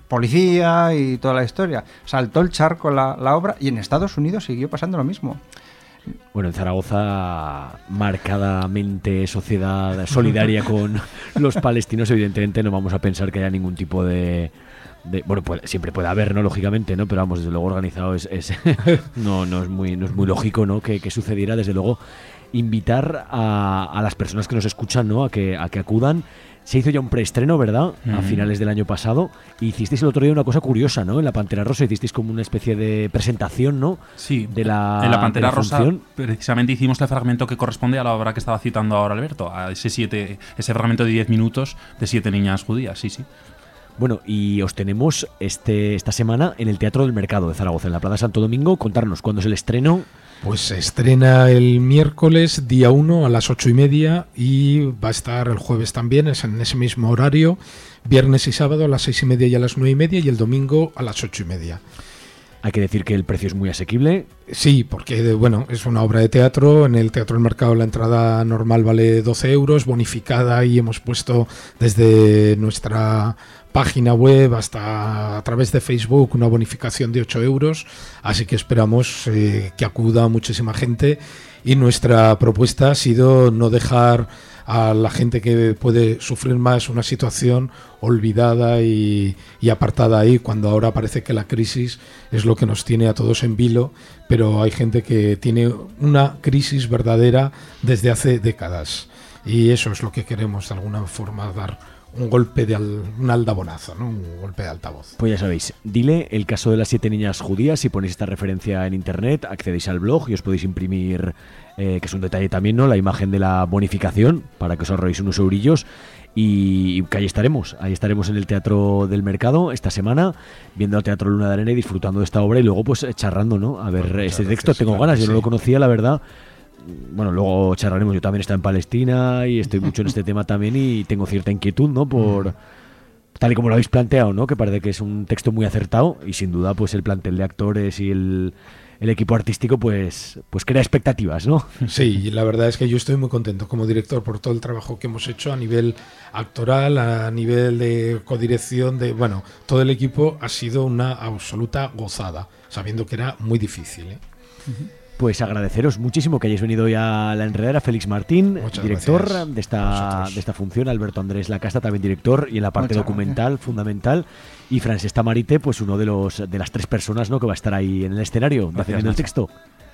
policía y toda la historia. Saltó el charco la, la obra y en Estados Unidos siguió pasando lo mismo. Bueno, en Zaragoza, marcadamente sociedad solidaria con los palestinos, evidentemente no vamos a pensar que haya ningún tipo de... de bueno, pues, siempre puede haber, ¿no? Lógicamente, ¿no? Pero vamos, desde luego organizado es... es no, no, es muy, no es muy lógico, ¿no? Que, que sucediera, desde luego, invitar a, a las personas que nos escuchan, ¿no? A que, a que acudan. Se hizo ya un preestreno, ¿verdad? Mm. A finales del año pasado. Y hicisteis el otro día una cosa curiosa, ¿no? En la Pantera Rosa hicisteis como una especie de presentación, ¿no? Sí, de la, en la Pantera de la Rosa función. precisamente hicimos el fragmento que corresponde a la obra que estaba citando ahora Alberto, a ese, siete, ese fragmento de diez minutos de siete niñas judías, sí, sí. Bueno, y os tenemos este, esta semana en el Teatro del Mercado de Zaragoza, en la Plaza Santo Domingo. Contarnos cuándo es el estreno. Pues se estrena el miércoles, día uno, a las ocho y media, y va a estar el jueves también, es en ese mismo horario, viernes y sábado a las seis y media y a las nueve y media, y el domingo a las ocho y media. Hay que decir que el precio es muy asequible. Sí, porque bueno, es una obra de teatro. En el Teatro del Mercado la entrada normal vale doce euros, bonificada, y hemos puesto desde nuestra página web hasta a través de Facebook una bonificación de ocho euros. Así que esperamos eh, que acuda muchísima gente, y nuestra propuesta ha sido no dejar a la gente que puede sufrir más una situación olvidada y, y apartada ahí, cuando ahora parece que la crisis es lo que nos tiene a todos en vilo, pero hay gente que tiene una crisis verdadera desde hace décadas, y eso es lo que queremos de alguna forma dar un golpe de al, un aldabonazo, ¿no? Un golpe de altavoz. Pues ya sabéis, Dile, el caso de las siete niñas judías. Si ponéis esta referencia en internet, accedéis al blog y os podéis imprimir, eh, que es un detalle también, ¿no? La imagen de la bonificación para que os ahorréis unos eurillos. Y, y que ahí estaremos, ahí estaremos en el Teatro del Mercado esta semana, viendo al Teatro Luna de Arena y disfrutando de esta obra, y luego pues charrando, ¿no? A ver, pues este texto, tengo ganas, yo no lo conocía, la verdad. Bueno, luego charlaremos. Yo también estoy en Palestina y estoy mucho en este tema también, y tengo cierta inquietud, ¿no? Por tal y como lo habéis planteado, ¿no? Que parece que es un texto muy acertado, y sin duda pues el plantel de actores y el, el equipo artístico pues, pues crea expectativas, ¿no? Sí, la verdad es que yo estoy muy contento como director por todo el trabajo que hemos hecho a nivel actoral, a nivel de codirección, de bueno, todo el equipo ha sido una absoluta gozada, sabiendo que era muy difícil, ¿eh? Uh-huh. Pues agradeceros muchísimo que hayáis venido hoy a La Enredadera. Félix Martín, Muchas director gracias. de esta, de esta función. Alberto Andrés Lacasta, también director, y en la parte Muchas documental, gracias. fundamental. Y Francesc Tamarite, pues uno de los de las tres personas, ¿no? Que va a estar ahí en el escenario, defendiendo el texto.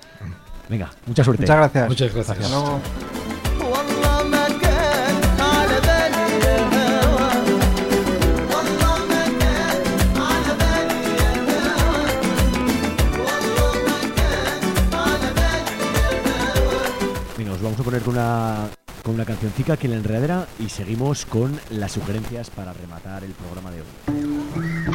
Venga, mucha suerte. Muchas gracias. Muchas gracias. Hasta luego. Vamos a poner con una, con una cancioncica aquí en La Enredadera, y seguimos con las sugerencias para rematar el programa de hoy.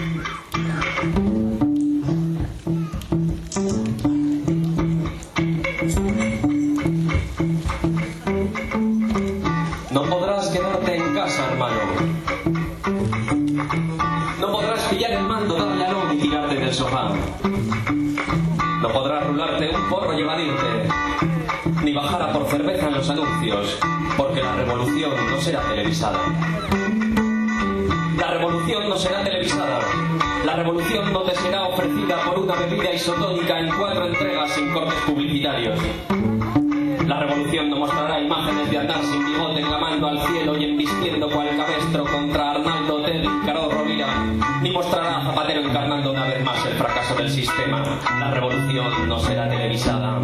No podrás quedarte en casa, hermano. No podrás pillar el mando, darle a no y tirarte del sofá. No podrás rularte un porro y evadirte, ni bajar a por cerveza en los anuncios, porque la revolución no será televisada. La revolución no será televisada. La revolución no te será ofrecida por una bebida isotónica en cuatro entregas sin cortes publicitarios. La revolución no mostrará imágenes de andar sin bigote clamando al cielo y embistiendo cual cabestro contra Arnaldo Otegi y Carol Rovira, ni mostrará a Zapatero encarnando una vez más el fracaso del sistema. La revolución no será televisada.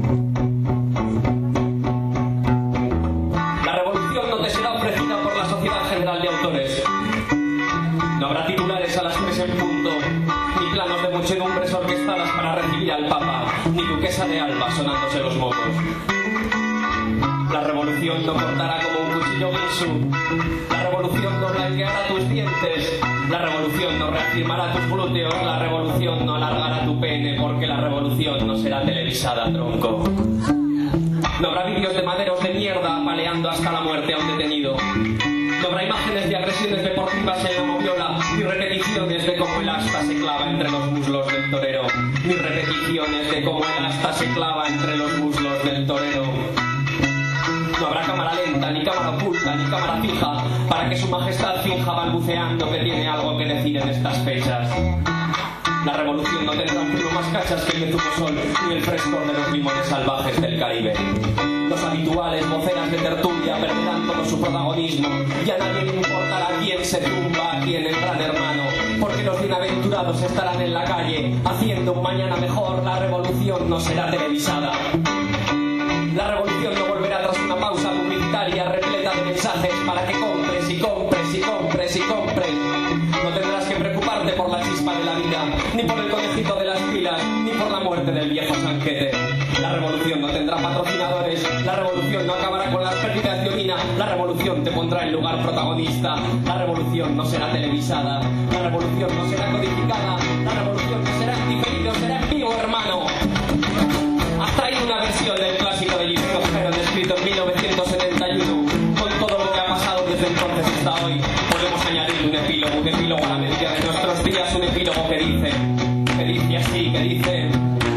La revolución no te será ofrecida por la Sociedad General de Autores. No habrá titulares a las tres en punto, ni planos de muchedumbres orquestadas para recibir al Papa, ni duquesa de Alba sonándose los mocos. La revolución no cortará como un cuchillo Ginsu. La revolución no blanqueará tus dientes. La revolución no reafirmará tus glúteos. La revolución no alargará tu pene, porque la revolución no será televisada, tronco. No habrá vídeos de maderos de mierda apaleando hasta la muerte a un detenido. No habrá imágenes de agresiones deportivas en la moviola, ni repeticiones de cómo el asta se clava entre los muslos del torero, ni repeticiones de cómo el asta se clava entre los muslos del torero. No habrá cámara lenta, ni cámara oculta, ni cámara fija, para que su majestad finja balbuceando que tiene algo que decir en estas fechas. La revolución no tendrá un filo más cachas que el de Tucosol, ni el frescor de los limones salvajes del Caribe. Los habituales voceras de tertulia perderán todo su protagonismo, y a nadie le importará quién se tumba a quién en Gran Hermano, porque los bienaventurados estarán en la calle, haciendo un mañana mejor. La revolución no será televisada. La revolución no volverá tras una pausa publicitaria repleta de mensajes para que compres y compres y compres y compres. No tendrás que preocuparte por la chispa de la vida, ni por el conejito de las pilas, ni por la muerte del viejo Sanquete. La revolución no tendrá patrocinadores, la revolución no acabará con las pérdidas de orina, la revolución te pondrá en lugar protagonista, la revolución no será televisada, la revolución no será codificada, la revolución no será en diferido, será en vivo, hermano. Hasta hay una versión del clásico de Jimmy Cogero escrito en mil novecientos setenta y uno, con todo lo que ha pasado desde entonces hasta hoy. Podemos añadir un epílogo, un epílogo a la medida de nuestros días, un epílogo que dice, que dice así, que dice: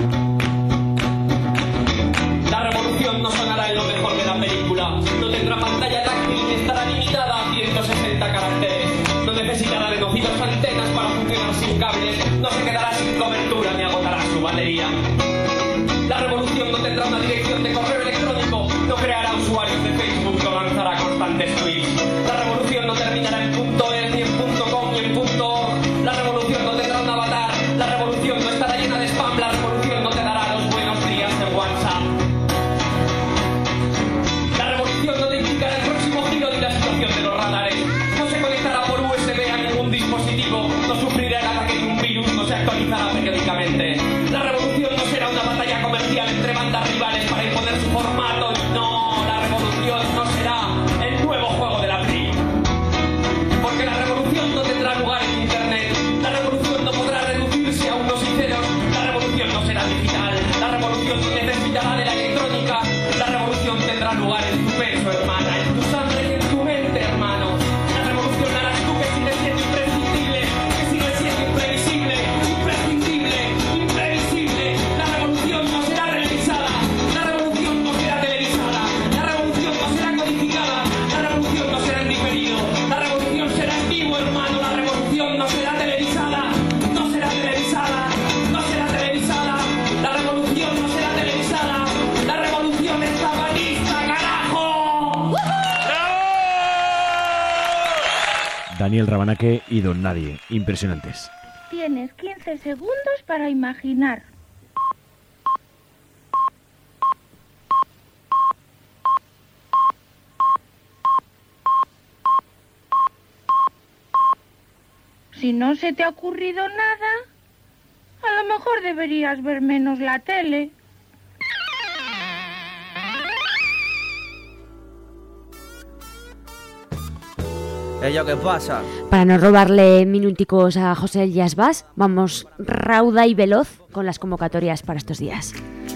la revolución no sonará en lo mejor de la película, no tendrá pantalla táctil ni estará limitada a ciento sesenta caracteres, no necesitará de nocivas antenas para funcionar sin cables, no se quedará sin cobertura ni agotará su batería. La revolución no tendrá una dirección de correo electrónico, no creará usuarios de Facebook, no lanzará constantes tweets. La revolución no terminará en punto .es, ni en punto .com, ni en punto .org. La revolución no tendrá un avatar, la revolución no estará llena de spam, la revolución no te dará los buenos días en WhatsApp. La revolución no te indicará el próximo giro ni la situación de los radares, no se conectará por U S B a ningún dispositivo, no sufrirá el ataque de un virus, no se actualizará periódicamente. La revolución no será una batalla comercial entre bandas rivales para imponer su formato, no, la revolución no será el nuevo juego de la Play. Porque la revolución no tendrá lugar en internet, la revolución no podrá reducirse a unos y ceros, la revolución no será digital, la revolución necesitará de la electrónica, la revolución tendrá lugar en tu peso, hermana, en tu sangre y en tu mente, hermano. La revolución harás tú que sigues siendo imprescindible, que sigues siendo imprevisible, imprescindible, imprevisible. La revolución no será revisada, la revolución no será televisada, la revolución no será codificada, la revolución no será en diferido, la revolución será en vivo, hermano. La revolución no será televisada, no será televisada, no será televisada, la revolución no será televisada, la revolución está lista, carajo. Daniel Rabanaque y Don Nadie, impresionantes. Tienes quince segundos para imaginar. Si no se te ha ocurrido nada, a lo mejor deberías ver menos la tele. ¿Ello qué pasa? Para no robarle minuticos a José Elías Bas, vamos rauda y veloz con las convocatorias para estos días.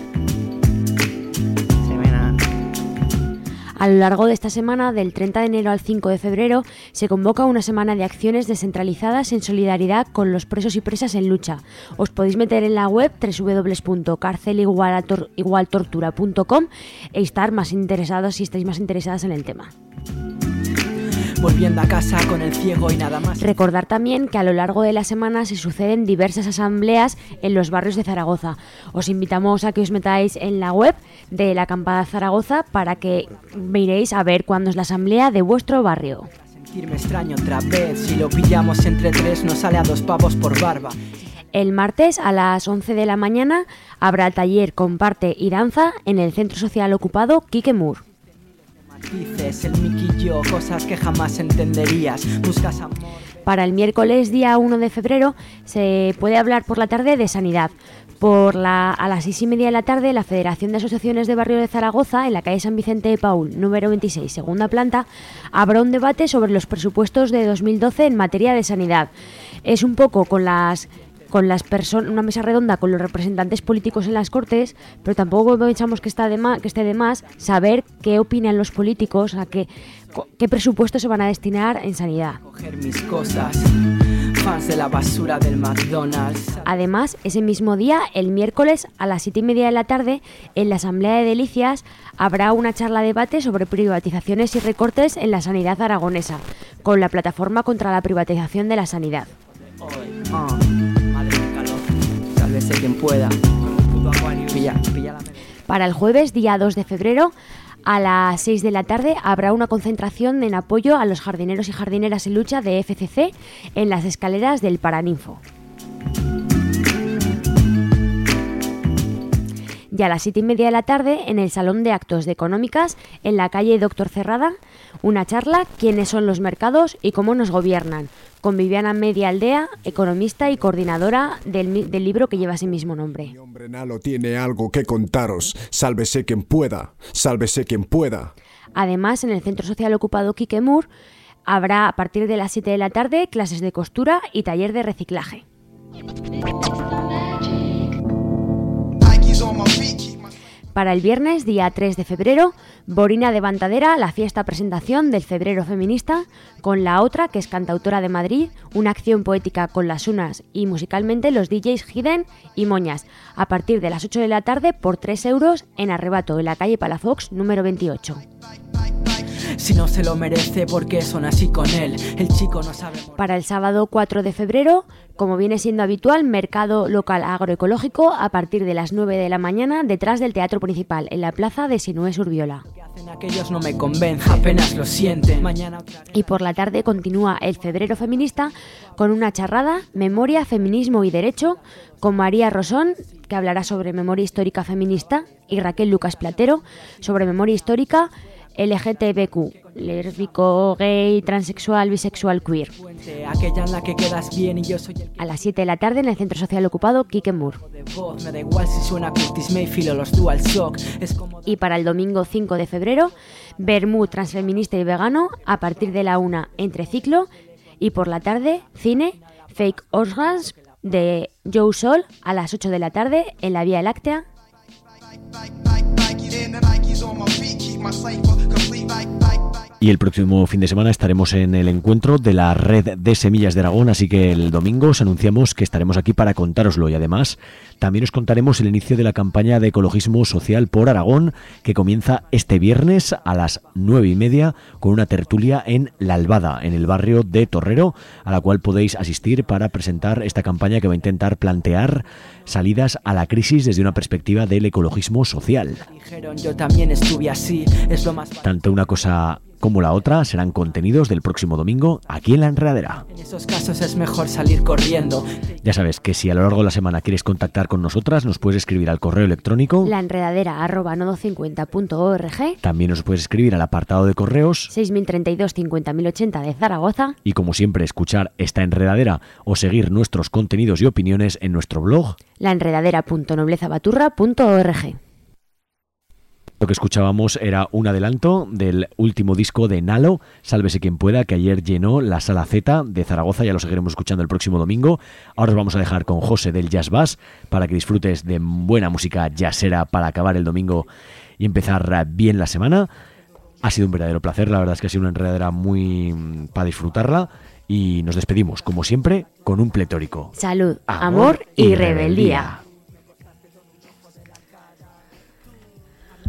A lo largo de esta semana, del treinta de enero al cinco de febrero, se convoca una semana de acciones descentralizadas en solidaridad con los presos y presas en lucha. Os podéis meter en la web doble u doble u doble u punto cárcel igual tortura punto com e estar más interesados si estáis más interesadas en el tema. Volviendo a casa con el ciego y nada más. Recordar también que a lo largo de la semana se suceden diversas asambleas en los barrios de Zaragoza. Os invitamos a que os metáis en la web de la Acampada Zaragoza para que miréis a ver cuándo es la asamblea de vuestro barrio. Sentirme extraño otra vez, si lo pillamos entre tres nos sale a dos pavos por barba. El martes a las once de la mañana habrá taller Comparte y Danza en el Centro Social Ocupado Quique Mur. Dices el miquillo, cosas que jamás entenderías. Buscas amor. Para el miércoles día uno de febrero se puede hablar por la tarde de sanidad. Por la, a las seis y media de la tarde, la Federación de Asociaciones de Barrio de Zaragoza, en la calle San Vicente de Paúl, número veintiséis, segunda planta, habrá un debate sobre los presupuestos de dos mil doce en materia de sanidad. Es un poco con las... con las personas, una mesa redonda con los representantes políticos en las Cortes, pero tampoco pensamos que, está de más, que esté de más saber qué opinan los políticos, a qué, qué presupuestos se van a destinar en sanidad. Coger mis cosas, fans de la basura del McDonald's. Además, ese mismo día, el miércoles a las siete y media de la tarde, en la Asamblea de Delicias habrá una charla debate sobre privatizaciones y recortes en la sanidad aragonesa, con la plataforma contra la privatización de la sanidad. Oh. Sálvese quien pueda. Pilla, pilla la... Para el jueves, día dos de febrero, a las seis de la tarde, habrá una concentración en apoyo a los jardineros y jardineras en lucha de F C C en las escaleras del Paraninfo. Y a las siete y media de la tarde, en el Salón de Actos de Económicas, en la calle Doctor Cerrada, una charla ¿Quiénes son los mercados y cómo nos gobiernan?, con Viviana Media Aldea, economista y coordinadora del, del libro que lleva ese mismo nombre. Mi hombre Nalo tiene algo que contaros. Sálvese quien pueda, sálvese quien pueda. Además, en el Centro Social Ocupado Quiquemur habrá a partir de las siete de la tarde clases de costura y taller de reciclaje. Para el viernes, día tres de febrero, Borina de Bandadera, la fiesta presentación del Febrero Feminista, con La Otra, que es cantautora de Madrid, una acción poética con las unas y musicalmente los D Js Hidden y Moñas, a partir de las ocho de la tarde por tres euros en Arrebato, en la calle Palafox, número veintiocho. Si no se lo merece, porque son así con él. El chico no sabe... Para el sábado cuatro de febrero, como viene siendo habitual, mercado local agroecológico a partir de las nueve de la mañana detrás del Teatro Principal, en la plaza de Sinué Urbiola. Aquellos no me convencen, apenas lo sienten. Mañana... Y por la tarde continúa el Febrero Feminista con una charrada, Memoria, Feminismo y Derecho, con María Rosón, que hablará sobre memoria histórica feminista, y Raquel Lucas Platero, sobre memoria histórica L G T B Q, lésbico, gay, transexual, bisexual, queer. Aquella en la que quedas bien y yo soy el... A las siete de la tarde en el Centro Social Ocupado Quiquemur. Me da igual si suena Curtis Mayfield o los Dual Shock. Es como... Y para el domingo cinco de febrero, Bermú, transfeminista y vegano, a partir de la una entre ciclo. Y por la tarde, cine, Fake Organs de Joe Sol, a las ocho de la tarde en la Vía Láctea. Y el próximo fin de semana estaremos en el encuentro de la Red de Semillas de Aragón, así que el domingo os anunciamos que estaremos aquí para contároslo, y además también os contaremos el inicio de la campaña de ecologismo social por Aragón, que comienza este viernes a las nueve y media con una tertulia en La Albada, en el barrio de Torrero, a la cual podéis asistir para presentar esta campaña que va a intentar plantear salidas a la crisis desde una perspectiva del ecologismo social. Dijeron, yo también estuve así, es lo más... Tanto una cosa como la otra serán contenidos del próximo domingo aquí en La Enredadera. En esos casos es mejor salir corriendo. Ya sabes que si a lo largo de la semana quieres contactar con nosotras, nos puedes escribir al correo electrónico laenredadera arroba nodo cincuenta punto org. También nos puedes escribir al apartado de correos seis mil treinta y dos cincuenta mil ochenta de Zaragoza. Y como siempre, escuchar esta enredadera o seguir nuestros contenidos y opiniones en nuestro blog laenredadera punto noblezabaturra punto org. Lo que escuchábamos era un adelanto del último disco de Nalo, Sálvese quien pueda, que ayer llenó la Sala Z de Zaragoza. Ya lo seguiremos escuchando el próximo domingo. Ahora os vamos a dejar con José del Jazz Bass para que disfrutes de buena música jazzera para acabar el domingo y empezar bien la semana. Ha sido un verdadero placer, la verdad es que ha sido una enredadera muy para disfrutarla, y nos despedimos, como siempre, con un pletórico. Salud, amor, amor y, y rebeldía. rebeldía.